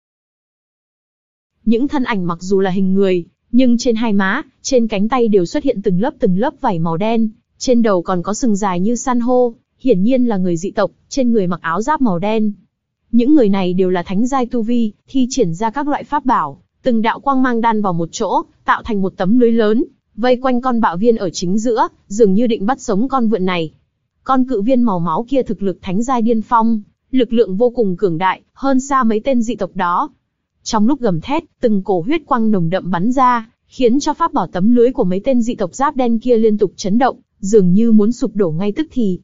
Những thân ảnh mặc dù là hình người, nhưng trên hai má, trên cánh tay đều xuất hiện từng lớp từng lớp vảy màu đen, trên đầu còn có sừng dài như san hô, hiển nhiên là người dị tộc, trên người mặc áo giáp màu đen. Những người này đều là thánh giai tu vi, thi triển ra các loại pháp bảo, từng đạo quang mang đan vào một chỗ, tạo thành một tấm lưới lớn, vây quanh con bạo viên ở chính giữa, dường như định bắt sống con vượn này. Con cự viên màu máu kia thực lực thánh giai điên phong, lực lượng vô cùng cường đại, hơn xa mấy tên dị tộc đó. Trong lúc gầm thét, từng cổ huyết quang nồng đậm bắn ra, khiến cho pháp bảo tấm lưới của mấy tên dị tộc giáp đen kia liên tục chấn động, dường như muốn sụp đổ ngay tức thì.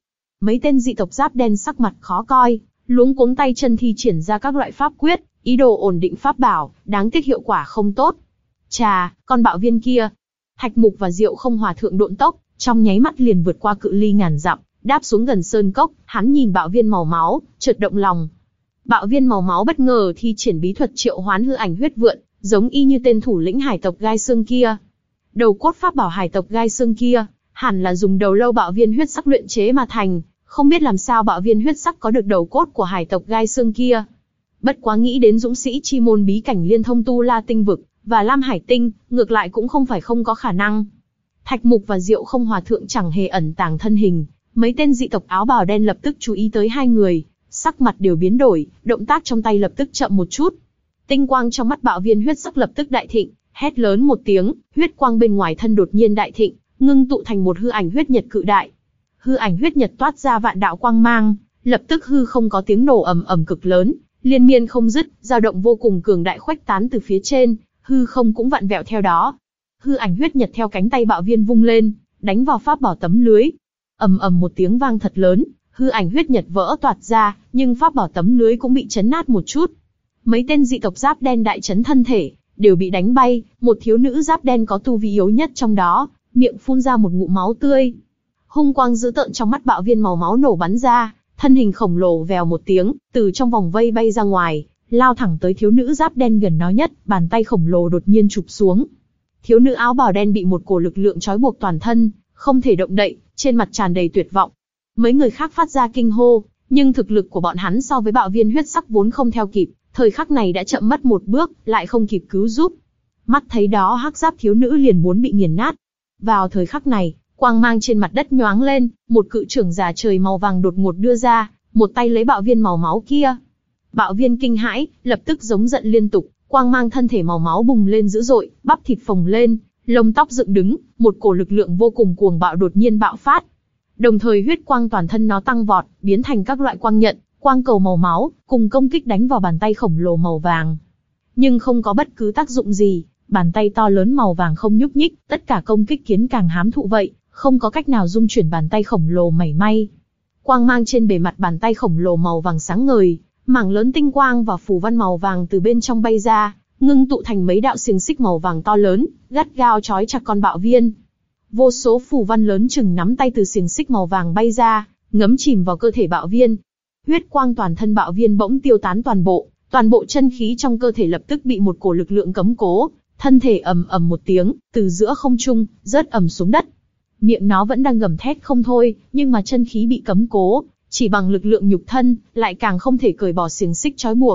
Mấy tên dị tộc giáp đen sắc mặt khó coi, luống cuống tay chân thi triển ra các loại pháp quyết, ý đồ ổn định pháp bảo, đáng tiếc hiệu quả không tốt. Chà, con bạo viên kia. Thạch Mục và Diệu Không Hòa thượng độn tốc, trong nháy mắt liền vượt qua cự ly ngàn dặm, đáp xuống gần sơn cốc, hắn nhìn bạo viên màu máu, chợt động lòng. Bạo viên màu máu bất ngờ thi triển bí thuật triệu hoán hư ảnh huyết vượn, giống y như tên thủ lĩnh hải tộc gai xương kia. Đầu cốt pháp bảo hải tộc gai xương kia, hẳn là dùng đầu lâu bạo viên huyết sắc luyện chế mà thành, không biết làm sao bạo viên huyết sắc có được đầu cốt của hải tộc gai xương kia. Bất quá nghĩ đến dũng sĩ chi môn bí cảnh liên thông Tu La tinh vực và Lam Hải tinh, ngược lại cũng không phải không có khả năng. Thạch Mục và Diệu Không Hòa thượng chẳng hề ẩn tàng thân hình, mấy tên dị tộc áo bào đen lập tức chú ý tới hai người, sắc mặt đều biến đổi, động tác trong tay lập tức chậm một chút. Tinh quang trong mắt bạo viên huyết sắc lập tức đại thịnh, hét lớn một tiếng, huyết quang bên ngoài thân đột nhiên đại thịnh, ngưng tụ thành một hư ảnh huyết nhật cự đại. Hư ảnh huyết nhật toát ra vạn đạo quang mang, lập tức hư không có tiếng nổ ầm ầm cực lớn, liên miên không dứt, dao động vô cùng cường đại khuếch tán từ phía trên, hư không cũng vặn vẹo theo đó. Hư ảnh huyết nhật theo cánh tay bạo viên vung lên, đánh vào pháp bảo tấm lưới. Ầm ầm một tiếng vang thật lớn, hư ảnh huyết nhật vỡ toạc ra, nhưng pháp bảo tấm lưới cũng bị chấn nát một chút. Mấy tên dị tộc giáp đen đại chấn thân thể, đều bị đánh bay, một thiếu nữ giáp đen có tu vi yếu nhất trong đó, miệng phun ra một ngụm máu tươi. Hung quang dữ tợn trong mắt bạo viên màu máu nổ bắn ra, thân hình khổng lồ vèo một tiếng, từ trong vòng vây bay ra ngoài, lao thẳng tới thiếu nữ giáp đen gần nó nhất, bàn tay khổng lồ đột nhiên chụp xuống. Thiếu nữ áo bào đen bị một cổ lực lượng trói buộc toàn thân, không thể động đậy, trên mặt tràn đầy tuyệt vọng. Mấy người khác phát ra kinh hô, nhưng thực lực của bọn hắn so với bạo viên huyết sắc vốn không theo kịp, thời khắc này đã chậm mất một bước, lại không kịp cứu giúp. Mắt thấy đó hắc giáp thiếu nữ liền muốn bị nghiền nát. Vào thời khắc này, quang mang trên mặt đất nhoáng lên, một cự trưởng già trời màu vàng đột ngột đưa ra, một tay lấy bạo viên màu máu kia. Bạo viên kinh hãi, lập tức giống giận liên tục, quang mang thân thể màu máu bùng lên dữ dội, bắp thịt phồng lên, lông tóc dựng đứng, một cổ lực lượng vô cùng cuồng bạo đột nhiên bạo phát. Đồng thời huyết quang toàn thân nó tăng vọt, biến thành các loại quang nhận, quang cầu màu máu, cùng công kích đánh vào bàn tay khổng lồ màu vàng. Nhưng không có bất cứ tác dụng gì, bàn tay to lớn màu vàng không nhúc nhích, tất cả công kích kiến càng hám thụ vậy, không có cách nào dung chuyển bàn tay khổng lồ mảy may. Quang mang trên bề mặt bàn tay khổng lồ màu vàng sáng ngời, mảng lớn tinh quang và phù văn màu vàng từ bên trong bay ra, ngưng tụ thành mấy đạo xiềng xích màu vàng to lớn, gắt gao trói chặt con bạo viên. Vô số phù văn lớn chừng nắm tay từ xiềng xích màu vàng bay ra, ngấm chìm vào cơ thể bạo viên. Huyết quang toàn thân bạo viên bỗng tiêu tán toàn bộ, toàn bộ chân khí trong cơ thể lập tức bị một cổ lực lượng cấm cố, thân thể ầm ầm một tiếng, từ giữa không trung rớt ầm xuống đất. Miệng nó vẫn đang gầm thét không thôi, nhưng mà chân khí bị cấm cố, chỉ bằng lực lượng nhục thân, lại càng không thể cởi bỏ xiềng xích trói buộc.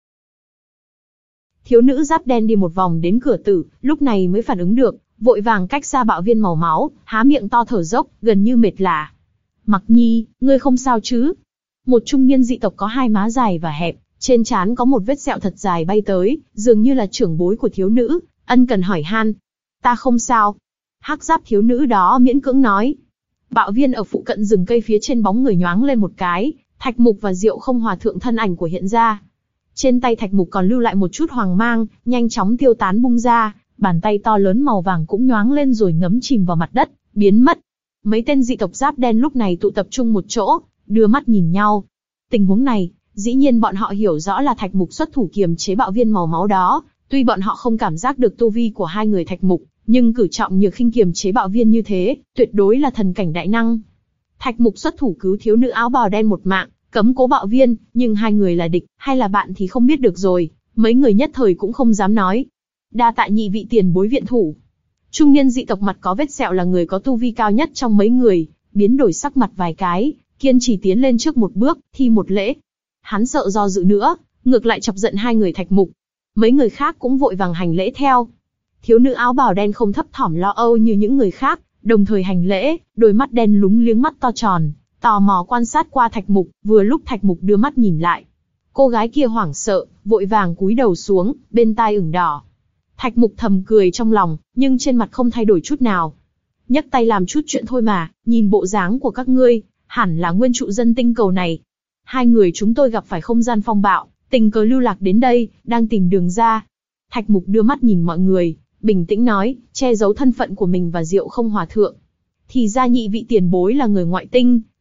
Thiếu nữ giáp đen đi một vòng đến cửa tử, lúc này mới phản ứng được, vội vàng cách xa bạo viên màu máu, há miệng to thở dốc, gần như mệt lả. Mặc Nhi, ngươi không sao chứ? Một trung niên dị tộc có hai má dài và hẹp, trên trán có một vết sẹo thật dài bay tới, dường như là trưởng bối của thiếu nữ, ân cần hỏi han. Ta không sao. Hắc giáp thiếu nữ đó miễn cưỡng nói. Bạo viên ở phụ cận rừng cây phía trên bóng người nhoáng lên một cái, Thạch Mục và Diệu Không Hòa thượng thân ảnh của hiện ra. Trên tay Thạch Mục còn lưu lại một chút hoàng mang, nhanh chóng tiêu tán bung ra, bàn tay to lớn màu vàng cũng nhoáng lên rồi ngấm chìm vào mặt đất, biến mất. Mấy tên dị tộc giáp đen lúc này tụ tập trung một chỗ, đưa mắt nhìn nhau. Tình huống này, dĩ nhiên bọn họ hiểu rõ là Thạch Mục xuất thủ kiềm chế bạo viên màu máu đó, tuy bọn họ không cảm giác được tu vi của hai người Thạch Mục, nhưng cử trọng nhược khinh kiềm chế bạo viên như thế, tuyệt đối là thần cảnh đại năng. Thạch Mục xuất thủ cứu thiếu nữ áo bào đen một mạng, cấm cố bạo viên, nhưng hai người là địch, hay là bạn thì không biết được rồi, mấy người nhất thời cũng không dám nói. Đa tạ nhị vị tiền bối viện thủ. Trung niên dị tộc mặt có vết sẹo là người có tu vi cao nhất trong mấy người, biến đổi sắc mặt vài cái, kiên trì tiến lên trước một bước, thi một lễ. Hắn sợ do dự nữa, ngược lại chọc giận hai người Thạch Mục. Mấy người khác cũng vội vàng hành lễ theo. Thiếu nữ áo bào đen không thấp thỏm lo âu như những người khác, đồng thời hành lễ, đôi mắt đen lúng liếng mắt to tròn, tò mò quan sát qua Thạch Mục, vừa lúc Thạch Mục đưa mắt nhìn lại. Cô gái kia hoảng sợ, vội vàng cúi đầu xuống, bên tai ửng đỏ. Thạch Mục thầm cười trong lòng, nhưng trên mặt không thay đổi chút nào. Nhấc tay làm chút chuyện thôi mà, nhìn bộ dáng của các ngươi, hẳn là nguyên trụ dân tinh cầu này. Hai người chúng tôi gặp phải không gian phong bạo, tình cờ lưu lạc đến đây, đang tìm đường ra. Thạch Mục đưa mắt nhìn mọi người, bình tĩnh nói, che giấu thân phận của mình và Diệu Không Hòa thượng. Thì ra nhị vị tiền bối là người ngoại tinh,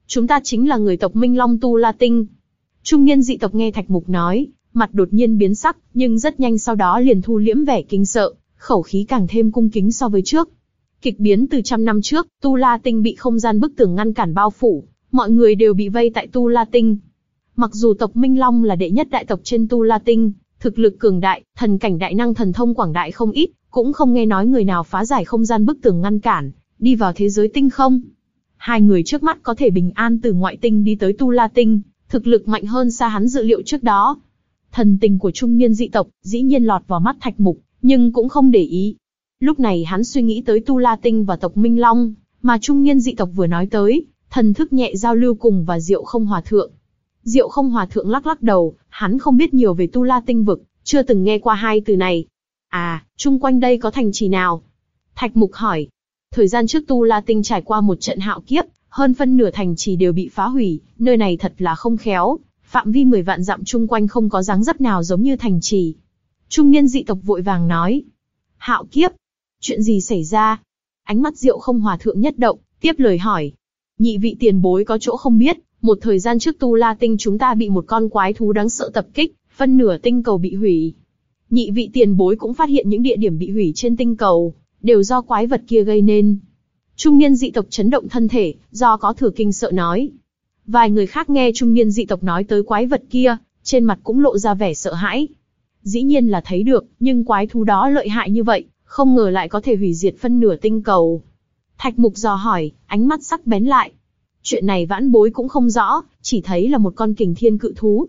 Chúng ta chính là người tộc Minh Long Tu La Tinh. Trung niên dị tộc nghe Thạch Mục nói, mặt đột nhiên biến sắc, nhưng rất nhanh sau đó liền thu liễm vẻ kinh sợ, khẩu khí càng thêm cung kính so với trước. Kịch biến từ trăm năm trước, Tu La Tinh bị không gian bức tường ngăn cản bao phủ, mọi người đều bị vây tại Tu La Tinh. Mặc dù tộc Minh Long là đệ nhất đại tộc trên Tu La Tinh, thực lực cường đại, thần cảnh đại năng thần thông quảng đại không ít, cũng không nghe nói người nào phá giải không gian bức tường ngăn cản, đi vào thế giới tinh không. Hai người trước mắt có thể bình an từ ngoại tinh đi tới Tu La Tinh, thực lực mạnh hơn xa hắn dự liệu trước đó. Thần tình của trung niên dị tộc dĩ nhiên lọt vào mắt Thạch Mục, nhưng cũng không để ý. Lúc này hắn suy nghĩ tới Tu La Tinh và tộc Minh Long, mà trung niên dị tộc vừa nói tới, thần thức nhẹ giao lưu cùng và Diệu Không Hòa Thượng. Diệu Không Hòa Thượng lắc lắc đầu, hắn không biết nhiều về Tu La Tinh vực, chưa từng nghe qua hai từ này. À, chung quanh đây có thành trì nào? Thạch Mục hỏi. Thời gian trước Tu La Tinh trải qua một trận hạo kiếp, hơn phân nửa thành trì đều bị phá hủy, nơi này thật là không khéo, phạm vi mười vạn dặm chung quanh không có dáng dấp nào giống như thành trì. Trung niên dị tộc vội vàng nói. Hạo kiếp? Chuyện gì xảy ra? Ánh mắt Diệu Không Hòa Thượng nhất động, tiếp lời hỏi. Nhị vị tiền bối có chỗ không biết, một thời gian trước Tu La Tinh chúng ta bị một con quái thú đáng sợ tập kích, phân nửa tinh cầu bị hủy. Nhị vị tiền bối cũng phát hiện những địa điểm bị hủy trên tinh cầu, đều do quái vật kia gây nên. Trung niên dị tộc chấn động thân thể, do có thừa kinh sợ nói. Vài người khác nghe trung niên dị tộc nói tới quái vật kia, trên mặt cũng lộ ra vẻ sợ hãi. Dĩ nhiên là thấy được, nhưng quái thú đó lợi hại như vậy, không ngờ lại có thể hủy diệt phân nửa tinh cầu. Thạch Mục dò hỏi, ánh mắt sắc bén lại. Chuyện này vãn bối cũng không rõ, chỉ thấy là một con kình thiên cự thú.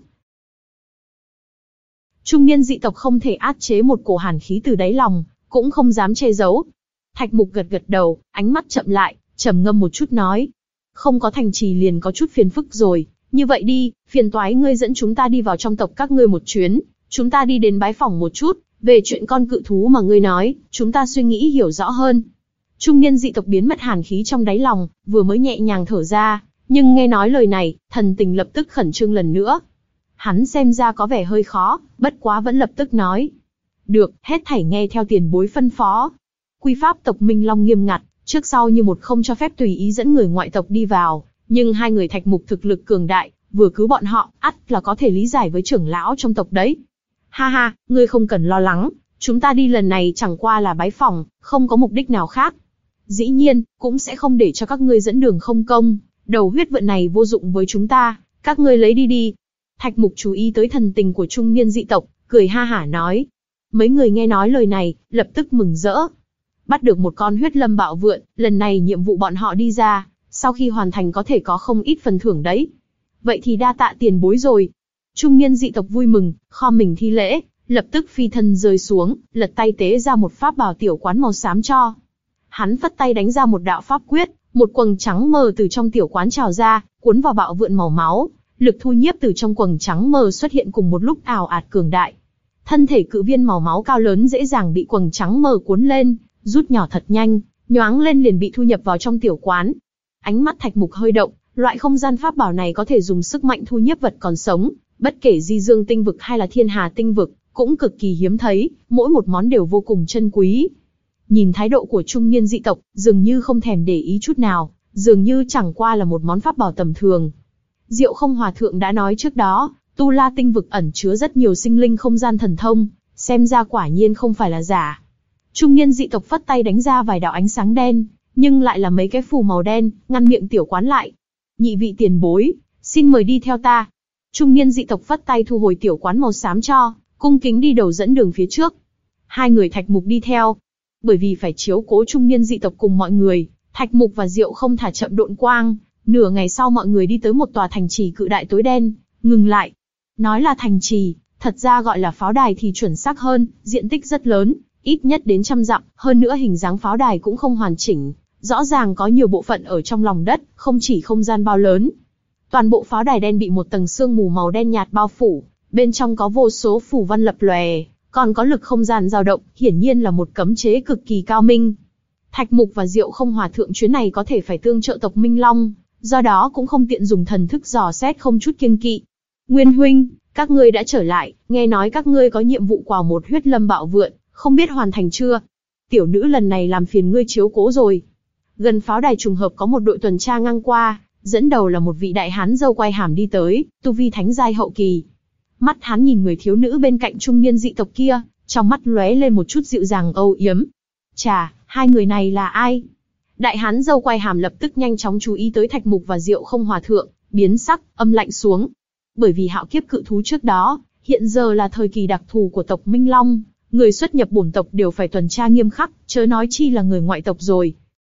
Trung niên dị tộc không thể át chế một cổ hàn khí từ đáy lòng, cũng không dám che giấu. Thạch Mục gật gật đầu, ánh mắt chậm lại, trầm ngâm một chút nói. Không có thành trì liền có chút phiền phức rồi, như vậy đi, phiền toái ngươi dẫn chúng ta đi vào trong tộc các ngươi một chuyến, chúng ta đi đến bái phỏng một chút, về chuyện con cự thú mà ngươi nói, chúng ta suy nghĩ hiểu rõ hơn. Trung niên dị tộc biến mất hàn khí trong đáy lòng, vừa mới nhẹ nhàng thở ra, nhưng nghe nói lời này, thần tình lập tức khẩn trương lần nữa. Hắn xem ra có vẻ hơi khó, bất quá vẫn lập tức nói. Được, hết thảy nghe theo tiền bối phân phó. Quy pháp tộc Minh Long nghiêm ngặt, trước sau như một không cho phép tùy ý dẫn người ngoại tộc đi vào, nhưng hai người Thạch Mục thực lực cường đại, vừa cứu bọn họ, ắt là có thể lý giải với trưởng lão trong tộc đấy. Ha ha, ngươi không cần lo lắng, chúng ta đi lần này chẳng qua là bái phỏng, không có mục đích nào khác. Dĩ nhiên, cũng sẽ không để cho các ngươi dẫn đường không công, đầu huyết vận này vô dụng với chúng ta, các ngươi lấy đi đi. Thạch Mục chú ý tới thần tình của trung niên dị tộc, cười ha hả nói. Mấy người nghe nói lời này, lập tức mừng rỡ. Bắt được một con huyết lâm bạo vượn, lần này nhiệm vụ bọn họ đi ra, sau khi hoàn thành có thể có không ít phần thưởng đấy. Vậy thì đa tạ tiền bối rồi. Trung niên dị tộc vui mừng, khom mình thi lễ, lập tức phi thân rơi xuống, lật tay tế ra một pháp bảo tiểu quán màu xám cho. Hắn phất tay đánh ra một đạo pháp quyết, một quầng trắng mờ từ trong tiểu quán trào ra, cuốn vào bạo vượn màu máu, lực thu nhiếp từ trong quầng trắng mờ xuất hiện cùng một lúc ảo ạt cường đại. Thân thể cự viên màu máu cao lớn dễ dàng bị quầng trắng mờ cuốn lên, rút nhỏ thật nhanh, nhoáng lên liền bị thu nhập vào trong tiểu quán. Ánh mắt Thạch Mục hơi động, loại không gian pháp bảo này có thể dùng sức mạnh thu nhiếp vật còn sống, bất kể Di Dương tinh vực hay là Thiên Hà tinh vực, cũng cực kỳ hiếm thấy, mỗi một món đều vô cùng chân quý. Nhìn thái độ của trung niên dị tộc, dường như không thèm để ý chút nào, dường như chẳng qua là một món pháp bảo tầm thường. Diệu Không Hòa Thượng đã nói trước đó, Tu La tinh vực ẩn chứa rất nhiều sinh linh không gian thần thông, xem ra quả nhiên không phải là giả. Trung niên dị tộc phất tay đánh ra vài đạo ánh sáng đen, nhưng lại là mấy cái phù màu đen, ngăn miệng tiểu quán lại. Nhị vị tiền bối, xin mời đi theo ta. Trung niên dị tộc phất tay thu hồi tiểu quán màu xám cho, cung kính đi đầu dẫn đường phía trước. Hai người Thạch Mục đi theo. Bởi vì phải chiếu cố trung niên dị tộc cùng mọi người, Thạch Mục và Diệu Không thả chậm độn quang. Nửa ngày sau mọi người đi tới một tòa thành trì cự đại tối đen, ngừng lại. Nói là thành trì, thật ra gọi là pháo đài thì chuẩn xác hơn, diện tích rất lớn, ít nhất đến trăm dặm, hơn nữa hình dáng pháo đài cũng không hoàn chỉnh, rõ ràng có nhiều bộ phận ở trong lòng đất, không chỉ không gian bao lớn. Toàn bộ pháo đài đen bị một tầng sương mù màu đen nhạt bao phủ, bên trong có vô số phù văn lập lòe, còn có lực không gian dao động, hiển nhiên là một cấm chế cực kỳ cao minh. Thạch Mục và Diệu Không Hòa Thượng chuyến này có thể phải tương trợ tộc Minh Long, do đó cũng không tiện dùng thần thức dò xét không chút kiêng kỵ. Nguyên huynh, các ngươi đã trở lại, nghe nói các ngươi có nhiệm vụ quào một huyết lâm bạo vượn, không biết hoàn thành chưa? Tiểu nữ lần này làm phiền ngươi chiếu cố rồi. Gần pháo đài trùng hợp có một đội tuần tra ngang qua, Dẫn đầu là một vị đại hán râu quai hàm đi tới, tu vi thánh giai hậu kỳ. Mắt hắn nhìn người thiếu nữ bên cạnh trung niên dị tộc kia, trong mắt lóe lên một chút dịu dàng âu yếm. Chà, hai người này là ai? Đại hán râu quai hàm lập tức nhanh chóng chú ý tới Thạch Mục và Diệu Không Hòa thượng, biến sắc, âm lạnh xuống. Bởi vì hạo kiếp cự thú trước đó, hiện giờ là thời kỳ đặc thù của tộc Minh Long, người xuất nhập bổn tộc đều phải tuần tra nghiêm khắc, chớ nói chi là người ngoại tộc rồi.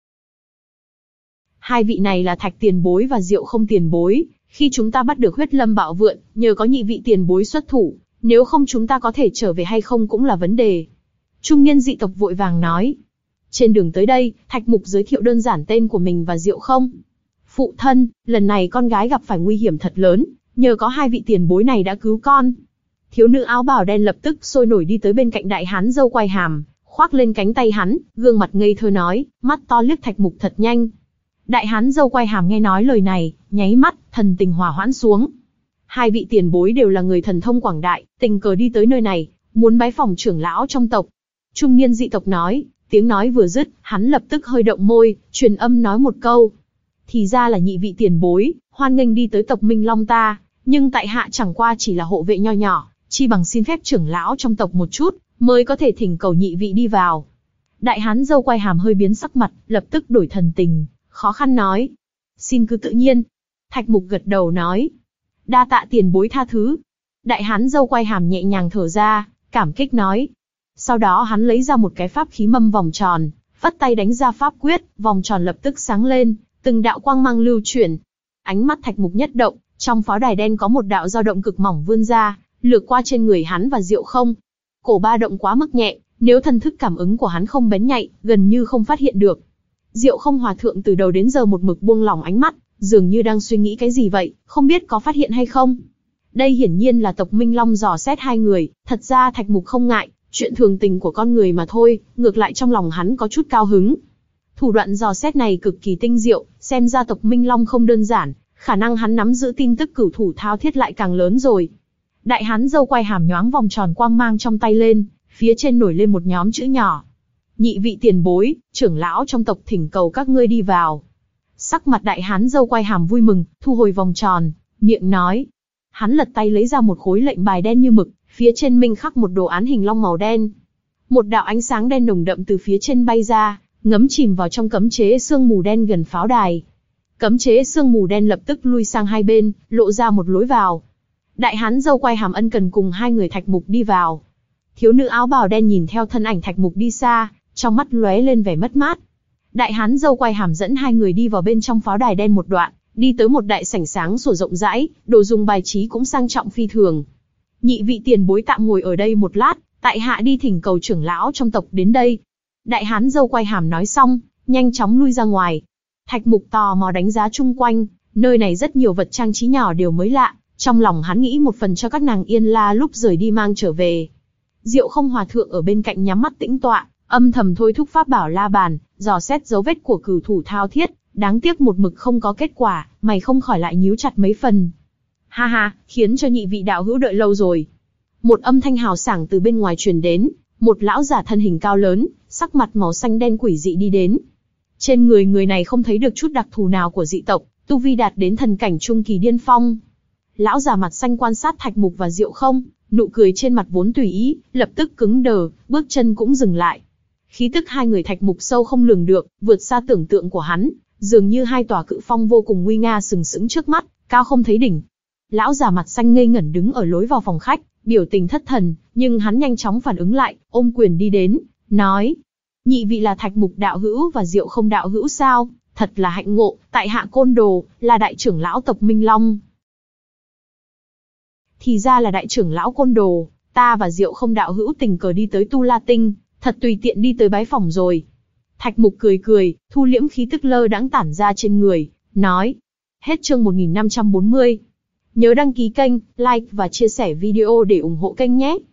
Hai vị này là Thạch tiền bối và Diệu Không tiền bối, khi chúng ta bắt được Huyết Lâm Bạo Vượn, nhờ có nhị vị tiền bối xuất thủ, nếu không chúng ta có thể trở về hay không cũng là vấn đề. Trung niên dị tộc vội vàng nói. Trên đường tới đây, Thạch Mục giới thiệu đơn giản tên của mình và Diệu Không. Phụ thân, lần này con gái gặp phải nguy hiểm thật lớn, nhờ có hai vị tiền bối này đã cứu con. Thiếu nữ áo bào đen lập tức sôi nổi đi tới bên cạnh đại hán râu quai hàm, khoác lên cánh tay hắn, gương mặt ngây thơ nói, mắt to liếc Thạch Mục thật nhanh. Đại hán râu quai hàm nghe nói lời này, nháy mắt, thần tình hòa hoãn xuống. Hai vị tiền bối đều là người thần thông quảng đại, tình cờ đi tới nơi này, muốn bái phỏng trưởng lão trong tộc. Trung niên dị tộc nói, tiếng nói vừa dứt, hắn lập tức hơi động môi, truyền âm nói một câu. Thì ra là nhị vị tiền bối, hoan nghênh đi tới tộc Minh Long ta, nhưng tại hạ chẳng qua chỉ là hộ vệ nho nhỏ, chi bằng xin phép trưởng lão trong tộc một chút, mới có thể thỉnh cầu nhị vị đi vào. Đại hán râu quai hàm hơi biến sắc mặt, lập tức đổi thần tình, khó khăn nói. Xin cứ tự nhiên. Thạch Mục gật đầu nói. Đa tạ tiền bối tha thứ. Đại hán râu quai hàm nhẹ nhàng thở ra, cảm kích nói. Sau đó hắn lấy ra một cái pháp khí mâm vòng tròn, phất tay đánh ra pháp quyết, vòng tròn lập tức sáng lên, từng đạo quang mang lưu chuyển. Ánh mắt Thạch Mục nhất động, trong pháo đài đen có một đạo dao động cực mỏng vươn ra, lướt qua trên người hắn và Diệu Không. Cổ ba động quá mức nhẹ, nếu thần thức cảm ứng của hắn không bén nhạy, gần như không phát hiện được. Diệu Không hòa thượng từ đầu đến giờ một mực buông lỏng ánh mắt, dường như đang suy nghĩ cái gì vậy, không biết có phát hiện hay không. Đây hiển nhiên là tộc Minh Long dò xét hai người, thật ra Thạch Mục không ngại, chuyện thường tình của con người mà thôi, ngược lại trong lòng hắn có chút cao hứng. Thủ đoạn dò xét này cực kỳ tinh diệu, xem ra tộc Minh Long không đơn giản, khả năng hắn nắm giữ tin tức cửu thủ thao thiết lại càng lớn rồi. Đại hán râu quai hàm nhoáng vòng tròn quang mang trong tay lên, phía trên nổi lên một nhóm chữ nhỏ. Nhị vị tiền bối, trưởng lão trong tộc thỉnh cầu các ngươi đi vào. Sắc mặt đại hán râu quai hàm vui mừng, thu hồi vòng tròn, miệng nói. Hắn lật tay lấy ra một khối lệnh bài đen như mực, phía trên minh khắc một đồ án hình long màu đen. Một đạo ánh sáng đen nồng đậm từ phía trên bay ra, ngấm chìm vào trong cấm chế sương mù đen gần pháo đài. Cấm chế sương mù đen lập tức lui sang hai bên, lộ ra một lối vào. Đại hán râu quai hàm ân cần cùng hai người Thạch Mục đi vào. Thiếu nữ áo bào đen nhìn theo thân ảnh Thạch Mục đi xa, trong mắt lóe lên vẻ mất mát. Đại hán râu quai hàm dẫn hai người đi vào bên trong pháo đài đen một đoạn, đi tới một đại sảnh sáng sủa rộng rãi, đồ dùng bài trí cũng sang trọng phi thường. Nhị vị tiền bối tạm ngồi ở đây một lát, tại hạ đi thỉnh cầu trưởng lão trong tộc đến đây. Đại hán râu quai hàm nói xong, nhanh chóng lui ra ngoài. Thạch Mục tò mò đánh giá chung quanh, nơi này rất nhiều vật trang trí nhỏ đều mới lạ, trong lòng hắn nghĩ một phần cho các nàng Yên La lúc rời đi mang trở về. Diệu Không hòa thượng ở bên cạnh nhắm mắt tĩnh tọa, âm thầm thôi thúc pháp bảo la bàn, dò xét dấu vết của cửu thủ thao thiết, đáng tiếc một mực không có kết quả, mày không khỏi lại nhíu chặt mấy phần. Ha ha, khiến cho nhị vị đạo hữu đợi lâu rồi. Một âm thanh hào sảng từ bên ngoài truyền đến, một lão giả thân hình cao lớn, sắc mặt màu xanh đen quỷ dị đi đến. Trên người người này không thấy được chút đặc thù nào của dị tộc, tu vi đạt đến thần cảnh trung kỳ điên phong. Lão già mặt xanh quan sát Thạch Mục và Diệu Không, nụ cười trên mặt vốn tùy ý, lập tức cứng đờ, bước chân cũng dừng lại. Khí tức hai người Thạch Mục sâu không lường được, vượt xa tưởng tượng của hắn, dường như hai tòa cự phong vô cùng nguy nga sừng sững trước mắt, cao không thấy đỉnh. Lão già mặt xanh ngây ngẩn đứng ở lối vào phòng khách, biểu tình thất thần, nhưng hắn nhanh chóng phản ứng lại, ôm quyền đi đến, nói: nhị vị là Thạch Mục đạo hữu và Diệu Không đạo hữu sao? Thật là hạnh ngộ, tại hạ Côn Đồ, là đại trưởng lão tộc Minh Long. Thì ra là đại trưởng lão Côn Đồ, ta và Diệu Không đạo hữu tình cờ đi tới Tu La Tinh, thật tùy tiện đi tới bái phỏng rồi. Thạch Mục cười cười, thu liễm khí tức lơ đãng tản ra trên người, nói: hết chương một nghìn năm trăm bốn mươi. Nhớ đăng ký kênh, like và chia sẻ video để ủng hộ kênh nhé.